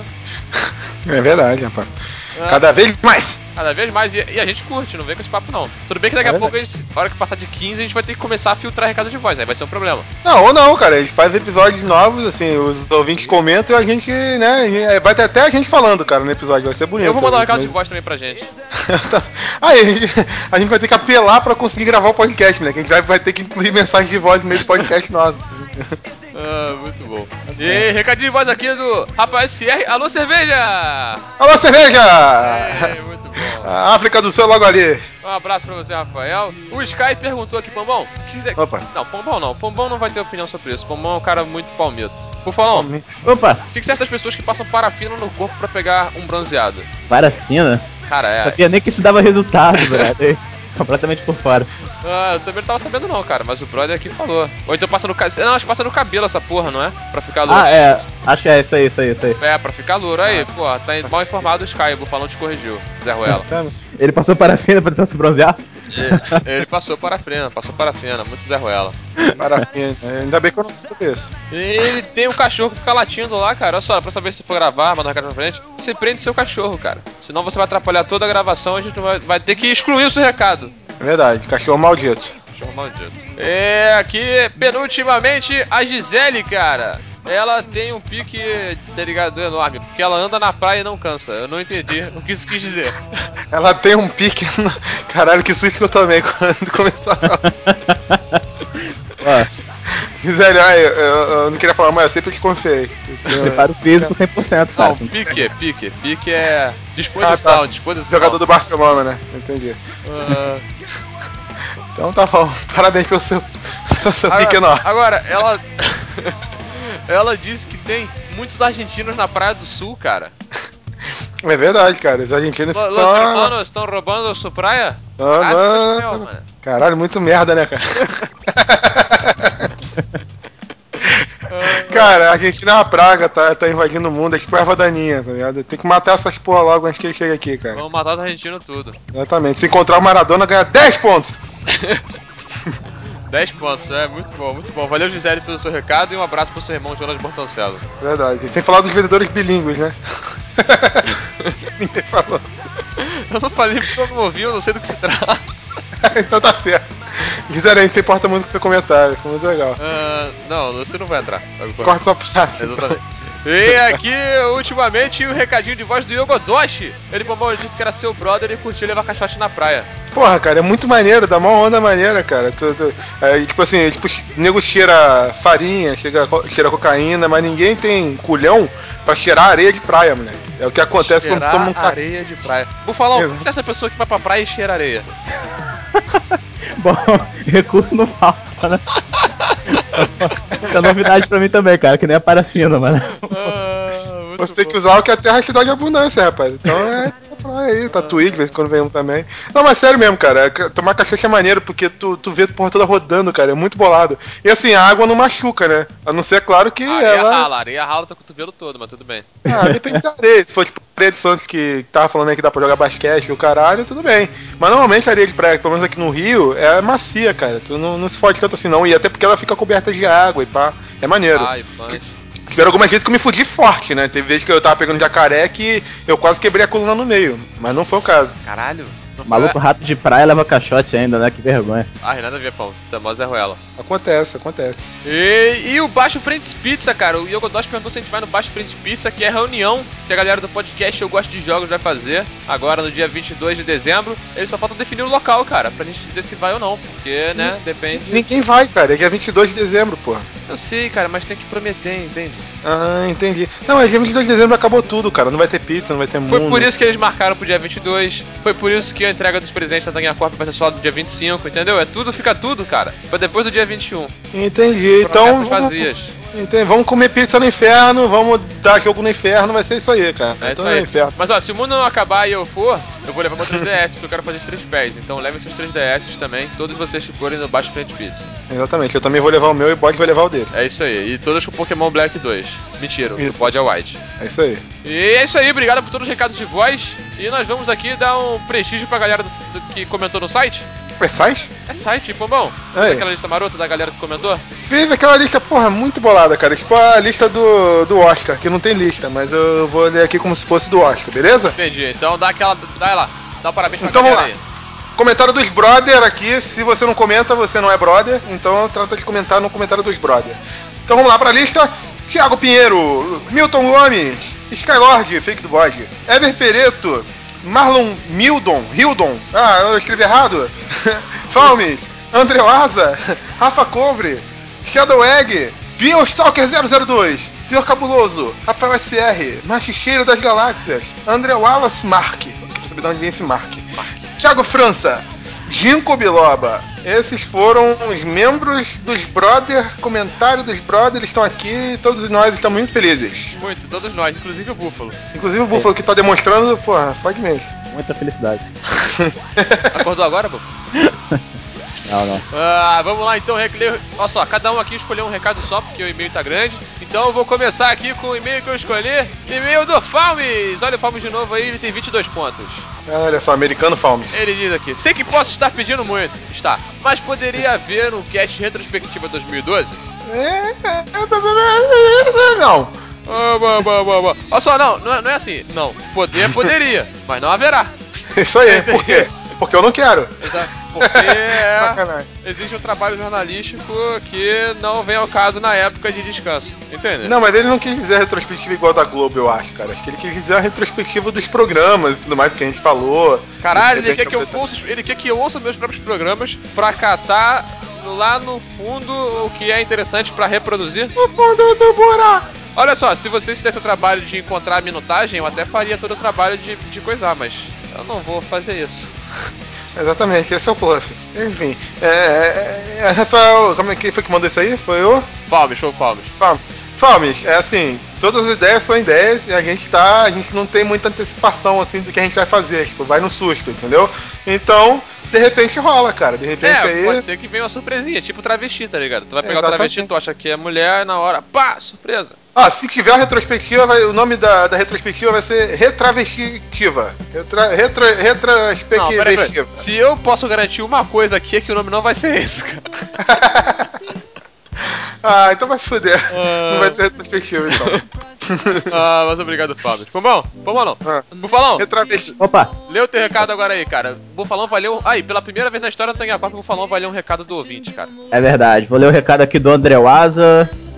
É verdade, rapaz. Cada vez mais. Cada vez mais. E a gente curte, não vem com esse papo não. Tudo bem que daqui a pouco, a hora que passar de 15, a gente vai ter que começar a filtrar recado de voz. Aí vai ser um problema. Não, ou não, cara. A gente faz episódios novos, assim, os ouvintes comentam e a gente, né, vai ter até a gente falando, cara, no episódio. Vai ser bonito. Eu vou mandar um recado de voz também pra gente. Aí a gente vai ter que apelar pra conseguir gravar o podcast, né? Que a gente vai ter que incluir mensagem de voz no meio do podcast nosso. Muito bom. E recadinho de voz aqui do Rafael SR. Alô, cerveja! Alô, cerveja! Muito bom. A África do Sul é logo ali. Um abraço pra você, Rafael. O Sky perguntou aqui, Pombão. Opa. Não, Pombão não. Pombão não vai ter opinião sobre isso. Pombão é um cara muito palmito. Por falar, Opa. O que certas pessoas que passam parafina no corpo pra pegar um bronzeado? Parafina? Cara, é. Sabia nem que isso dava resultado, brother. Completamente por fora. Eu também não tava sabendo não, cara, mas o brother aqui falou. Ou então passa no cabelo. Não, acho que passa no cabelo essa porra, não é? Pra ficar louro. Acho que é isso aí. É, pra ficar louro. Aí, pô, tá mal informado o Sky, o Bufalão te corrigiu, Zé Ruela. Ele passou parafina pra tentar se bronzear? Ele passou parafina, muito Zé Ruela. Parafina, ainda bem que eu não sei isso. Ele tem um cachorro que fica latindo lá, cara. Olha só, pra saber se for gravar, mandar um recado pra frente, você prende seu cachorro, cara. Senão você vai atrapalhar toda a gravação, a gente vai ter que excluir o seu recado. Verdade, cachorro maldito. Cachorro maldito. Aqui, penultimamente, a Gisele, cara. Ela tem um pique, tá ligado, enorme, porque ela anda na praia e não cansa. Eu não entendi o que isso quis dizer. Ela tem um pique... Caralho, que suíço que eu tomei quando começou a... Gisele, eu não queria falar, mas eu sempre te confiei. Preparo físico 100%, cara. Não, pique é disposição, disposição. Jogador do Barcelona, né? Entendi. Então tá bom, parabéns pelo seu pique enorme. Agora, ela disse que tem muitos argentinos na Praia do Sul, cara. É verdade, cara. Os argentinos estão roubando a sua praia? Caralho, muito merda, né, cara? Cara, a Argentina é uma praga, tá invadindo o mundo, é tipo erva daninha, tá ligado? Tem que matar essas porra logo antes que ele chegue aqui, cara. Vamos matar os argentinos tudo. Exatamente. Se encontrar o Maradona, ganha 10 pontos. 10 pontos, muito bom, muito bom. Valeu, Gisele, pelo seu recado e um abraço pro seu irmão Jonas Bortoncelo. Verdade, tem que falar dos vendedores bilíngues, né? Ninguém falou. Eu não falei porque eu não ouvi, eu não sei do que se trata. Então tá certo. Gisele, a gente se importa muito com seu comentário, foi muito legal. Não, você não vai entrar. Corta sua parte. Exatamente. E aqui, ultimamente, o recadinho de voz do Yogodoshi. Ele disse que era seu brother e curtiu levar caixote na praia. Porra, cara, é muito maneiro, dá uma onda maneira, cara. Tipo assim, o nego cheira farinha, cheira cocaína, mas ninguém tem culhão pra cheirar areia de praia, moleque. É o que acontece quando toma um areia de praia. Bufalão, o que você é essa pessoa que vai pra praia e cheira areia? Bom, recurso não falta, né? Isso é novidade pra mim também, cara, que nem a parafina, mano. Você tem que usar o que a terra te dá de abundância, rapaz. Então aí, tatuí, de vez em quando vem um também. Não, mas sério mesmo, cara, tomar cachaça é maneiro, porque tu vê a porra toda rodando, cara, é muito bolado. E assim, a água não machuca, né? A não ser, claro, que areia rala tá com o cotovelo todo, mas tudo bem. Depende da areia. Se for tipo areia de Santos que tava falando aí que dá pra jogar basquete e o caralho, tudo bem. Mas normalmente a areia de praia, pelo menos aqui no Rio, é macia, cara. Tu não se fode tanto assim não. E até porque ela fica coberta de água e pá. É maneiro. Tiveram algumas vezes que eu me fudi forte, né? Teve vezes que eu tava pegando jacaré que eu quase quebrei a coluna no meio. Mas não foi o caso. Caralho. Maluco rato de praia leva caixote ainda, né? Que vergonha. Nada a ver, pão. Tamosa é ruela. Acontece. E o Baixo Frentes Pizza, cara. O Yogodoshi perguntou se a gente vai no Baixo Frentes Pizza, que é a reunião que a galera do podcast Eu Gosto de Jogos vai fazer agora no dia 22 de dezembro. Ele só falta definir o local, cara, pra gente dizer se vai ou não. Porque, né, depende... Ninguém vai, cara. É dia 22 de dezembro, pô. Eu sei, cara, mas tem que prometer, entende? Entendi. Não, mas dia 22 de dezembro acabou tudo, cara. Não vai ter pizza, não vai ter mundo. Foi por isso que eles marcaram pro dia 22. Foi por isso que a entrega dos presentes da Tanguinha Corp vai ser só no dia 25, entendeu? Fica tudo, cara. Foi depois do dia 21. Entendi. Então vamos comer pizza no inferno, vamos dar jogo no inferno, vai ser isso aí, cara. É isso aí. Mas ó, se o mundo não acabar e eu for, eu vou levar meu 3DS, porque eu quero fazer os 3 pés. Então levem seus 3DS também, todos vocês que forem no Baixo Frente Pizza. Exatamente, eu também vou levar o meu e o Bode vai levar o dele. É isso aí, e todos com Pokémon Black 2. Mentira, o Bode é White. É isso aí. E é isso aí, obrigado por todos os recados de voz. E nós vamos aqui dar um prestígio pra galera que comentou no site. É site? É site, Pombão. Fez aquela lista marota da galera que comentou? Fiz aquela lista, porra, muito bolada, cara. Tipo a lista do Oscar, que não tem lista, mas eu vou ler aqui como se fosse do Oscar, beleza? Entendi. Então dá lá. Dá um parabéns pra então, galera vamos lá. Comentário dos brother aqui. Se você não comenta, você não é brother. Então trata de comentar no comentário dos brother. Então vamos lá pra lista. Thiago Pinheiro, Milton Gomes, Skylord, Fake do Bode, Ever Pereto, Marlon Hildon, eu escrevi errado, Falmes, André Waza, Rafa Cobre, Shadow Egg, Biostalker 002, Senhor Cabuloso, Rafael SR, Machicheiro das Galáxias, André Wallace Mark, quero saber de onde vem esse Mark, Thiago França, Ginkgo Biloba. Esses foram os membros dos brother, comentário dos brother, eles estão aqui e todos nós estamos muito felizes. Muito, todos nós, inclusive o Búfalo. Inclusive o Búfalo que tá demonstrando, porra, fode mesmo. Muita felicidade. Acordou agora, Búfalo? Não. Vamos lá então, olha só, cada um aqui escolheu um recado só, porque o e-mail tá grande. Então eu vou começar aqui com o e-mail que eu escolhi. E-mail do Falmes! Olha o Falmes de novo aí, ele tem 22 pontos. Olha só, americano Falmes. Ele diz aqui, sei que posso estar pedindo muito, mas poderia haver um cast retrospectiva 2012? Não. Olha só, não é assim. Não, poderia, mas não haverá. Isso aí, por quê? Porque eu não quero. Exato, porque existe um trabalho jornalístico que não vem ao caso na época de descanso, entende? Não, mas ele não quis dizer a retrospectiva igual da Globo, eu acho, cara. Acho que ele quis dizer a retrospectiva dos programas e tudo mais que a gente falou. Caralho, ele quer que eu ouça meus próprios programas pra catar lá no fundo o que é interessante pra reproduzir. No fundo do buraco. Olha só, se vocês dessem o trabalho de encontrar a minutagem, eu até faria todo o trabalho de coisar, mas eu não vou fazer isso. Exatamente, esse é o bluff. Enfim, Rafael, como é que foi que mandou isso aí? Foi o? Falmes. Falmes, é assim, todas as ideias são ideias e a gente não tem muita antecipação assim do que a gente vai fazer, tipo, vai no susto, entendeu? Então, de repente rola, cara, de repente aí... pode ser que venha uma surpresinha, tipo travesti, tá ligado? Tu vai pegar o travesti, tu acha que é mulher, na hora, pá, surpresa. Se tiver a retrospectiva, o nome da retrospectiva vai ser Retravestitiva. Retrospectiva. Se eu posso garantir uma coisa aqui, é que o nome não vai ser esse, cara. Então vai se fuder. Não vai ter retrospectiva, então. Mas obrigado, Fábio. Pombão não. Bufalão. Opa. Lê o teu recado agora aí, cara. Bufalão vai ler pela primeira vez na história do Tanguinha Corp, o Bufalão vai ler um recado do ouvinte, cara. É verdade. Vou ler o recado aqui do André Waza.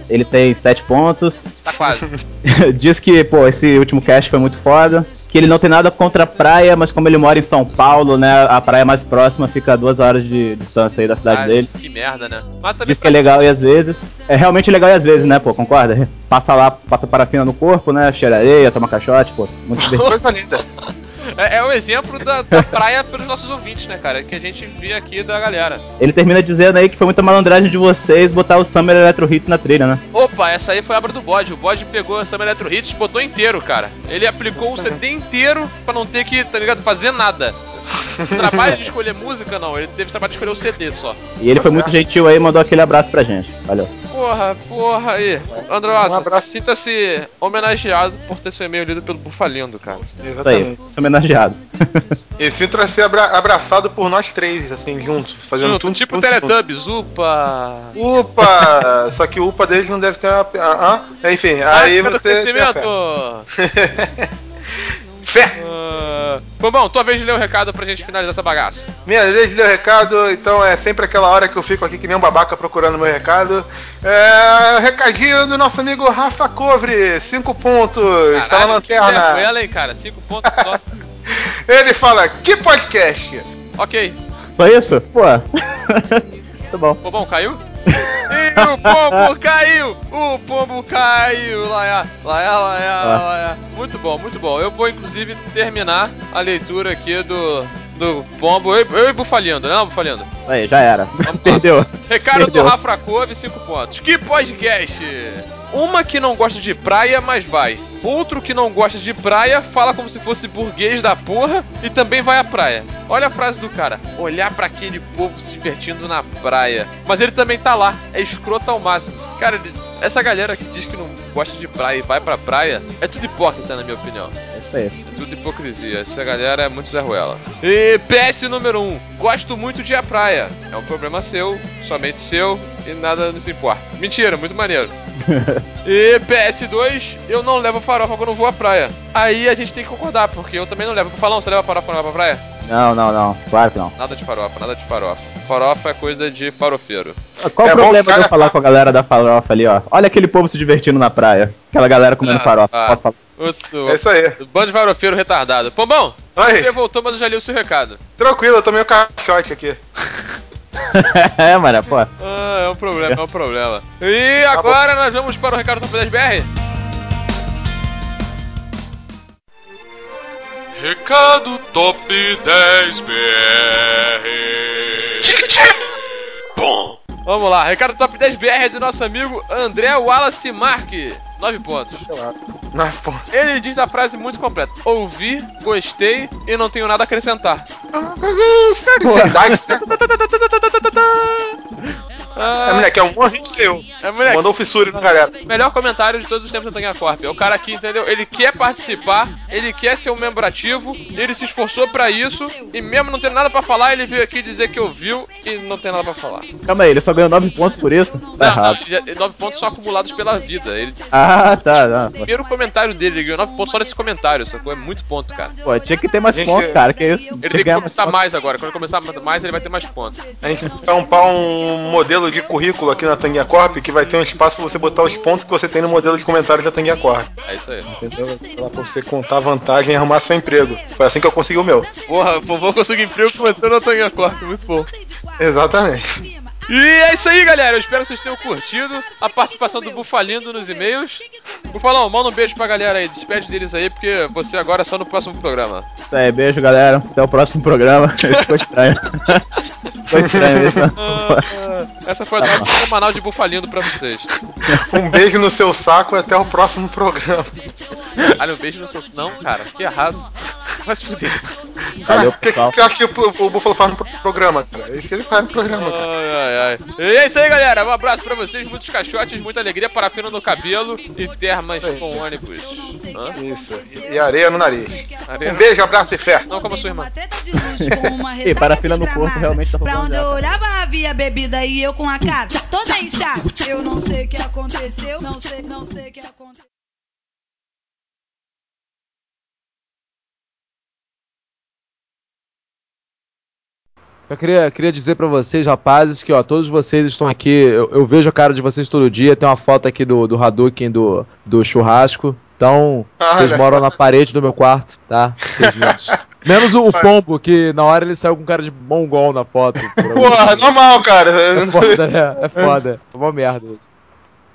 Ele tem 7 pontos. Tá quase. Diz que, pô, esse último cast foi muito foda. Que ele não tem nada contra a praia, mas como ele mora em São Paulo, né, a praia mais próxima fica a 2 horas de distância aí da cidade dele. Que merda, né? Mas também Diz que é legal e às vezes. É realmente legal e às vezes, né, pô, concorda? Passa lá, passa parafina no corpo, né, cheira areia, toma caixote, pô, muito divertido. Coisa linda. É um exemplo da praia pelos nossos ouvintes, né, cara? Que a gente vê aqui da galera. Ele termina dizendo aí que foi muita malandragem de vocês botar o Summer Electro Hits na trilha, né? Opa, essa aí foi a obra do bode. O bode pegou o Summer Electro Hits e botou inteiro, cara. Ele aplicou o CD inteiro pra não ter que, tá ligado, fazer nada. Trabalho de escolher música, não. Ele teve trabalho de escolher o CD só. E ele foi muito gentil aí e mandou aquele abraço pra gente. Valeu. Porra aí. Androssa, sinta-se homenageado por ter seu e-mail lido pelo Bufalindo, cara. Exatamente. Isso aí, sou homenageado. E sinta-se abraçado por nós três, assim, juntos, fazendo tudo tipo Teletubbies, upa! Upa! Só que o upa deles não deve ter enfim, aí você... Fé! Bom, tua vez de ler o recado pra gente finalizar essa bagaça. Minha vez de ler o recado, então é sempre aquela hora que eu fico aqui que nem um babaca procurando meu recado. Recadinho do nosso amigo Rafa Covre, 5 pontos, Caralho, tá na lanterna. Foi ela aí, cara, 5 pontos só. Ele fala, que podcast? Ok. Só isso? Pô. Tá bom. Bom, caiu? E o pombo caiu! O pombo caiu! Laia. Muito bom, muito bom. Eu vou inclusive terminar a leitura aqui do pombo. Eu e Bufalindo, né, Bufalindo? Aí, já era. Perdeu. Recado Perdeu. do Rafa Kobe, 5 pontos. Que podcast! Uma que não gosta de praia, mas vai. Outro que não gosta de praia fala como se fosse burguês da porra e também vai à praia. Olha a frase do cara: olhar pra aquele povo se divertindo na praia. Mas ele também tá lá, é escroto ao máximo. Cara, essa galera que diz que não gosta de praia e vai pra praia é tudo hipócrita, na minha opinião. É isso aí. É tudo hipocrisia. Essa galera é muito Zé Ruela. E PS número 1: gosto muito de ir à praia. É um problema seu, somente seu, e nada nos importa. Mentira, muito maneiro. E PS2: eu não levo farofa quando vou à praia. Aí a gente tem que concordar, porque eu também não levo. Falão, você leva farofa quando vai pra praia? Não, claro que não. Nada de farofa. Farofa é coisa de farofeiro. Qual o problema de eu falar com a galera da farofa ali, ó? Olha aquele povo se divertindo na praia. Aquela galera comendo farofa. Posso falar? É isso aí. Bando de farofeiro retardado. Pombão, Oi. você voltou, mas eu já li o seu recado. Tranquilo, eu tomei um caixote aqui. É, mano, pô. É um problema. E agora nós vamos para o recado Top 10 BR. Recado Top 10 BR. Bom. Vamos lá, recado Top 10 BR do nosso amigo André Wallace Marque. 9 pontos. 9 pontos. Ele diz a frase muito completa: ouvi, gostei e não tenho nada a acrescentar. Sinceridade. Moleque, é um bom hit seu. Mandou fissura na galera. Melhor comentário de todos os tempos da Tanguinha Corp. É o cara aqui, entendeu? Ele quer participar, ele quer ser um membro ativo, ele se esforçou pra isso, e mesmo não tendo nada pra falar, ele veio aqui dizer que ouviu e não tem nada pra falar. Calma aí, ele só ganhou 9 pontos por isso? Tá errado. 9 pontos só acumulados pela vida. Ele... tá. Primeiro comentário dele, ele ganhou 9 pontos só nesse comentário, sacou? É muito ponto, cara. Pô, tinha que ter mais pontos, cara, que isso? Ele tem que começar mais agora. Quando começar mais, ele vai ter mais pontos. A gente vai upar um modelo de currículo aqui na Tanguinha Corp que vai ter um espaço pra você botar os pontos que você tem no modelo de comentários da Tanguinha Corp. É isso aí. Entendeu? Lá pra você contar vantagem e arrumar seu emprego. Foi assim que eu consegui o meu. Porra, vou conseguir emprego comentando na Tanguinha Corp, muito bom. Exatamente. E é isso aí, galera. Eu espero que vocês tenham curtido a participação do Bufalindo nos e-mails. Bufalão, manda um beijo pra galera aí. Despede deles aí, porque você agora é só no próximo programa. Isso aí, beijo, galera. Até o próximo programa. Isso ficou estranho. Ficou estranho mesmo. Essa foi a dose semanal de Bufalindo pra vocês. Um beijo no seu saco e até o próximo programa. Olha, um beijo no seu... Não, cara, que errado. Vai se fuder. Valeu, O que você acha que o Búfalo faz no programa, cara? É isso que ele faz no programa, cara. Ai. E é isso aí, galera. Um abraço pra vocês, muitos caixotes, muita alegria, parafina no cabelo e termas com ônibus. Isso. E areia no nariz. Um beijo, abraço e fé. Não como a sua irmã. E parafina no corpo realmente tá Pra rolando onde eu já. olhava havia bebida e eu com a cara toda inchada. Eu não sei o que aconteceu, não sei o que aconteceu. Eu queria dizer pra vocês, rapazes, que ó, todos vocês estão aqui, eu vejo a cara de vocês todo dia, tem uma foto aqui do Hadouken do churrasco, então vocês moram na parede do meu quarto, tá? Vocês juntos. Menos o Pombo, que na hora ele saiu com cara de mongol na foto. Porra, normal, cara. É foda, né? É foda. É uma merda isso.